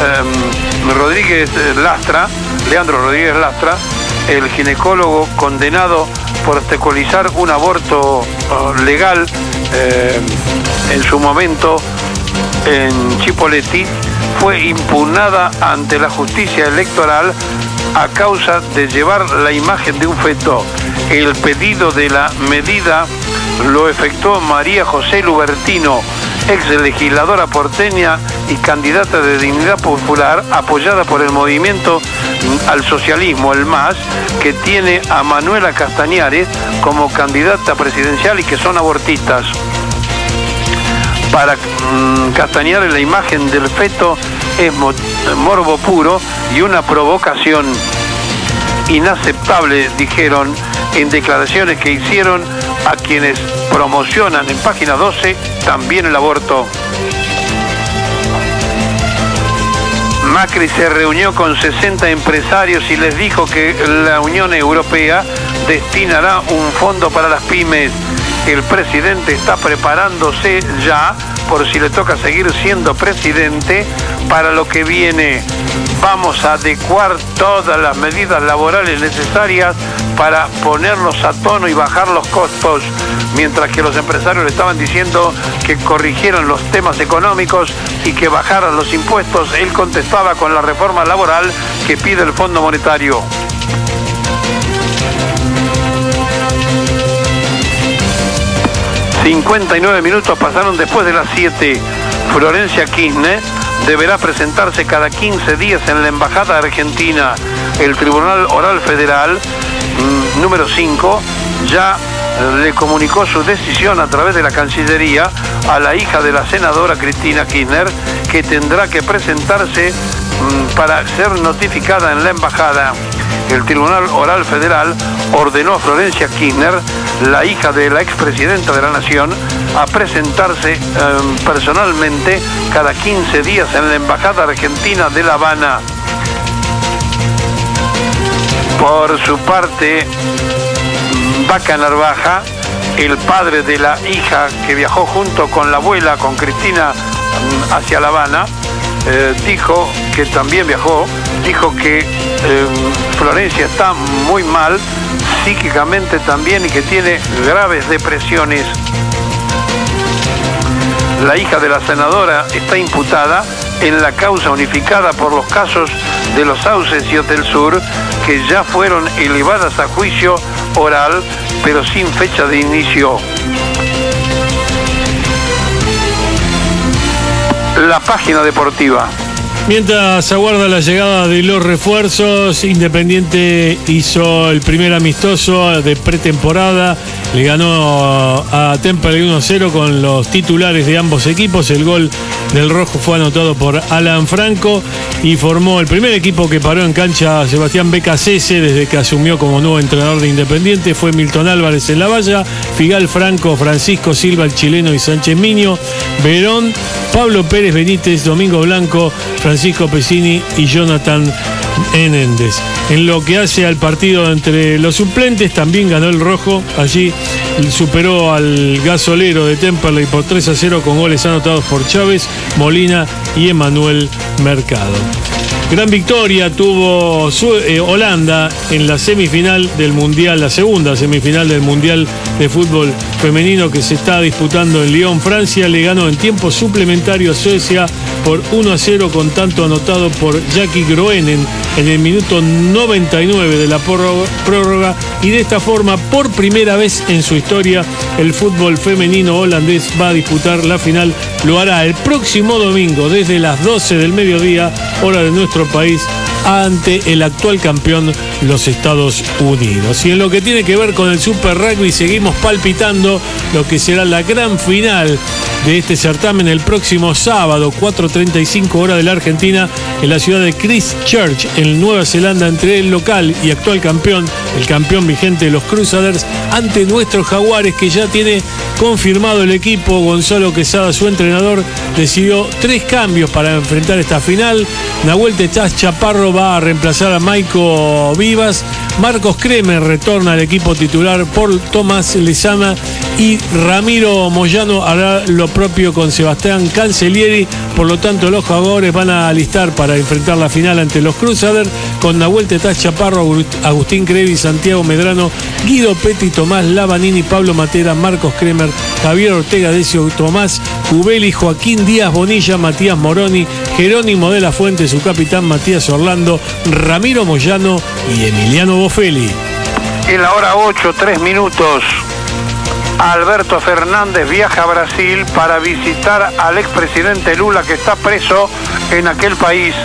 Leandro Rodríguez Lastra, el ginecólogo condenado por obstaculizar un aborto legal en su momento en Chipoleti, fue impugnada ante la justicia electoral a causa de llevar la imagen de un feto. El pedido de la medida lo efectuó María José Lubertino, ex legisladora porteña y candidata de Dignidad Popular, apoyada por el movimiento al socialismo, el MAS, que tiene a Manuela Castañares como candidata presidencial y que son abortistas. Para Castañares la imagen del feto es morbo puro y una provocación inaceptable, dijeron en declaraciones que hicieron a quienes promocionan en página 12 también el aborto. Macri se reunió con 60 empresarios y les dijo que la Unión Europea destinará un fondo para las pymes. El presidente está preparándose ya, por si le toca seguir siendo presidente, para lo que viene. Vamos a adecuar todas las medidas laborales necesarias para ponernos a tono y bajar los costos. Mientras que los empresarios le estaban diciendo que corrigieran los temas económicos y que bajaran los impuestos, él contestaba con la reforma laboral que pide el Fondo Monetario. ...59 minutos pasaron después de las 7. Florencia Kirchner deberá presentarse cada 15 días en la Embajada Argentina. El Tribunal Oral Federal, número 5, ya le comunicó su decisión a través de la Cancillería a la hija de la senadora Cristina Kirchner, que tendrá que presentarse para ser notificada en la Embajada. El Tribunal Oral Federal ordenó a Florencia Kirchner, la hija de la expresidenta de la Nación, a presentarse personalmente cada 15 días en la Embajada Argentina de La Habana. Por su parte, Vaca Narvaja, el padre de la hija que viajó junto con la abuela, con Cristina, hacia La Habana, dijo que también viajó, dijo que Florencia está muy mal, psíquicamente también, y que tiene graves depresiones. La hija de la senadora está imputada en la causa unificada por los casos de Los Sauces y Hotel Sur, que ya fueron elevadas a juicio oral, pero sin fecha de inicio. La página deportiva. Mientras aguarda la llegada de los refuerzos, Independiente hizo el primer amistoso de pretemporada, le ganó a Temperley 1-0 con los titulares de ambos equipos. El gol del rojo fue anotado por Alan Franco y formó el primer equipo que paró en cancha Sebastián Becasese desde que asumió como nuevo entrenador de Independiente. Fue Milton Álvarez en la valla, Figal Franco, Francisco Silva el chileno y Sánchez Miño, Verón, Pablo Pérez Benítez, Domingo Blanco, Francisco Pesini y Jonathan Menéndez. En lo que hace al partido entre los suplentes, también ganó el rojo. Allí superó al gasolero de Temperley por 3-0 con goles anotados por Chávez, Molina y Emanuel Mercado. Gran victoria tuvo Holanda en la semifinal del Mundial, la segunda semifinal del Mundial de Fútbol Femenino que se está disputando en Lyon, Francia. Le ganó en tiempo suplementario a Suecia por 1-0 con tanto anotado por Jackie Groenen en el minuto 99 de la prórroga, y de esta forma, por primera vez en su historia, el fútbol femenino holandés va a disputar la final. Lo hará el próximo domingo desde las 12 del mediodía, hora de nuestro país, ante el actual campeón, los Estados Unidos. Y en lo que tiene que ver con el Super Rugby, seguimos palpitando lo que será la gran final de este certamen el próximo sábado, 4:35 hora de la Argentina, en la ciudad de Christchurch, en Nueva Zelanda, entre el local y actual campeón, el campeón vigente de los Crusaders, ante nuestros Jaguares, que ya tiene confirmado el equipo. Gonzalo Quesada, su entrenador, decidió 3 cambios para enfrentar esta final. Nahuel Tetaz Chaparro va a reemplazar a Maico Vivas. Marcos Kremer retorna al equipo titular por Tomás Lezama, y Ramiro Moyano hará lo propio con Sebastián Cancellieri. Por lo tanto, los jugadores van a alistar para enfrentar la final ante los Crusaders con Nahuel Tetaz Chaparro, Agustín Crevi, Santiago Medrano, Guido Petti, Tomás Lavanini, Pablo Matera, Marcos Kremer, Javier Ortega Decio, Tomás Cubeli, Joaquín Díaz Bonilla, Matías Moroni, Jerónimo de la Fuente, su capitán Matías Orlando, Ramiro Moyano y Emiliano Bofelli. En la hora 8, 3 minutos, Alberto Fernández viaja a Brasil para visitar al expresidente Lula, que está preso en aquel país.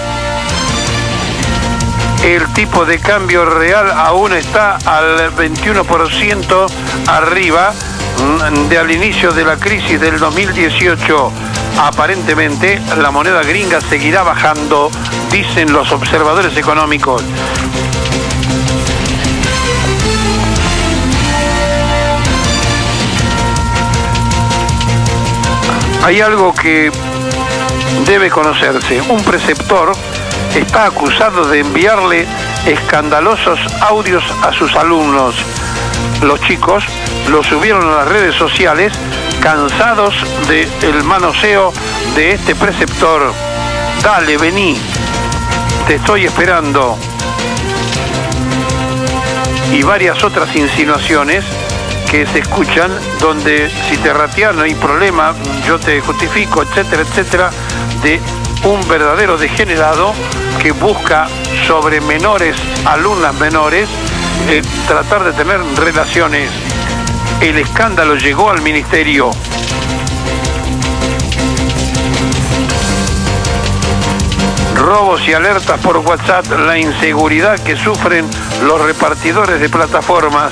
El tipo de cambio real aún está al 21% arriba al inicio de la crisis del 2018. Aparentemente la moneda gringa seguirá bajando, dicen los observadores económicos. Hay algo que debe conocerse. Un preceptor está acusado de enviarle escandalosos audios a sus alumnos. Los chicos lo subieron a las redes sociales, cansados del manoseo de este preceptor. Dale, vení, te estoy esperando. Y varias otras insinuaciones que se escuchan, donde si te rateas no hay problema, yo te justifico, etcétera, etcétera, de un verdadero degenerado que busca sobre menores, alumnas menores, tratar de tener relaciones. El escándalo llegó al ministerio. Robos y alertas por WhatsApp, la inseguridad que sufren los repartidores de plataformas.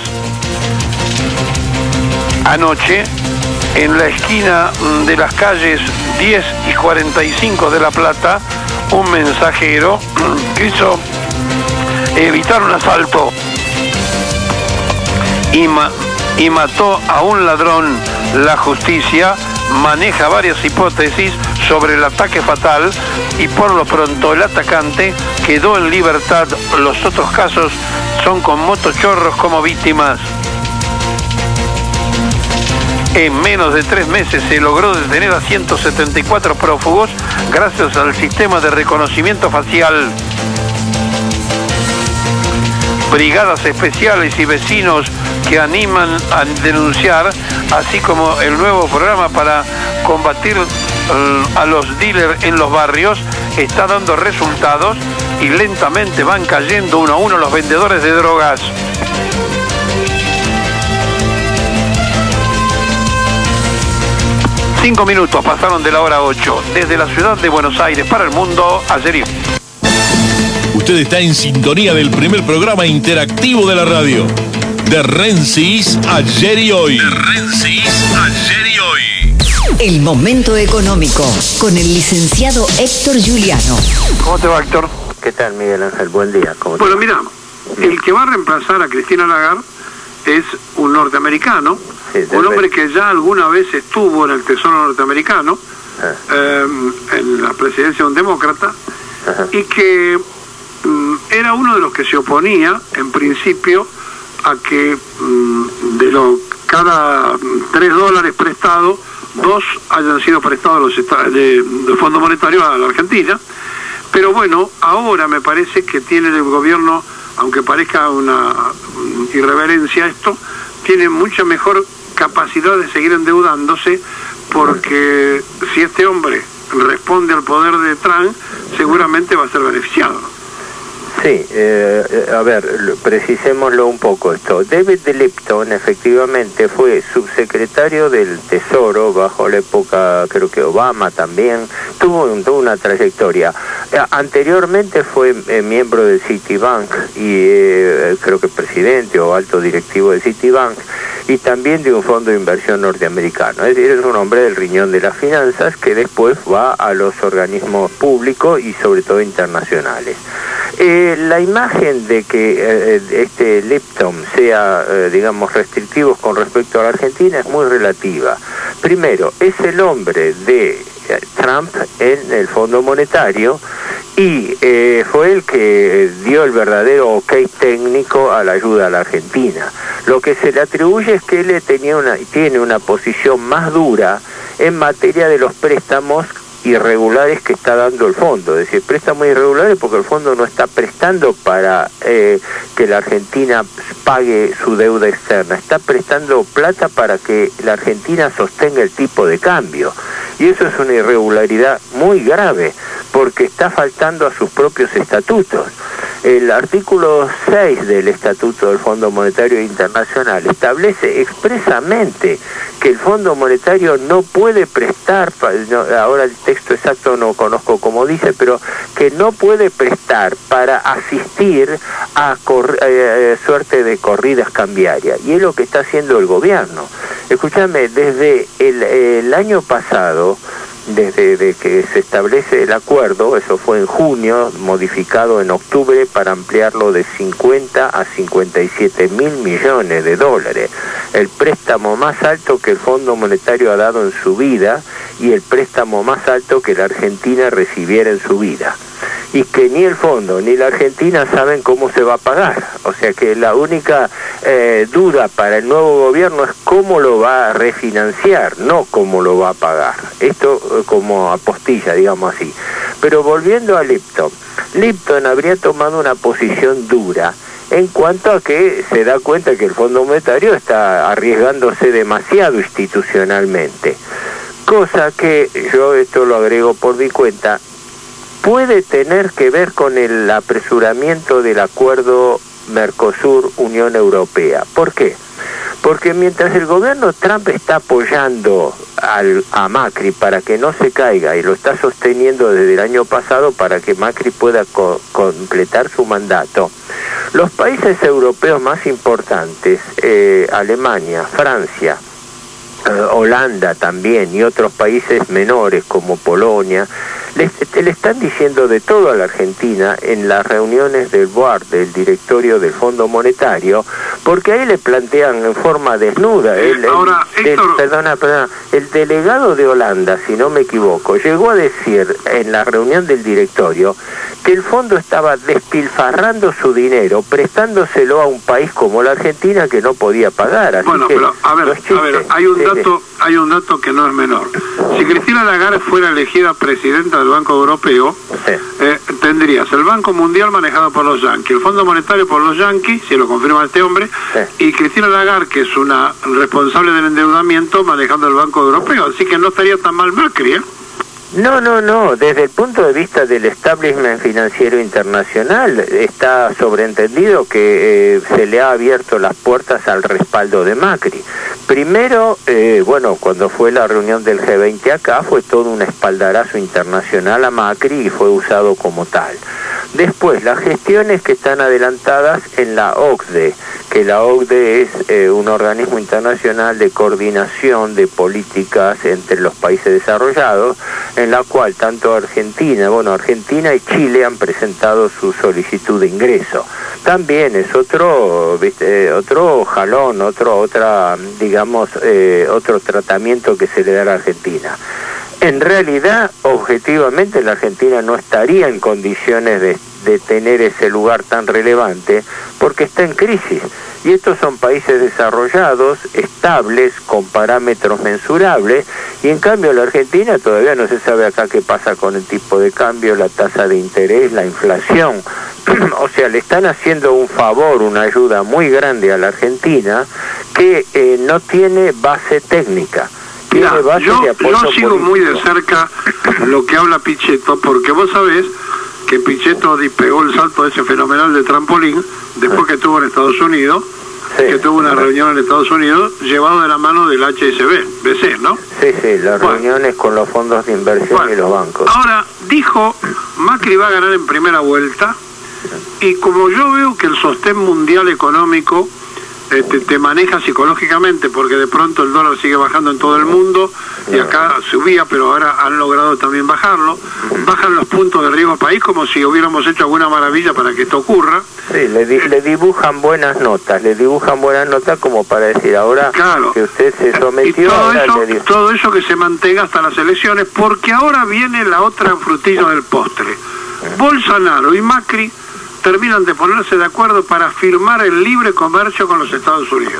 Anoche, en la esquina de las calles 10 y 45 de La Plata, un mensajero quiso evitar un asalto y mató a un ladrón. La justicia maneja varias hipótesis sobre el ataque fatal y por lo pronto el atacante quedó en libertad. Los otros casos son con motochorros como víctimas. En menos de 3 meses se logró detener a 174 prófugos gracias al sistema de reconocimiento facial. Brigadas especiales y vecinos que animan a denunciar, así como el nuevo programa para combatir a los dealers en los barrios, está dando resultados y lentamente van cayendo uno a uno los vendedores de drogas. Cinco minutos pasaron de la hora 8. Desde la ciudad de Buenos Aires para el mundo, ayer. Usted está en sintonía del primer programa interactivo de la radio. De Rensis, ayer y hoy. De Rensis, ayer y hoy. El momento económico con el licenciado Héctor Juliano. ¿Cómo te va, Héctor? ¿Qué tal, Miguel Ángel? Buen día. ¿Cómo bueno, mira, el que va a reemplazar a Cristina Lagarde es un norteamericano, un hombre que ya alguna vez estuvo en el Tesoro norteamericano, en la presidencia de un demócrata, y que era uno de los que se oponía, en principio, a que cada $3 prestados, 2 hayan sido prestados del Fondo Monetario a la Argentina. Pero bueno, ahora me parece que tiene el gobierno, aunque parezca una irreverencia esto, tiene mucha mejor capacidad de seguir endeudándose, porque si este hombre responde al poder de Trump, seguramente va a ser beneficiado. Sí, a ver, precisémoslo un poco esto. David Lipton efectivamente fue subsecretario del Tesoro bajo la época, creo que Obama también, tuvo una trayectoria. Anteriormente fue miembro de Citibank y creo que presidente o alto directivo de Citibank y también de un fondo de inversión norteamericano. Es decir, es un hombre del riñón de las finanzas que después va a los organismos públicos y sobre todo internacionales. La imagen de que este Lipton sea, digamos, restrictivo con respecto a la Argentina es muy relativa. Primero, es el hombre de Trump en el Fondo Monetario y fue el que dio el verdadero ok técnico a la ayuda a la Argentina. Lo que se le atribuye es que él tiene una posición más dura en materia de los préstamos irregulares que está dando el fondo, es decir, préstamos irregulares porque el fondo no está prestando para que la Argentina pague su deuda externa, está prestando plata para que la Argentina sostenga el tipo de cambio, y eso es una irregularidad muy grave porque está faltando a sus propios estatutos. El artículo 6 del Estatuto del Fondo Monetario Internacional establece expresamente que el Fondo Monetario no puede prestar, ahora el texto exacto no conozco cómo dice, pero que no puede prestar para asistir a suerte de corridas cambiarias, y es lo que está haciendo el gobierno. Escúchame, desde el año pasado, desde que se establece el acuerdo, eso fue en junio, modificado en octubre para ampliarlo de 50 a 57 mil millones de dólares, el préstamo más alto que el Fondo Monetario ha dado en su vida y el préstamo más alto que la Argentina recibiera en su vida, y que ni el fondo ni la Argentina saben cómo se va a pagar. O sea que la única duda para el nuevo gobierno es cómo lo va a refinanciar, no cómo lo va a pagar. Esto como apostilla, digamos así. Pero volviendo a Lipton, Lipton habría tomado una posición dura en cuanto a que se da cuenta que el Fondo Monetario está arriesgándose demasiado institucionalmente, cosa que yo esto lo agrego por mi cuenta, puede tener que ver con el apresuramiento del acuerdo Mercosur-Unión Europea. ¿Por qué? Porque mientras el gobierno Trump está apoyando a Macri para que no se caiga, y lo está sosteniendo desde el año pasado para que Macri pueda completar su mandato, los países europeos más importantes, Alemania, Francia, Holanda también, y otros países menores como Polonia, le están diciendo de todo a la Argentina en las reuniones del board, del directorio del Fondo Monetario, porque ahí le plantean en forma desnuda. El delegado de Holanda, si no me equivoco, llegó a decir en la reunión del directorio que el fondo estaba despilfarrando su dinero, prestándoselo a un país como la Argentina que no podía pagar. Así bueno, que, pero a ver, hay un dato que no es menor. Si Cristina Lagarde fuera elegida presidenta del Banco Europeo, tendrías el Banco Mundial manejado por los yanquis, el Fondo Monetario por los yanquis, si lo confirma este hombre, y Cristina Lagarde, que es una responsable del endeudamiento, manejando el Banco Europeo. Así que no estaría tan mal Macri, ¿eh? No, desde el punto de vista del establishment financiero internacional está sobreentendido que se le ha abierto las puertas al respaldo de Macri. Primero, cuando fue la reunión del G20 acá, fue todo un espaldarazo internacional a Macri y fue usado como tal. Después, las gestiones que están adelantadas en la OCDE, que la OCDE es un organismo internacional de coordinación de políticas entre los países desarrollados, en la cual tanto Argentina y Chile han presentado su solicitud de ingreso. También es otro jalón, otro tratamiento que se le da a la Argentina. En realidad, objetivamente, la Argentina no estaría en condiciones de tener ese lugar tan relevante porque está en crisis. Y estos son países desarrollados, estables, con parámetros mensurables, y en cambio la Argentina todavía no se sabe acá qué pasa con el tipo de cambio, la tasa de interés, la inflación. O sea, le están haciendo un favor, una ayuda muy grande a la Argentina que no tiene base técnica. Mira, yo sigo muy de cerca lo que habla Pichetto, porque vos sabés que Pichetto pegó el salto ese fenomenal de trampolín después que estuvo en Estados Unidos, que tuvo una reunión en Estados Unidos llevado de la mano del HSBC, ¿no? Sí, las reuniones con los fondos de inversión y los bancos. Ahora, dijo, Macri va a ganar en primera vuelta, y como yo veo que el sostén mundial económico te maneja psicológicamente, porque de pronto el dólar sigue bajando en todo el mundo, y acá subía, pero ahora han logrado también bajarlo, bajan los puntos de riesgo país como si hubiéramos hecho alguna maravilla para que esto ocurra. Sí, le dibujan buenas notas, como para decir ahora que usted se sometió. Y todo eso que se mantenga hasta las elecciones, porque ahora viene la otra frutilla del postre. Bolsonaro y Macri terminan de ponerse de acuerdo para firmar el libre comercio con los Estados Unidos.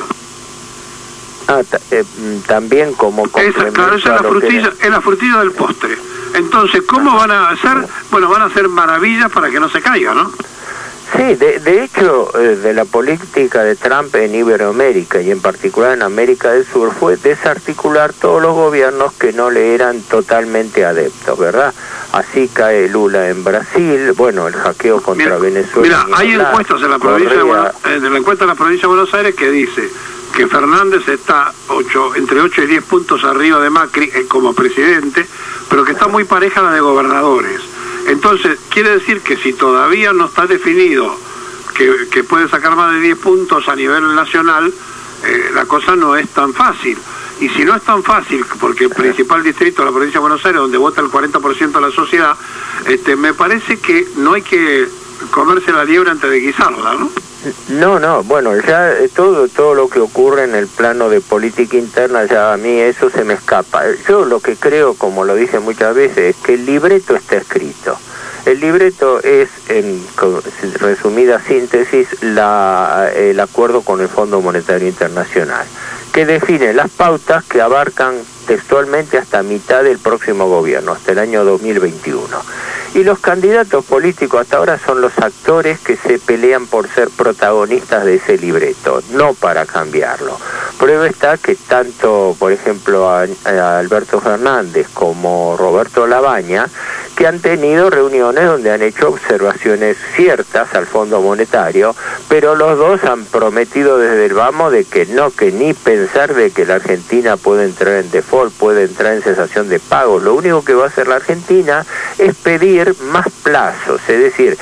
También como complemento. Claro, esa es la frutilla del postre. Entonces, ¿cómo van a hacer? Bueno, van a hacer maravillas para que no se caiga, ¿no? Sí, de hecho, de la política de Trump en Iberoamérica y en particular en América del Sur fue desarticular todos los gobiernos que no le eran totalmente adeptos, ¿verdad? Así cae Lula en Brasil, bueno, el hackeo contra Venezuela. Mira, hay encuestas en la provincia de la encuesta de la provincia de Buenos Aires que dice que Fernández está entre 8 y 10 puntos arriba de Macri como presidente, pero que está muy pareja la de gobernadores. Entonces, quiere decir que si todavía no está definido que puede sacar más de 10 puntos a nivel nacional, la cosa no es tan fácil. Y si no es tan fácil, porque el principal distrito de la provincia de Buenos Aires, donde vota el 40% de la sociedad, me parece que no hay que comerse la liebre antes de guisarla, ¿no? No, bueno, ya todo lo que ocurre en el plano de política interna, ya a mí eso se me escapa. Yo lo que creo, como lo dije muchas veces, es que el libreto está escrito. El libreto es, en resumida síntesis, el acuerdo con el Fondo Monetario Internacional, que define las pautas que abarcan textualmente hasta mitad del próximo gobierno, hasta el año 2021. Y los candidatos políticos hasta ahora son los actores que se pelean por ser protagonistas de ese libreto, no para cambiarlo. Prueba está que tanto, por ejemplo, a Alberto Fernández como Roberto Labaña, que han tenido reuniones donde han hecho observaciones ciertas al Fondo Monetario, pero los dos han prometido desde el vamos de que ni pensar de que la Argentina puede entrar en default, puede entrar en cesación de pagos. Lo único que va a hacer la Argentina es pedir más plazos, es decir,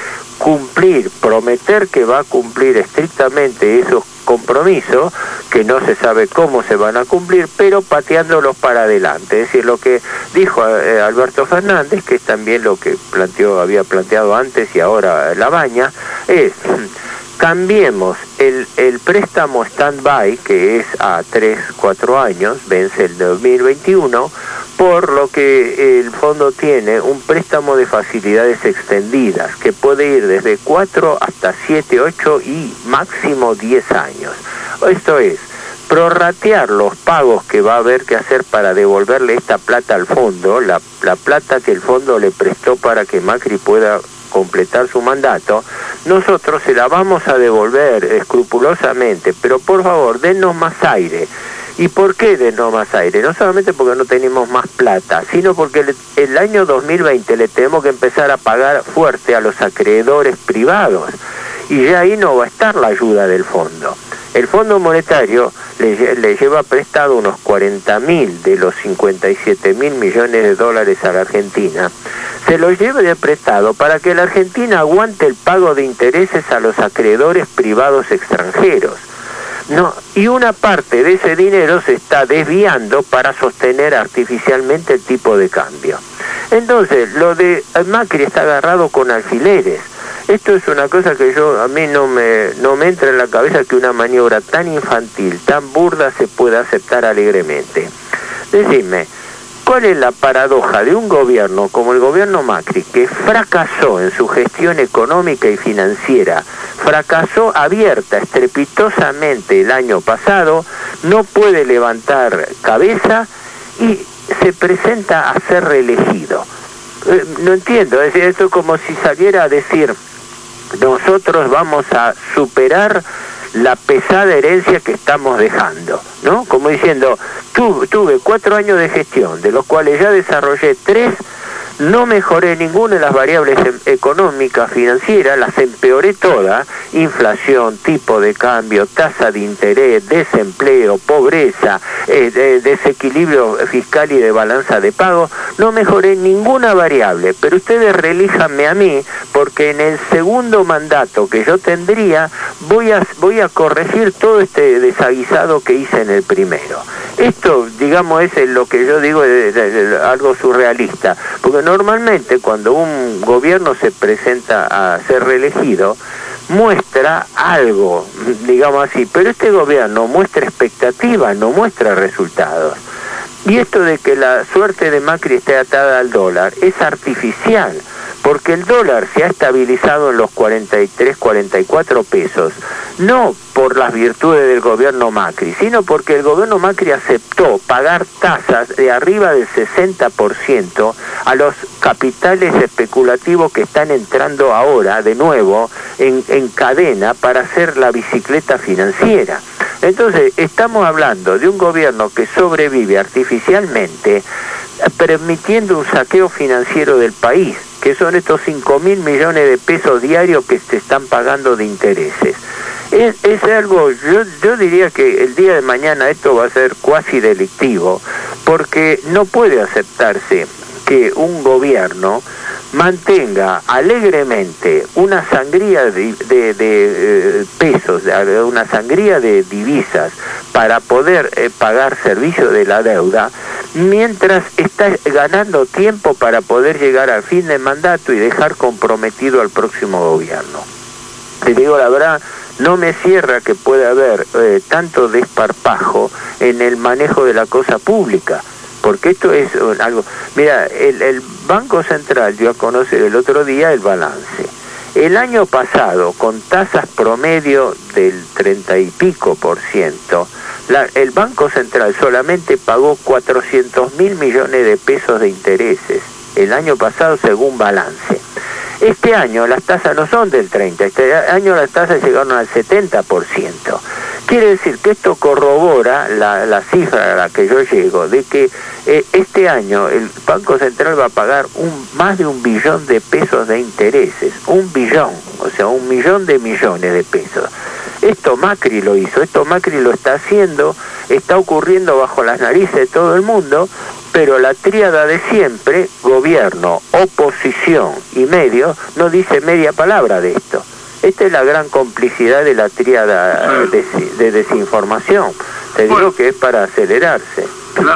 prometer que va a cumplir estrictamente esos compromisos, que no se sabe cómo se van a cumplir, pero pateándolos para adelante. Es decir, lo que dijo Alberto Fernández, que es también lo que había planteado antes y ahora Labaña, es: cambiemos el préstamo stand-by, que es a 3-4 años, vence el 2021, por lo que el fondo tiene un préstamo de facilidades extendidas, que puede ir desde 4 hasta 7, 8 y máximo 10 años. Esto es, prorratear los pagos que va a haber que hacer para devolverle esta plata al fondo, la plata que el fondo le prestó para que Macri pueda completar su mandato. Nosotros se la vamos a devolver escrupulosamente, pero por favor, dennos más aire. ¿Y por qué dennos más aire? No solamente porque no tenemos más plata, sino porque el año 2020 le tenemos que empezar a pagar fuerte a los acreedores privados, y ya ahí no va a estar la ayuda del fondo. El Fondo Monetario le lleva prestado unos 40.000 de los 57.000 millones de dólares a la Argentina. Se los lleva de prestado para que la Argentina aguante el pago de intereses a los acreedores privados extranjeros. Y una parte de ese dinero se está desviando para sostener artificialmente el tipo de cambio. Entonces, lo de Macri está agarrado con alfileres. Esto es una cosa que a mí no me entra en la cabeza, que una maniobra tan infantil, tan burda, se pueda aceptar alegremente. Decidme, ¿cuál es la paradoja de un gobierno como el gobierno Macri, que fracasó en su gestión económica y financiera, fracasó abierta, estrepitosamente el año pasado, no puede levantar cabeza y se presenta a ser reelegido? No entiendo, esto es como si saliera a decir: nosotros vamos a superar la pesada herencia que estamos dejando, ¿no? Como diciendo, tuve 4 años de gestión, de los cuales ya desarrollé 3 no mejoré ninguna de las variables económicas, financieras, las empeoré todas: inflación, tipo de cambio, tasa de interés, desempleo, pobreza, desequilibrio fiscal y de balanza de pago. No mejoré ninguna variable, pero ustedes relíjanme a mí, porque en el segundo mandato que yo tendría voy a corregir todo este desaguisado que hice en el primero. Esto, digamos, es lo que yo digo es algo surrealista, porque normalmente cuando un gobierno se presenta a ser reelegido muestra algo, digamos así, pero este gobierno muestra expectativas, no muestra resultados. Y esto de que la suerte de Macri esté atada al dólar es artificial, porque el dólar se ha estabilizado en los 43, 44 pesos, no por las virtudes del gobierno Macri, sino porque el gobierno Macri aceptó pagar tasas de arriba del 60% a los capitales especulativos que están entrando ahora de nuevo en cadena para hacer la bicicleta financiera. Entonces, estamos hablando de un gobierno que sobrevive artificialmente, permitiendo un saqueo financiero del país, que son estos 5.000 millones de pesos diarios que se están pagando de intereses. Es algo, yo diría que el día de mañana esto va a ser cuasi delictivo, porque no puede aceptarse que un gobierno mantenga alegremente una sangría de pesos, una sangría de divisas para poder pagar servicios de la deuda, mientras está ganando tiempo para poder llegar al fin de mandato y dejar comprometido al próximo gobierno. Te digo la verdad, no me cierra que pueda haber tanto desparpajo en el manejo de la cosa pública, porque esto es algo... Mira, el Banco Central dio a conocer el otro día el balance. El año pasado, con tasas promedio del 30 y pico %, el Banco Central solamente pagó 400.000 millones de pesos de intereses. El año pasado, según balance. Este año las tasas no son del 30, este año las tasas llegaron al 70%. Quiere decir que esto corrobora la cifra a la que yo llego, de que este año el Banco Central va a pagar más de 1 billón de pesos de intereses. 1 billón, o sea, 1 millón de millones de pesos. Esto Macri lo hizo, esto Macri lo está haciendo, está ocurriendo bajo las narices de todo el mundo, pero la tríada de siempre, gobierno, oposición y medios, no dice media palabra de esto. Esta es la gran complicidad de la tríada de desinformación. Te digo que es para acelerarse.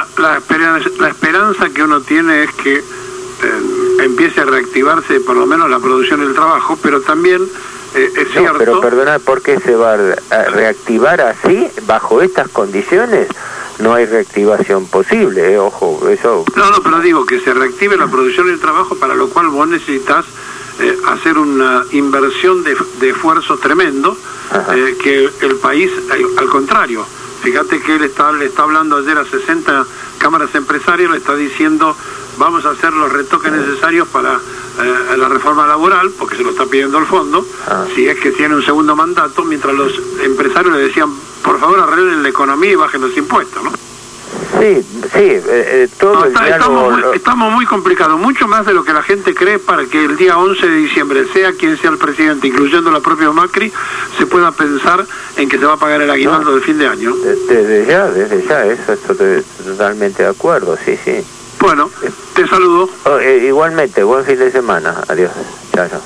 La esperanza que uno tiene es que empiece a reactivarse por lo menos la producción y el trabajo, pero también es cierto... Pero perdona, ¿por qué se va a reactivar así, bajo estas condiciones? No hay reactivación posible, ojo, eso... No, pero digo que se reactive la producción y el trabajo, para lo cual vos necesitas hacer una inversión de esfuerzo tremendo, que el país, al contrario, fíjate que él le está hablando ayer a 60 cámaras empresarias, le está diciendo vamos a hacer los retoques necesarios para la reforma laboral, porque se lo está pidiendo el fondo, si es que tiene un segundo mandato, mientras los empresarios le decían por favor arreglen la economía y bajen los impuestos, ¿no? Sí, todo el diálogo... Estamos muy complicados, mucho más de lo que la gente cree, para que el día 11 de diciembre, sea quien sea el presidente, incluyendo la propia Macri, se pueda pensar en que se va a pagar el aguinaldo de fin de año. Desde ya, eso estoy totalmente de acuerdo, sí. Bueno, te saludo. Igualmente, buen fin de semana, adiós, chao.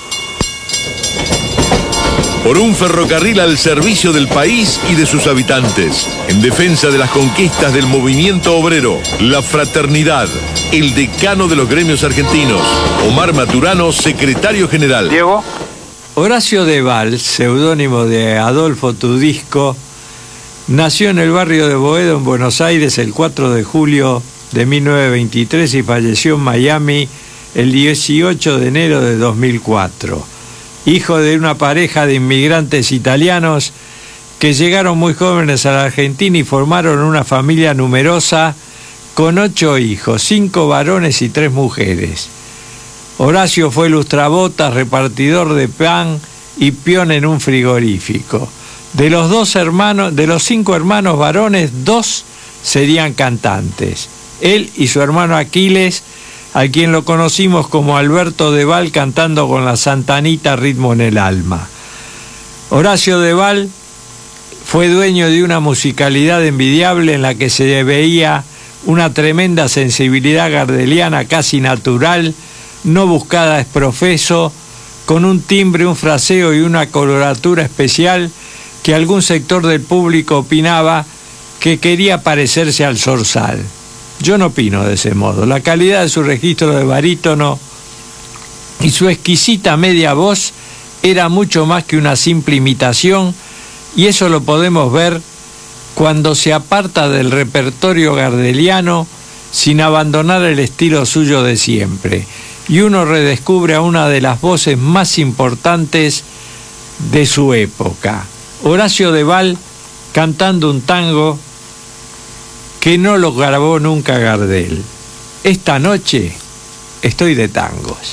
Por un ferrocarril al servicio del país y de sus habitantes, en defensa de las conquistas del movimiento obrero, la fraternidad, el decano de los gremios argentinos, Omar Maturano, secretario general. Diego. Horacio Deval, seudónimo de Adolfo Tudisco, nació en el barrio de Boedo, en Buenos Aires, el 4 de julio de 1923 y falleció en Miami el 18 de enero de 2004. Hijo de una pareja de inmigrantes italianos que llegaron muy jóvenes a la Argentina y formaron una familia numerosa con 8 hijos, 5 varones y 3 mujeres. Horacio fue lustrabotas, repartidor de pan y peón en un frigorífico. De los 5 hermanos varones, 2 serían cantantes. Él y su hermano Aquiles a quien lo conocimos como Alberto Deval cantando con la Santanita Ritmo en el Alma. Horacio Deval fue dueño de una musicalidad envidiable en la que se veía una tremenda sensibilidad gardeliana casi natural, no buscada a exprofeso, con un timbre, un fraseo y una coloratura especial que algún sector del público opinaba que quería parecerse al zorzal. Yo no opino de ese modo. La calidad de su registro de barítono y su exquisita media voz era mucho más que una simple imitación, y eso lo podemos ver cuando se aparta del repertorio gardeliano sin abandonar el estilo suyo de siempre, y uno redescubre a una de las voces más importantes de su época, Horacio Deval, cantando un tango que no lo grabó nunca Gardel. Esta noche estoy de tangos.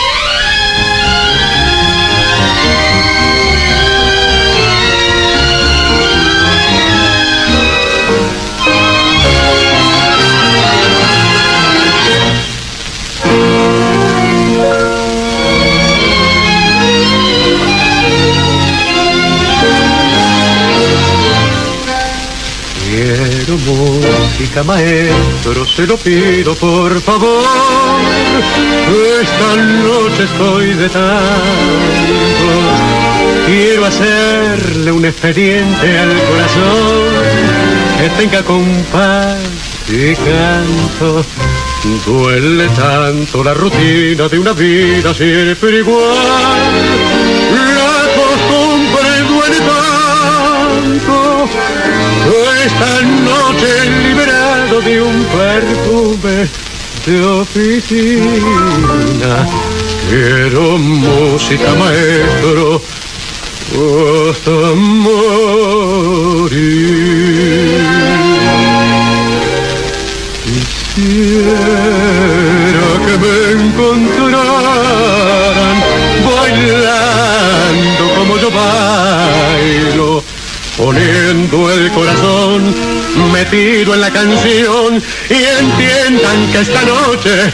Quiero música, maestro, se lo pido por favor. Esta noche estoy de tangos. Quiero hacerle un expediente al corazón que tenga compás y canto. Duele tanto la rutina de una vida siempre igual. La costumbre duele tanto. Esta noche liberado de un perfume de oficina. Quiero música, maestro, hasta morir. Quisiera que me encontraran bailando como yo bailo, poniendo el corazón metido en la canción, y entiendan que esta noche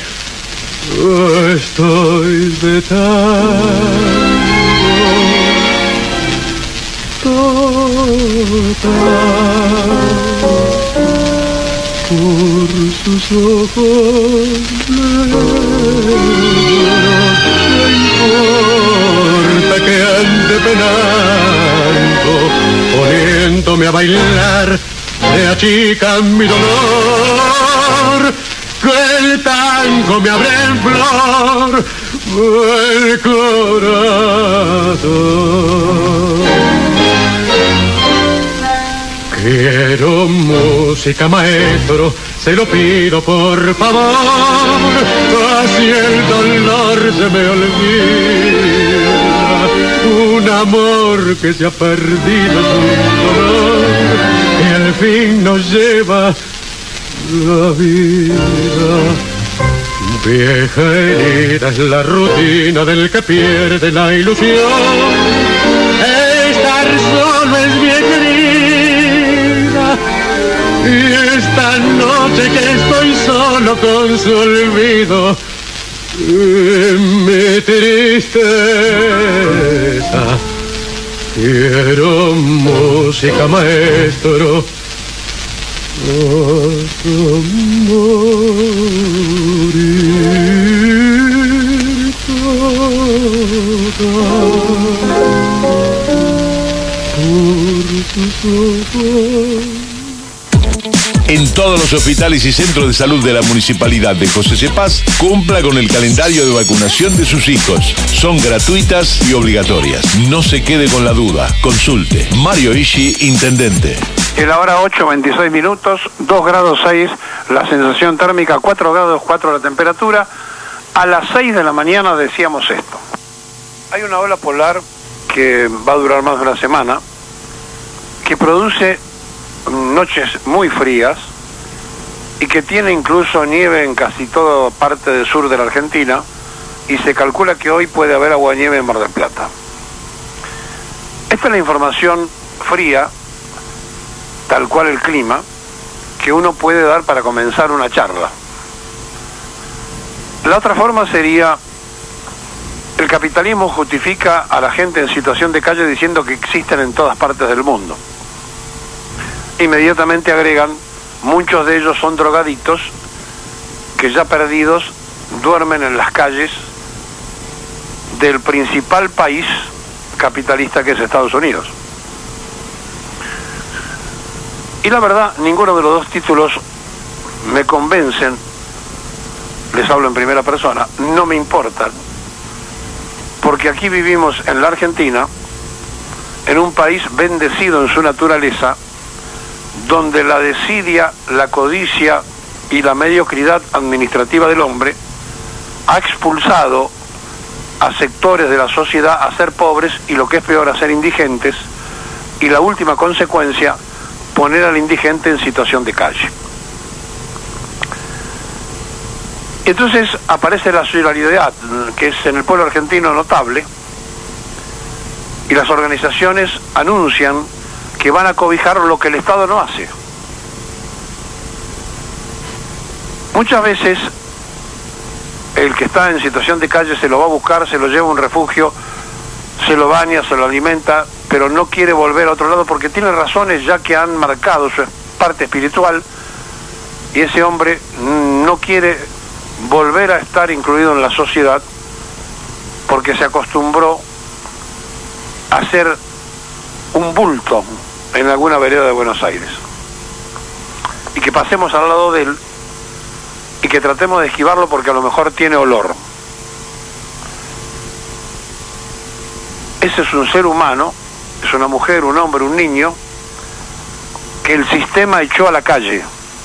estoy de por sus ojos negros. ¿Qué importa que ande penando, poniéndome a bailar, me achican mi dolor? Que el tango me abre en flor el corazón. Quiero música, maestro, se lo pido por favor, así el dolor se me olvida. Un amor que se ha perdido es un dolor que al fin nos lleva la vida. Vieja herida es la rutina del que pierde la ilusión. Estar solo es vieja herida, y esta noche que estoy solo con su olvido, mi tristeza. Quiero música, maestro, hasta morir toda por tus ojos. En todos los hospitales y centros de salud de la Municipalidad de José Cepaz, cumpla con el calendario de vacunación de sus hijos. Son gratuitas y obligatorias. No se quede con la duda. Consulte. Mario Ishi, Intendente. En la hora 8:26 minutos, 2 grados 6 la sensación térmica, 4 grados 4 la temperatura. A las 6 de la mañana decíamos esto. Hay una ola polar que va a durar más de una semana, que produce noches muy frías y que tiene incluso nieve en casi toda parte del sur de la Argentina, y se calcula que hoy puede haber aguanieve en Mar del Plata. Esta es la información fría, tal cual el clima, que uno puede dar para comenzar una charla. La otra forma sería: el capitalismo justifica a la gente en situación de calle diciendo que existen en todas partes del mundo. Inmediatamente agregan: muchos de ellos son drogadictos que ya perdidos duermen en las calles del principal país capitalista, que es Estados Unidos. Y la verdad, ninguno de los dos títulos me convencen. Les hablo en primera persona, no me importan, porque aquí vivimos en la Argentina, en un país bendecido en su naturaleza, donde la desidia, la codicia y la mediocridad administrativa del hombre ha expulsado a sectores de la sociedad a ser pobres y, lo que es peor, a ser indigentes, y la última consecuencia, poner al indigente en situación de calle. Entonces aparece la solidaridad, que es en el pueblo argentino notable, y las organizaciones anuncian que van a cobijar lo que el Estado no hace. Muchas veces el que está en situación de calle se lo va a buscar, se lo lleva a un refugio, se lo baña, se lo alimenta, pero no quiere volver a otro lado porque tiene razones ya que han marcado su parte espiritual, y ese hombre no quiere volver a estar incluido en la sociedad porque se acostumbró a ser un bulto en alguna vereda de Buenos Aires, y que pasemos al lado de él y que tratemos de esquivarlo porque a lo mejor tiene olor. Ese es un ser humano, es una mujer, un hombre, un niño que el sistema echó a la calle,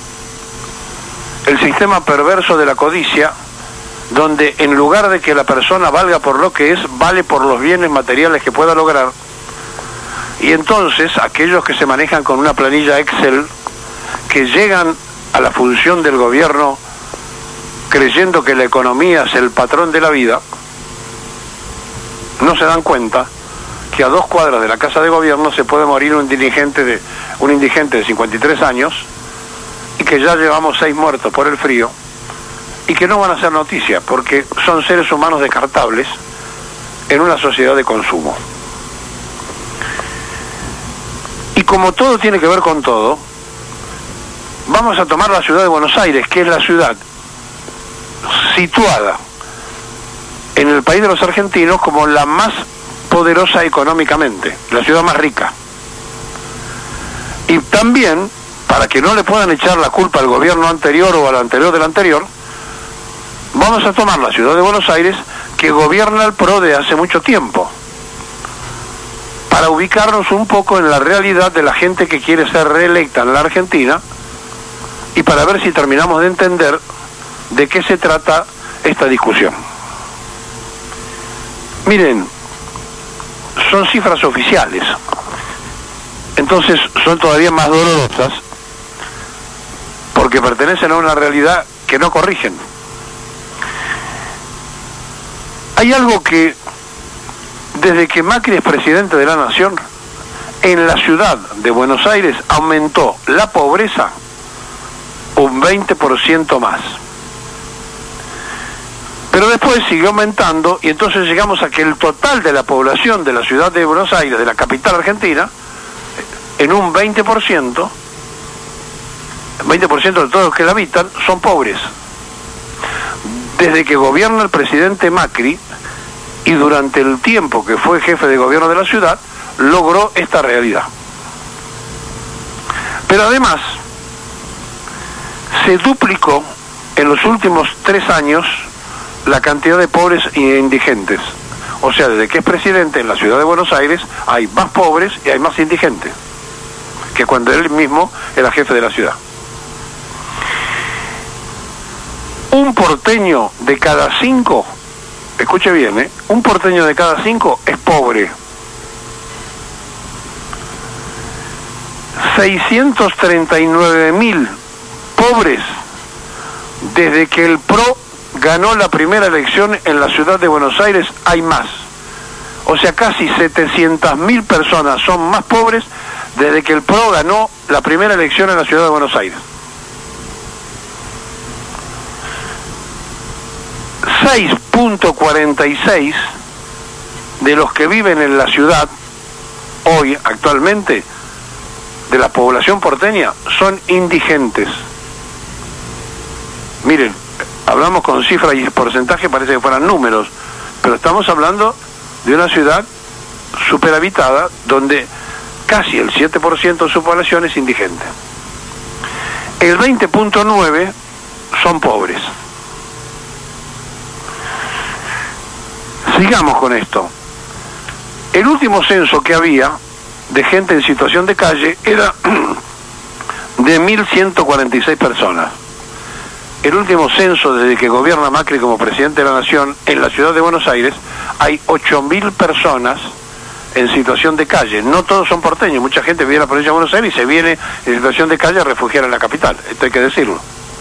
el sistema perverso de la codicia, donde en lugar de que la persona valga por lo que es, vale por los bienes materiales que pueda lograr. Y entonces aquellos que se manejan con una planilla Excel, que llegan a la función del gobierno creyendo que la economía es el patrón de la vida, no se dan cuenta que a 2 cuadras de la casa de gobierno se puede morir un indigente de 53 años, y que ya llevamos 6 muertos por el frío, y que no van a ser noticia porque son seres humanos descartables en una sociedad de consumo. Y como todo tiene que ver con todo, vamos a tomar la ciudad de Buenos Aires, que es la ciudad situada en el país de los argentinos como la más poderosa económicamente, la ciudad más rica. Y también, para que no le puedan echar la culpa al gobierno anterior o al anterior del anterior, vamos a tomar la ciudad de Buenos Aires, que gobierna el PRO de hace mucho tiempo, para ubicarnos un poco en la realidad de la gente que quiere ser reelecta en la Argentina, y para ver si terminamos de entender de qué se trata esta discusión. Miren, son cifras oficiales, entonces son todavía más dolorosas porque pertenecen a una realidad que no corrigen. Hay algo que, desde que Macri es presidente de la Nación, en la ciudad de Buenos Aires aumentó la pobreza un 20% más. Pero después siguió aumentando, y entonces llegamos a que el total de la población de la ciudad de Buenos Aires, de la capital argentina, en un 20% de todos los que la habitan son pobres. Desde que gobierna el presidente Macri, y durante el tiempo que fue jefe de gobierno de la ciudad, logró esta realidad. Pero además, se duplicó en los últimos 3 años la cantidad de pobres e indigentes. O sea, desde que es presidente en la ciudad de Buenos Aires, hay más pobres y hay más indigentes que cuando él mismo era jefe de la ciudad. Un porteño de cada 5, escuche bien, un porteño de cada 5 es pobre. 639.000 pobres desde que el PRO ganó la primera elección en la ciudad de Buenos Aires, hay más. O sea, casi 700.000 personas son más pobres desde que el PRO ganó la primera elección en la ciudad de Buenos Aires. 6.46 de los que viven en la ciudad hoy, actualmente, de la población porteña, son indigentes. Miren, hablamos con cifras y porcentaje, parece que fueran números, pero estamos hablando de una ciudad superhabitada donde casi el 7% de su población es indigente. El 20.9 son pobres. Sigamos con esto. El último censo que había de gente en situación de calle era de 1.146 personas. El último censo desde que gobierna Macri como presidente de la Nación, en la ciudad de Buenos Aires hay 8.000 personas en situación de calle. No todos son porteños, mucha gente vive en la provincia de Buenos Aires y se viene en situación de calle a refugiar en la capital, esto hay que decirlo.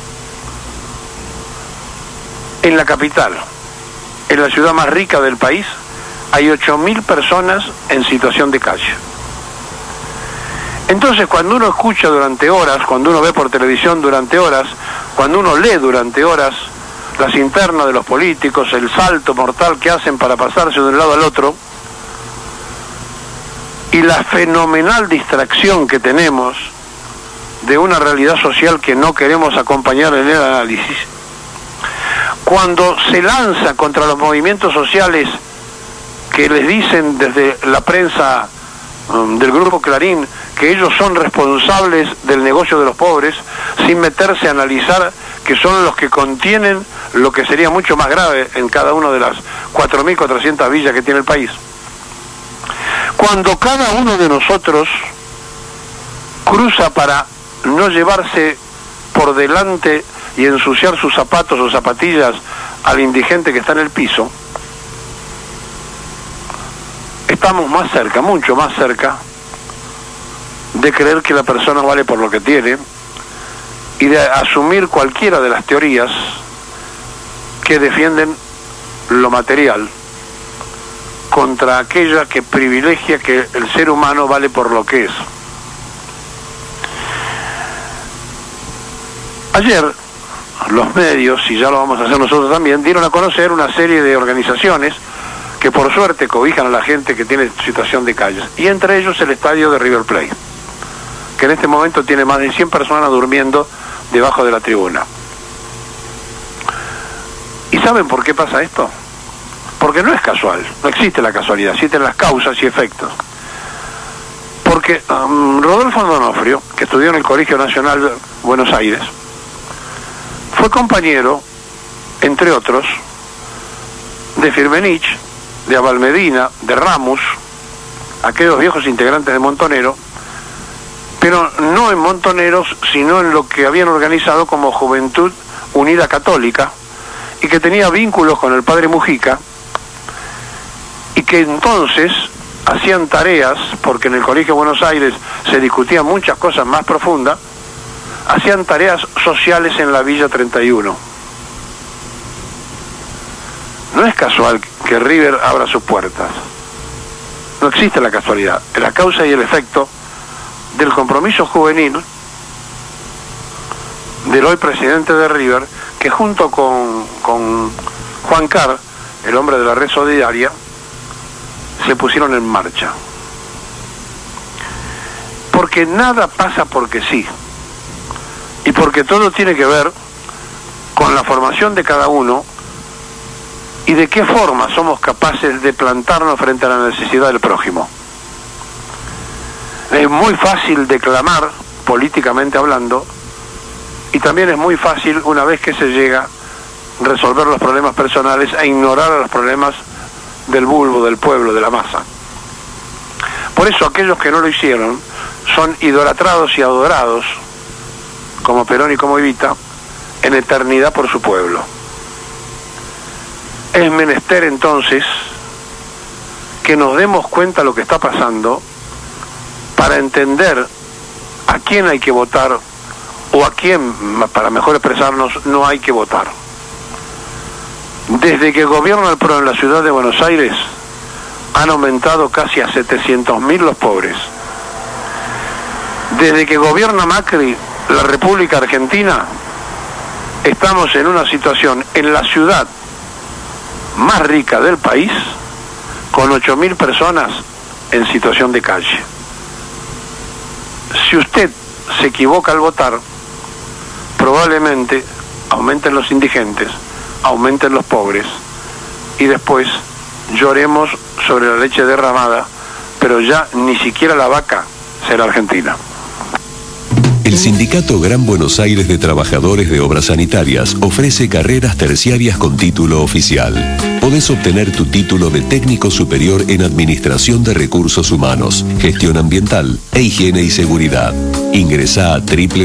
En la capital, en la ciudad más rica del país, hay 8.000 personas en situación de calle. Entonces, cuando uno escucha durante horas, cuando uno ve por televisión durante horas, cuando uno lee durante horas las internas de los políticos, el salto mortal que hacen para pasarse de un lado al otro, y la fenomenal distracción que tenemos de una realidad social que no queremos acompañar en el análisis, cuando se lanza contra los movimientos sociales que les dicen desde la prensa del grupo Clarín que ellos son responsables del negocio de los pobres, sin meterse a analizar que son los que contienen lo que sería mucho más grave en cada una de las 4.400 villas que tiene el país. Cuando cada uno de nosotros cruza para no llevarse por delante y ensuciar sus zapatos o zapatillas al indigente que está en el piso, estamos más cerca, mucho más cerca, de creer que la persona vale por lo que tiene y de asumir cualquiera de las teorías que defienden lo material contra aquella que privilegia que el ser humano vale por lo que es. Ayer los medios, y ya lo vamos a hacer nosotros también, dieron a conocer una serie de organizaciones que por suerte cobijan a la gente que tiene situación de calles, y entre ellos el estadio de River Plate, que en este momento tiene más de 100 personas durmiendo debajo de la tribuna. ¿Y saben por qué pasa esto? Porque no es casual, no existe la casualidad, existen las causas y efectos. Porque Rodolfo Donofrio, que estudió en el Colegio Nacional de Buenos Aires, fue compañero, entre otros, de Firmenich, de Abal Medina, de Ramos, aquellos viejos integrantes de Montonero, pero no en Montoneros, sino en lo que habían organizado como Juventud Unida Católica, y que tenía vínculos con el padre Mujica, y que entonces hacían tareas, porque en el Colegio de Buenos Aires se discutían muchas cosas más profundas, hacían tareas sociales en la Villa 31. No es casual que River abra sus puertas. No existe la casualidad. Es la causa y el efecto del compromiso juvenil del hoy presidente de River, que junto con Juan Carr, el hombre de la red solidaria, se pusieron en marcha. Porque nada pasa porque sí. Y porque todo tiene que ver con la formación de cada uno y de qué forma somos capaces de plantarnos frente a la necesidad del prójimo. Es muy fácil declamar, políticamente hablando, y también es muy fácil, una vez que se llega, resolver los problemas personales e ignorar a los problemas del bulbo, del pueblo, de la masa. Por eso aquellos que no lo hicieron son idolatrados y adorados, como Perón y como Evita, en eternidad por su pueblo. Es menester entonces que nos demos cuenta de lo que está pasando para entender a quién hay que votar o a quién, para mejor expresarnos, no hay que votar. Desde que gobierna el PRO en la ciudad de Buenos Aires, han aumentado casi a 700.000 los pobres. Desde que gobierna Macri, la República Argentina, estamos en una situación en la ciudad más rica del país, con 8.000 personas en situación de calle. Si usted se equivoca al votar, probablemente aumenten los indigentes, aumenten los pobres, y después lloremos sobre la leche derramada, pero ya ni siquiera la vaca será argentina. El Sindicato Gran Buenos Aires de Trabajadores de Obras Sanitarias ofrece carreras terciarias con título oficial. Podés obtener tu título de técnico superior en Administración de Recursos Humanos, Gestión Ambiental e Higiene y Seguridad. Ingresá a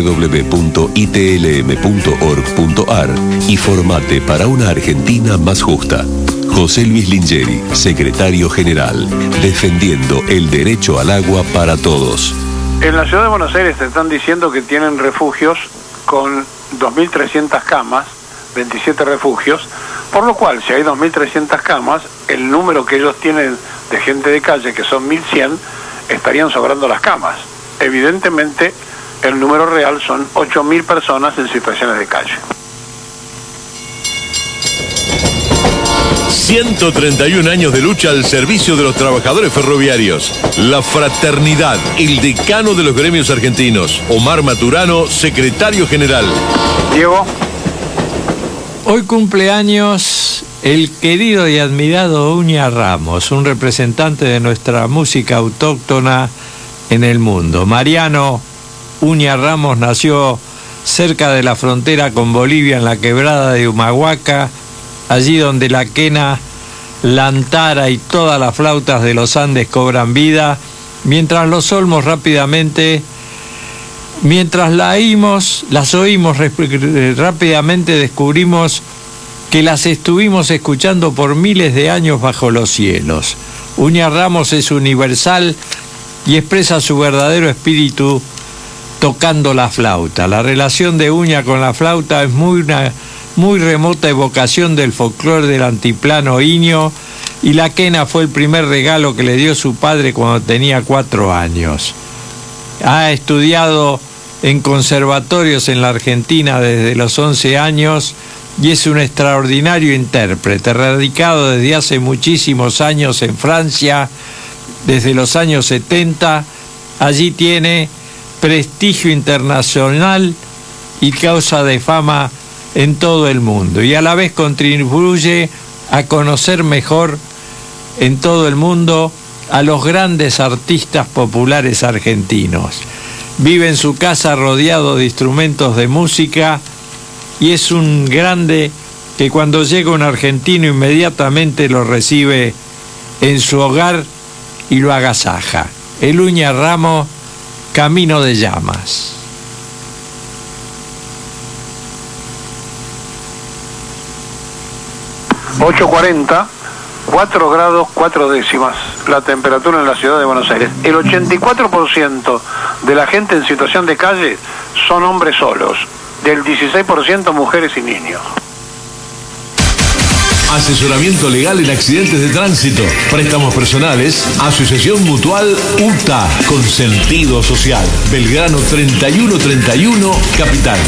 www.itlm.org.ar y formate para una Argentina más justa. José Luis Lingeri, Secretario General, defendiendo el derecho al agua para todos. En la ciudad de Buenos Aires te están diciendo que tienen refugios con 2.300 camas, 27 refugios, por lo cual si hay 2.300 camas, el número que ellos tienen de gente de calle, que son 1.100, estarían sobrando las camas. Evidentemente, el número real son 8.000 personas en situaciones de calle. 131 años de lucha al servicio de los trabajadores ferroviarios. La Fraternidad, el decano de los gremios argentinos. Omar Maturano, secretario general. Diego. Hoy cumpleaños el querido y admirado Uña Ramos, un representante de nuestra música autóctona en el mundo. Mariano Uña Ramos nació cerca de la frontera con Bolivia, en la quebrada de Humahuaca, allí donde la quena, la antara y todas las flautas de los Andes cobran vida, mientras las oímos rápidamente descubrimos que las estuvimos escuchando por miles de años bajo los cielos. Uña Ramos es universal y expresa su verdadero espíritu tocando la flauta. La relación de Uña con la flauta es muy remota evocación del folclore del antiplano iño, y la quena fue el primer regalo que le dio su padre cuando tenía 4 años. Ha estudiado en conservatorios en la Argentina desde los 11 años y es un extraordinario intérprete, radicado desde hace muchísimos años en Francia, desde los años 70. Allí tiene prestigio internacional y causa de fama en todo el mundo, y a la vez contribuye a conocer mejor en todo el mundo a los grandes artistas populares argentinos. Vive en su casa rodeado de instrumentos de música y es un grande que cuando llega un argentino inmediatamente lo recibe en su hogar y lo agasaja. El Uña Ramos, Camino de Llamas. 8:40, 4 grados 4 décimas la temperatura en la ciudad de Buenos Aires. El 84% de la gente en situación de calle son hombres solos, del 16% mujeres y niños. Asesoramiento legal en accidentes de tránsito, préstamos personales, Asociación Mutual UTA, con sentido social. Belgrano 3131, Capital.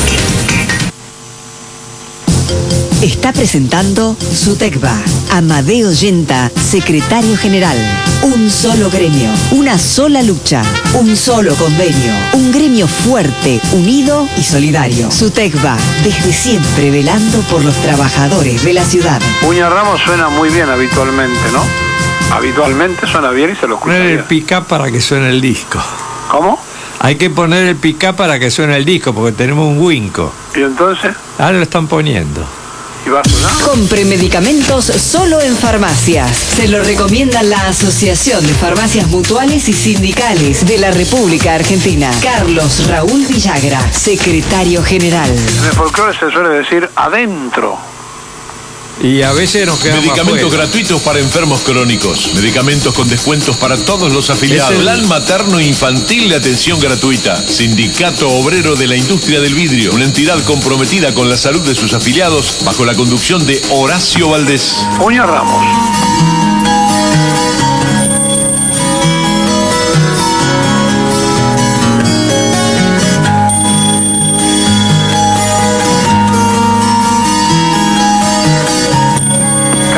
Está presentando SUTECBA. Amadeo Yenta, secretario general. Un solo gremio, una sola lucha, un solo convenio. Un gremio fuerte, unido y solidario. SUTECBA, desde siempre velando por los trabajadores de la ciudad. Uña Ramos suena muy bien habitualmente, ¿no? Habitualmente suena bien y se lo escucha Poner bien. el pick-up para que suene el disco. ¿Cómo? Hay que poner el pick-up para que suene el disco, porque tenemos un Winco. ¿Y entonces? Ahora lo están poniendo. ¿Y va a sonar? Compre medicamentos solo en farmacias. Se lo recomienda la Asociación de Farmacias Mutuales y Sindicales de la República Argentina. Carlos Raúl Villagra, secretario general. En el folclore se suele decir adentro. Y a veces nos quedamos Medicamentos afuera. gratuitos para enfermos crónicos. Medicamentos con descuentos para todos los afiliados. Plan materno infantil de atención gratuita. Sindicato Obrero de la Industria del Vidrio. Una entidad comprometida con la salud de sus afiliados bajo la conducción de Horacio Valdés. Uña Ramos.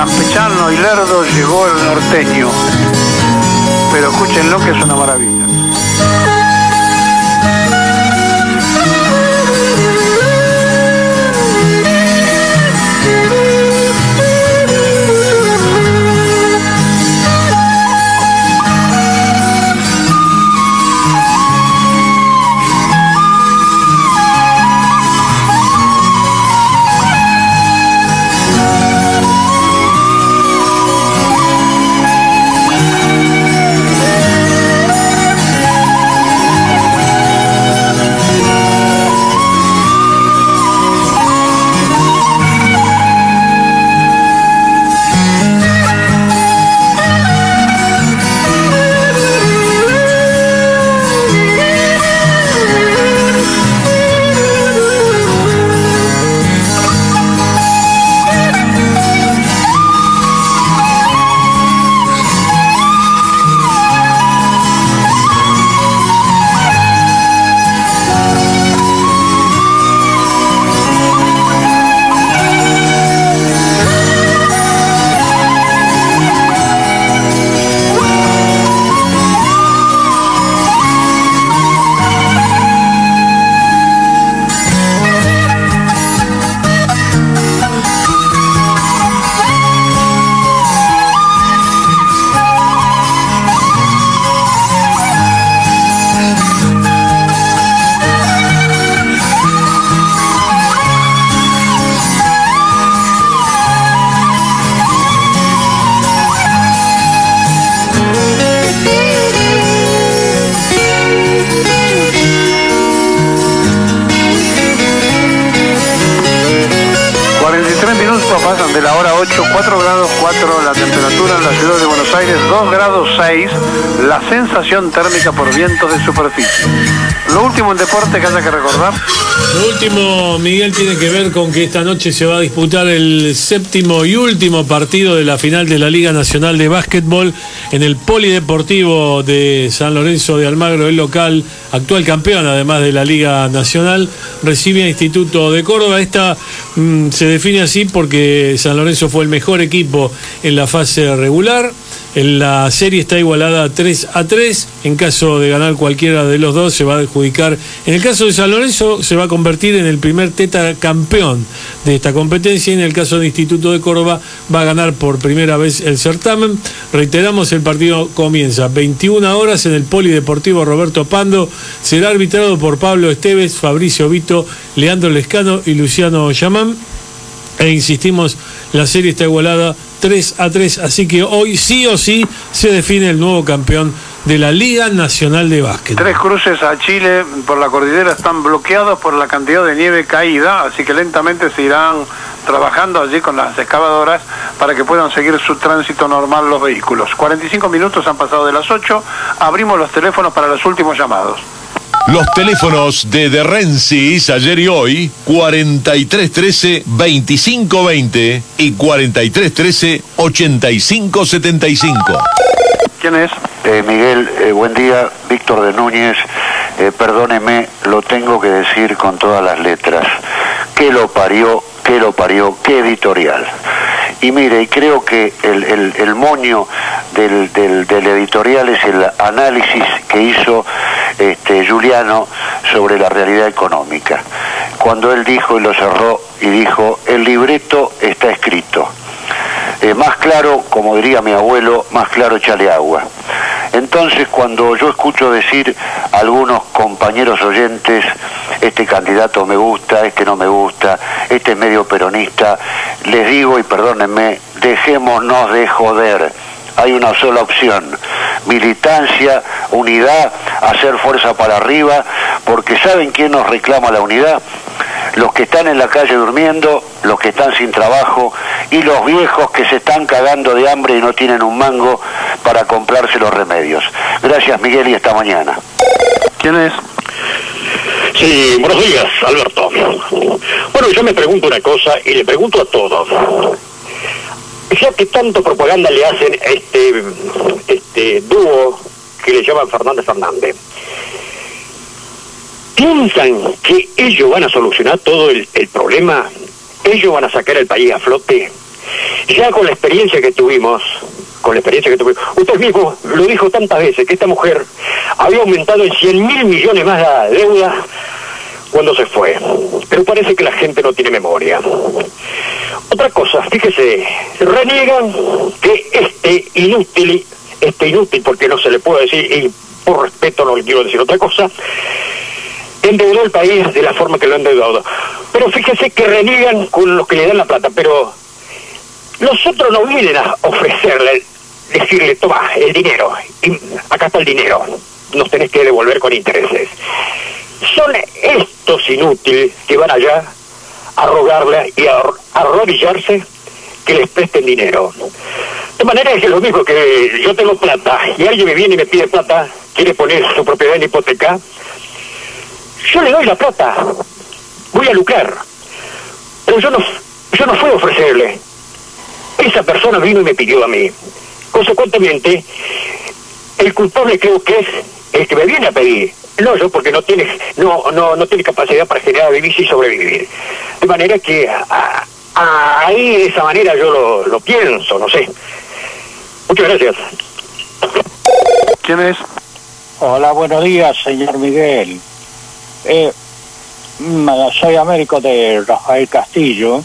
campechano y lerdo llegó el norteño. Pero escúchenlo que es una maravilla. Pasan de la hora 8, 4 grados 4 la temperatura en la ciudad de Buenos Aires, 2 grados 6 la sensación térmica por vientos de superficie. Lo último en deporte que haya que recordar. Lo último, Miguel, tiene que ver con que esta noche se va a disputar el séptimo y último partido de la final de la Liga Nacional de Básquetbol en el Polideportivo de San Lorenzo de Almagro, el local, actual campeón además de la Liga Nacional, recibe a Instituto de Córdoba. Esta se define así porque San Lorenzo fue el mejor equipo en la fase regular. La serie está igualada 3-3. En caso de ganar cualquiera de los dos, se va a adjudicar. En el caso de San Lorenzo, se va a convertir en el primer tetracampeón de esta competencia. Y en el caso de Instituto de Córdoba, va a ganar por primera vez el certamen. Reiteramos, el partido comienza 21 horas en el Polideportivo Roberto Pando. Será arbitrado por Pablo Esteves, Fabricio Vito, Leandro Lescano y Luciano Yamán. E insistimos, la serie está igualada 3-3, así que hoy sí o sí se define el nuevo campeón de la Liga Nacional de Básquet. 3 cruces a Chile por la cordillera están bloqueados por la cantidad de nieve caída, así que lentamente se irán trabajando allí con las excavadoras para que puedan seguir su tránsito normal los vehículos. 45 minutos han pasado de las 8, abrimos los teléfonos para los últimos llamados. Los teléfonos de Rensis ayer y hoy, 4313-2520 y 4313-8575. ¿Quién es? Miguel, buen día, Víctor de Núñez. Perdóneme, lo tengo que decir con todas las letras. ¿Qué lo parió? ¿Qué editorial? Y mire, y creo que el moño del editorial es el análisis que hizo Giuliano sobre la realidad económica. Cuando él dijo, y lo cerró, y dijo, el libreto está escrito. Más claro, como diría mi abuelo, más claro échale agua. Entonces, cuando yo escucho decir a algunos compañeros oyentes, este candidato me gusta, este no me gusta, este es medio peronista, les digo, y perdónenme, dejémonos de joder. Hay una sola opción: militancia, unidad, hacer fuerza para arriba, porque ¿saben quién nos reclama la unidad? Los que están en la calle durmiendo, los que están sin trabajo y los viejos que se están cagando de hambre y no tienen un mango para comprarse los remedios. Gracias, Miguel, y hasta mañana. ¿Quién es? Sí, buenos días, Alberto. Bueno, yo me pregunto una cosa y le pregunto a todos. Ya que tanto propaganda le hacen a este dúo que le llaman Fernández, ¿piensan que ellos van a solucionar todo el problema? ¿Ellos van a sacar el país a flote? Ya con la experiencia que tuvimos, usted mismo lo dijo tantas veces, que esta mujer había aumentado en 100.000 millones más la deuda cuando se fue. Pero parece que la gente no tiene memoria. Otra cosa, fíjese, reniegan que este inútil, porque no se le puede decir, y por respeto no le quiero decir otra cosa, endeudó el país de la forma que lo ha endeudado. Pero fíjese que reniegan con los que le dan la plata, pero los otros no vienen a ofrecerle, decirle, toma, el dinero, y acá está el dinero, nos tenés que devolver con intereses. Son estos inútiles que van allá a rogarle y a arrodillarse que les presten dinero. De manera que es lo mismo que yo tengo plata y alguien me viene y me pide plata, quiere poner su propiedad en hipoteca, yo le doy la plata, voy a lucrar, pero yo no fui a ofrecerle. Esa persona vino y me pidió a mí. Consecuentemente, el culpable creo que es el que me viene a pedir, no yo, porque no tiene capacidad para generar divisas y sobrevivir. De manera que ahí de esa manera yo lo pienso, no sé. Muchas gracias. ¿Quién es? Hola, buenos días, señor Miguel. Soy Américo de Rafael Castillo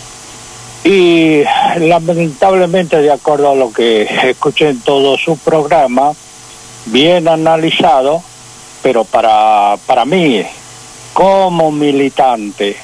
y lamentablemente, de acuerdo a lo que escuché en todo su programa, bien analizado, pero para mí, como militante,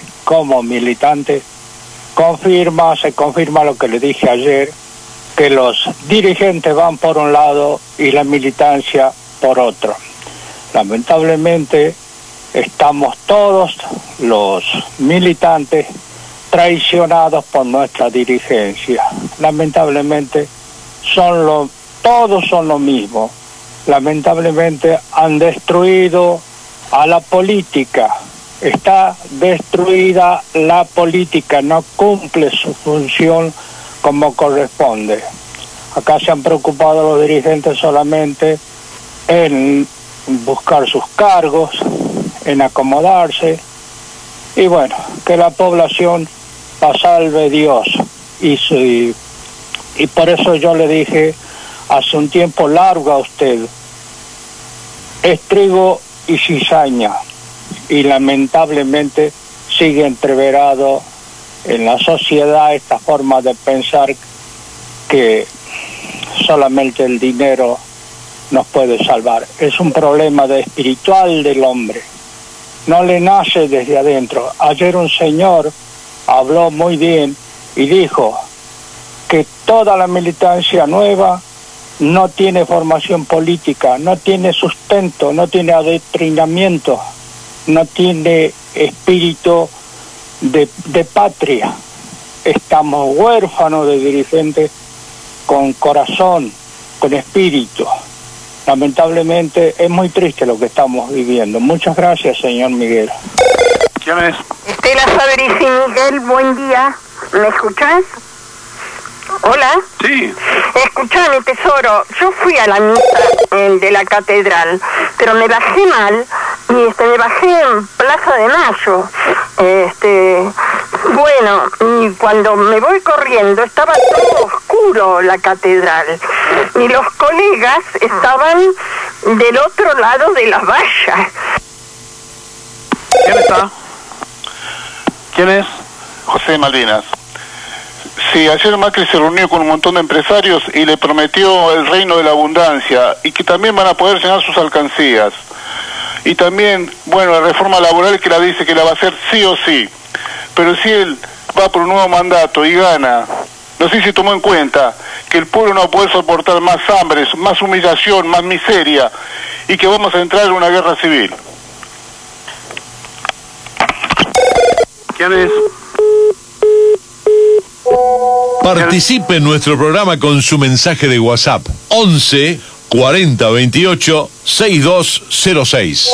se confirma lo que le dije ayer, que los dirigentes van por un lado y la militancia por otro. Lamentablemente, estamos todos los militantes traicionados por nuestra dirigencia. Lamentablemente, todos son lo mismo. Lamentablemente han destruido a la política. Está destruida la política, no cumple su función como corresponde. Acá se han preocupado los dirigentes solamente en buscar sus cargos, en acomodarse, y bueno, que la población la salve Dios. Y por eso yo le dije hace un tiempo largo a usted, es trigo y cizaña, y lamentablemente sigue entreverado en la sociedad esta forma de pensar que solamente el dinero nos puede salvar. Es un problema espiritual del hombre, no le nace desde adentro. Ayer un señor habló muy bien y dijo que toda la militancia nueva no tiene formación política, no tiene sustento, no tiene adoctrinamiento, no tiene espíritu de patria. Estamos huérfanos de dirigentes con corazón, con espíritu. Lamentablemente es muy triste lo que estamos viviendo. Muchas gracias, señor Miguel. ¿Quién es? Estela Fabrici. Miguel, buen día. ¿Me escuchás? Hola. Sí. Escuchame, tesoro, yo fui a la misa de la catedral, pero me bajé mal y me bajé en Plaza de Mayo. Bueno, y cuando me voy corriendo estaba todo oscuro la catedral y los colegas estaban del otro lado de las vallas. ¿Quién está? ¿Quién es? José Malvinas. Sí, ayer Macri se reunió con un montón de empresarios y le prometió el reino de la abundancia y que también van a poder llenar sus alcancías. Y también, bueno, la reforma laboral que la dice que la va a hacer sí o sí. Pero si él va por un nuevo mandato y gana, no sé si tomó en cuenta que el pueblo no puede soportar más hambre, más humillación, más miseria y que vamos a entrar en una guerra civil. ¿Quién es? Participe en nuestro programa con su mensaje de WhatsApp 11 40 28 6206.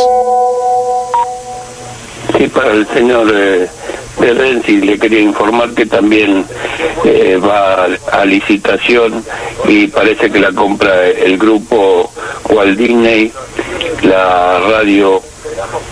Sí, para el señor Renzi le quería informar que también va a licitación y parece que la compra el grupo Walt Disney, la radio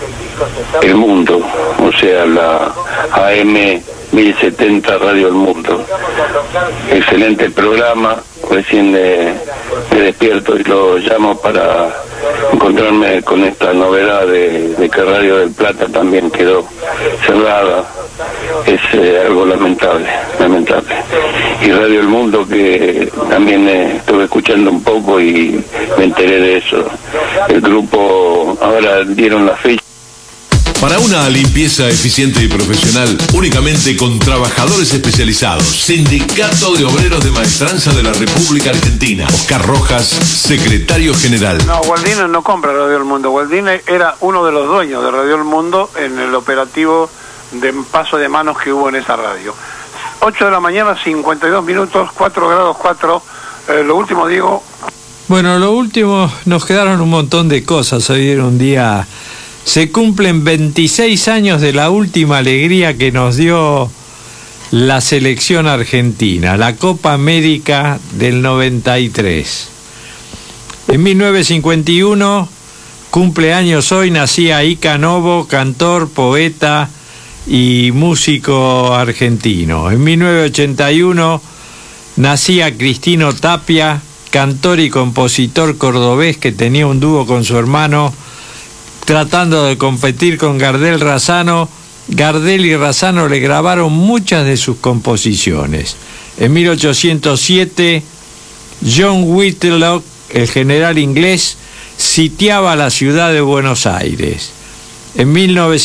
El Mundo, o sea, la AM 1070 Radio El Mundo. Excelente programa, recién me despierto y lo llamo para encontrarme con esta novedad de que Radio del Plata también quedó cerrada. Es algo lamentable. Y Radio El Mundo, que también estuve escuchando un poco y me enteré de eso. El grupo, ahora dieron la fecha. Para una limpieza eficiente y profesional, únicamente con trabajadores especializados. Sindicato de Obreros de Maestranza de la República Argentina. Oscar Rojas, secretario general. No, Gualdini no compra Radio El Mundo. Gualdini era uno de los dueños de Radio El Mundo en el operativo de paso de manos que hubo en esa radio. 8 de la mañana, 52 minutos, 4 grados 4. Lo último, Diego. Bueno, lo último, nos quedaron un montón de cosas. Hoy era un día... Se cumplen 26 años de la última alegría que nos dio la selección argentina, la Copa América del 93. En 1951, cumpleaños hoy, nacía Ica Novo, cantor, poeta y músico argentino. En 1981 nacía Cristino Tapia, cantor y compositor cordobés que tenía un dúo con su hermano tratando de competir con Gardel Razzano. Gardel y Razzano le grabaron muchas de sus composiciones. En 1807, John Whitlock, el general inglés, sitiaba la ciudad de Buenos Aires. En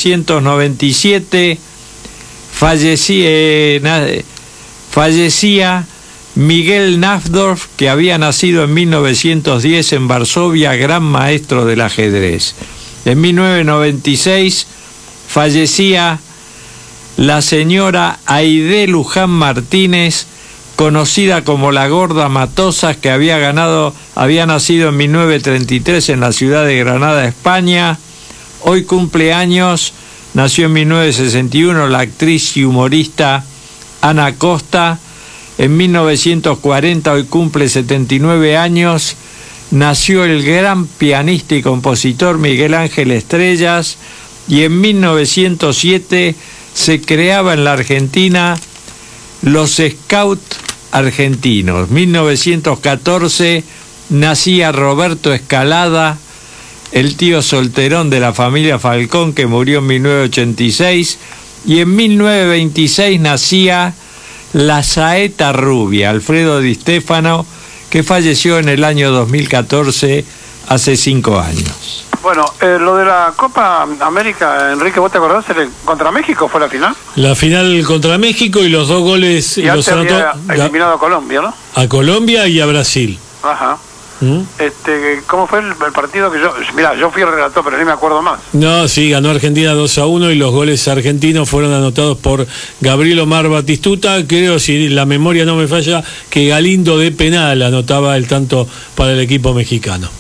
1997 fallecía Miguel Nafdorf, que había nacido en 1910 en Varsovia, gran maestro del ajedrez. En 1996 fallecía la señora Aide Luján Martínez, conocida como la Gorda Matosas, que había nacido en 1933 en la ciudad de Granada, España. Hoy cumple años, nació en 1961 la actriz y humorista Ana Costa. En 1940, hoy cumple 79 años, nació el gran pianista y compositor Miguel Ángel Estrellas, y en 1907 se creaba en la Argentina los Scouts argentinos. 1914 nacía Roberto Escalada, el tío solterón de la familia Falcón, que murió en 1986, y en 1926 nacía la saeta rubia, Alfredo Di Stefano, que falleció en el año 2014, hace 5 años. Bueno, lo de la Copa América, Enrique, ¿vos te acordás? ¿Contra México fue la final? La final contra México, y los 2 goles y los anotó eliminado a Colombia, ¿no? A Colombia y a Brasil. Ajá. ¿Cómo fue el partido que yo... Mirá, yo fui el relator, pero ni me acuerdo más. No, sí, ganó Argentina 2-1 y los goles argentinos fueron anotados por Gabriel Omar Batistuta. Creo, si la memoria no me falla, que Galindo de penal anotaba el tanto para el equipo mexicano.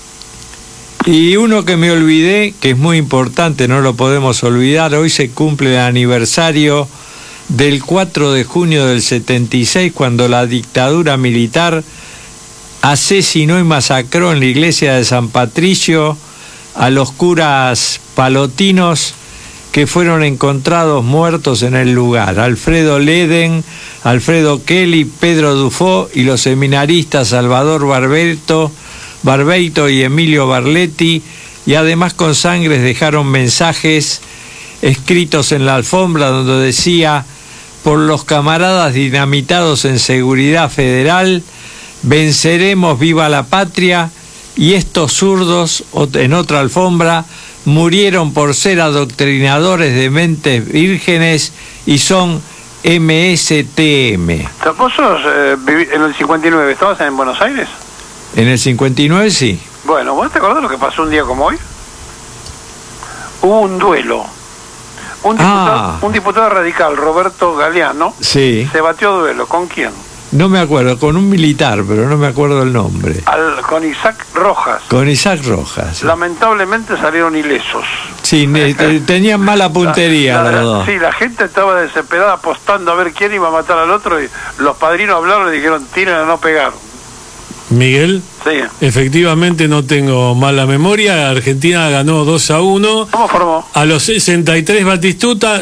Y uno que me olvidé, que es muy importante, no lo podemos olvidar, hoy se cumple el aniversario del 4 de junio del 76, cuando la dictadura militar asesinó y masacró en la iglesia de San Patricio a los curas palotinos que fueron encontrados muertos en el lugar: Alfredo Leden, Alfredo Kelly, Pedro Dufó y los seminaristas Salvador Barbeito y Emilio Barletti, y además con sangre dejaron mensajes escritos en la alfombra donde decía: por los camaradas dinamitados en seguridad federal, venceremos, viva la patria. Y estos zurdos, en otra alfombra, murieron por ser adoctrinadores de mentes vírgenes y son MSTM. ¿Vos sos, en el 59, estabas en Buenos Aires? En el 59 sí. Bueno, ¿vos te acordás lo que pasó un día como hoy? Hubo un duelo. Un diputado radical, Roberto Galeano, sí, se batió a duelo. ¿Con quién? No me acuerdo, con un militar, pero no me acuerdo el nombre. Con Isaac Rojas. Con Isaac Rojas. Lamentablemente salieron ilesos. Sí, tenían mala puntería los dos. Sí, la gente estaba desesperada apostando a ver quién iba a matar al otro, y los padrinos hablaron y dijeron: tiren a no pegar. Miguel. Sí. Efectivamente, no tengo mala memoria. Argentina ganó 2-1. ¿Cómo formó? A los 63 Batistuta,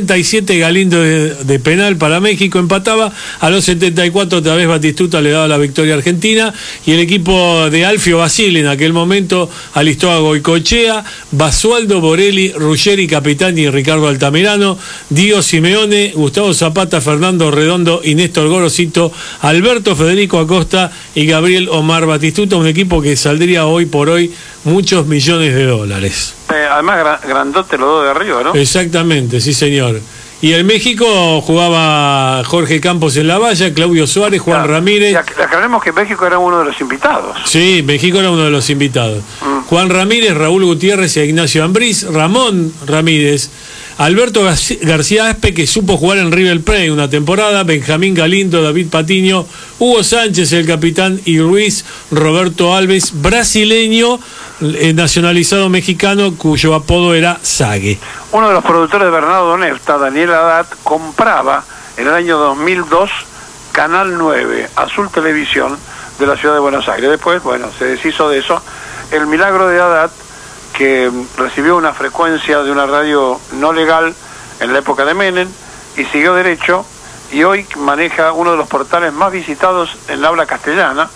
67 Galindo de penal para México, empataba. A los 74 otra vez Batistuta le daba la victoria a Argentina. Y el equipo de Alfio Basile en aquel momento alistó a Goicoechea, Basualdo, Borelli, Ruggeri, Capitani y Ricardo Altamirano, Dio Simeone, Gustavo Zapata, Fernando Redondo y Néstor Gorosito, Alberto Federico Acosta y Gabriel Omar Batistuta, un equipo que saldría hoy por hoy muchos millones de dólares. Además, grandote los dos de arriba, ¿no? Exactamente, sí señor. Y en México jugaba Jorge Campos en la valla, Claudio Suárez, Juan Ramírez. Y aclaremos que México era uno de los invitados. Sí, México era uno de los invitados. Juan Ramírez, Raúl Gutiérrez y Ignacio Ambriz, Ramón Ramírez, Alberto García Aspe, que supo jugar en River Plate una temporada, Benjamín Galindo, David Patiño, Hugo Sánchez, el capitán, y Ruiz, Roberto Alves, brasileño, nacionalizado mexicano, cuyo apodo era Sague. Uno de los productores de Bernardo Nefta, Daniel Haddad, compraba en el año 2002 Canal 9, Azul Televisión, de la ciudad de Buenos Aires. Después, bueno, se deshizo de eso. El milagro de Haddad, que recibió una frecuencia de una radio no legal en la época de Menem y siguió derecho, y hoy maneja uno de los portales más visitados en habla castellana.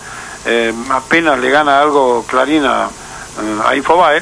Apenas le gana algo Clarín a Infobae,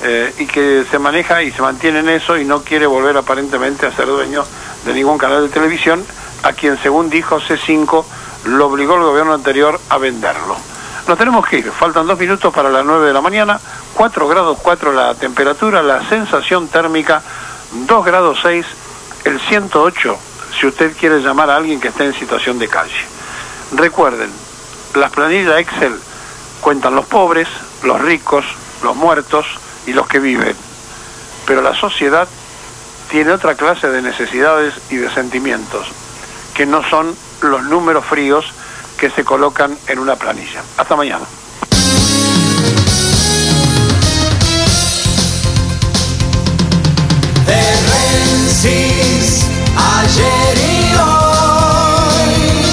y que se maneja y se mantiene en eso y no quiere volver aparentemente a ser dueño de ningún canal de televisión, a quien, según dijo C5, lo obligó el gobierno anterior a venderlo. Nos tenemos que ir, faltan 2 minutos para las 9 de la mañana, 4 grados 4 la temperatura, la sensación térmica 2 grados 6, el 108 si usted quiere llamar a alguien que esté en situación de calle. Recuerden, las planillas Excel cuentan los pobres, los ricos, los muertos y los que viven, pero la sociedad tiene otra clase de necesidades y de sentimientos, que no son los números fríos que se colocan en una planilla. Hasta mañana. Rensis, ayer y hoy,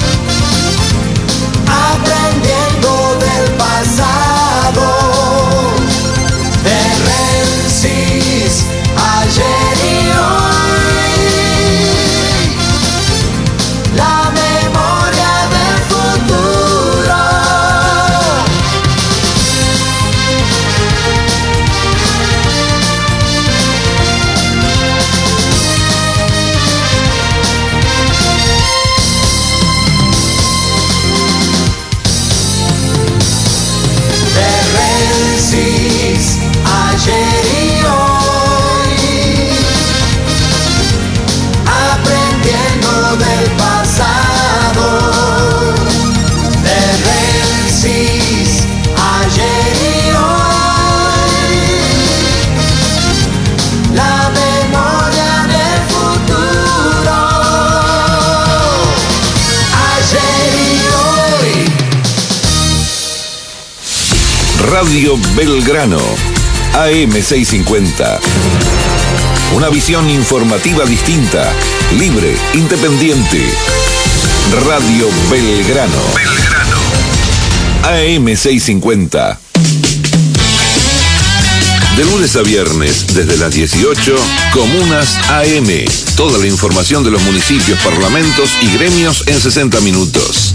aprendiendo del pasado. Rensis, ayer y hoy, la memoria del futuro. Ayer y hoy, aprendiendo del pasado. De Rensis, ayer y hoy, la memoria del futuro. Ayer y hoy. Radio Belgrano, AM650. Una visión informativa distinta, libre, independiente. Radio Belgrano. AM650. De lunes a viernes, desde las 18, Comunas AM. Toda la información de los municipios, parlamentos y gremios en 60 minutos.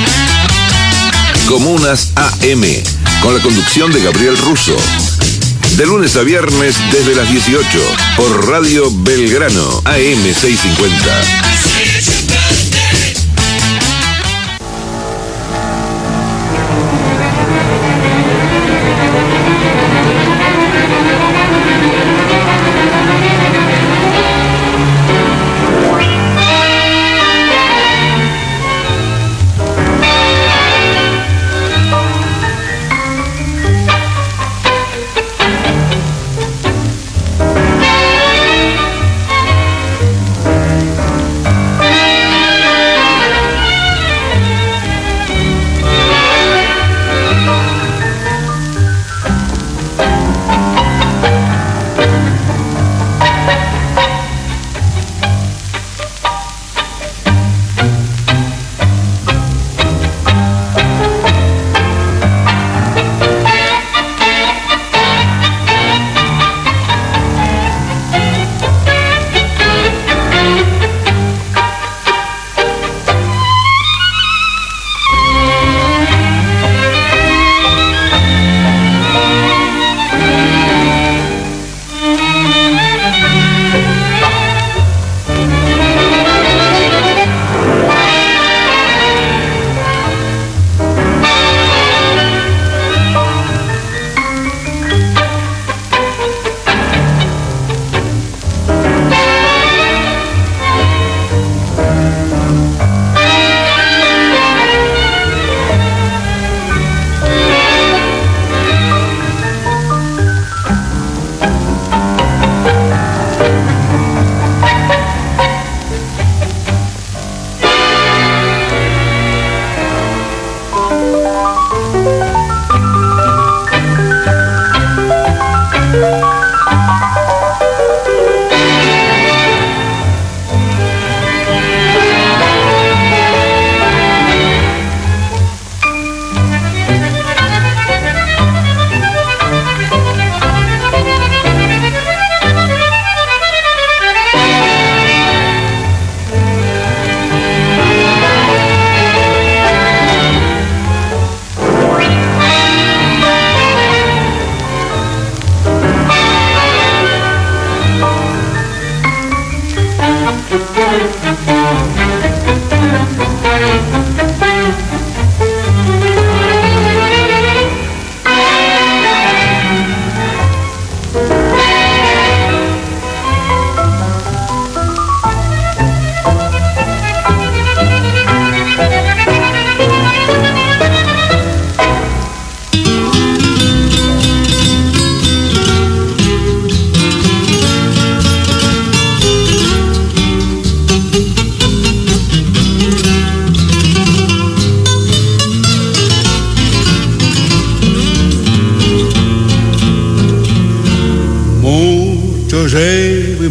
Comunas AM, con la conducción de Gabriel Russo. De lunes a viernes desde las 18 por Radio Belgrano, AM650.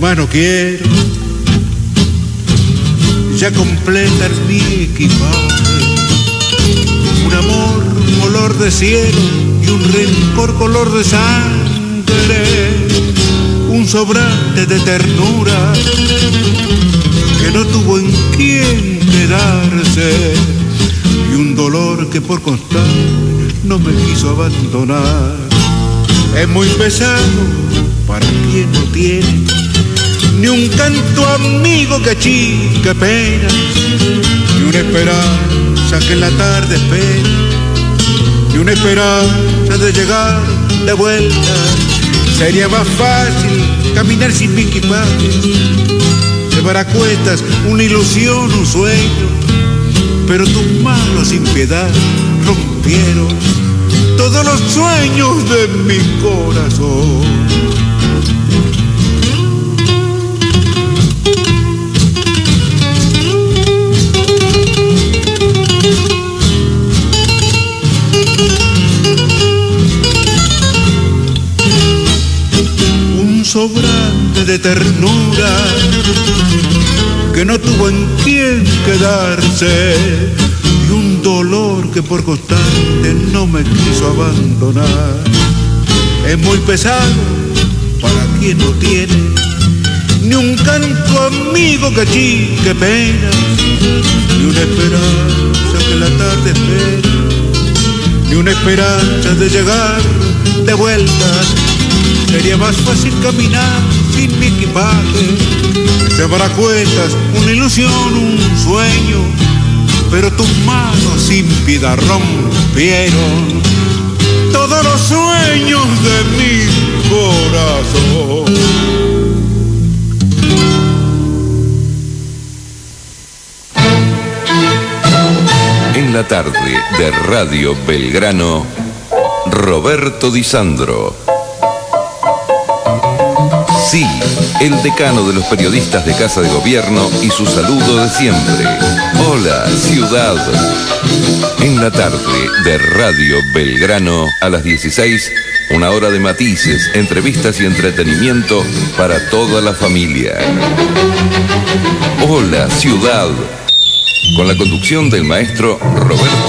más no quiero. Ya completan mi equipaje, un amor color de cielo y un rencor color de sangre, un sobrante de ternura que no tuvo en quién quedarse y un dolor que por constar no me quiso abandonar. Es muy pesado para quien no tiene ni un canto amigo que achique pena, ni una esperanza que en la tarde espera, ni una esperanza de llegar de vuelta. Sería más fácil caminar sin mi equipaje, llevar a cuestas una ilusión, un sueño, pero tus manos sin piedad rompieron todos los sueños de mi corazón. Sobrante de ternura que no tuvo en quién quedarse y un dolor que por constante no me quiso abandonar. Es muy pesado para quien no tiene ni un canto amigo que achique pena, ni una esperanza que la tarde espera, ni una esperanza de llegar de vuelta. Sería más fácil caminar sin mi equipaje, llevar a cuestas una ilusión, un sueño, pero tus manos sin piedad rompieron todos los sueños de mi corazón. En la tarde de Radio Belgrano, Roberto Di Sandro. Sí, el decano de los periodistas de Casa de Gobierno y su saludo de siempre. Hola, ciudad. En la tarde de Radio Belgrano, a las 16, una hora de matices, entrevistas y entretenimiento para toda la familia. Hola, ciudad. Con la conducción del maestro Roberto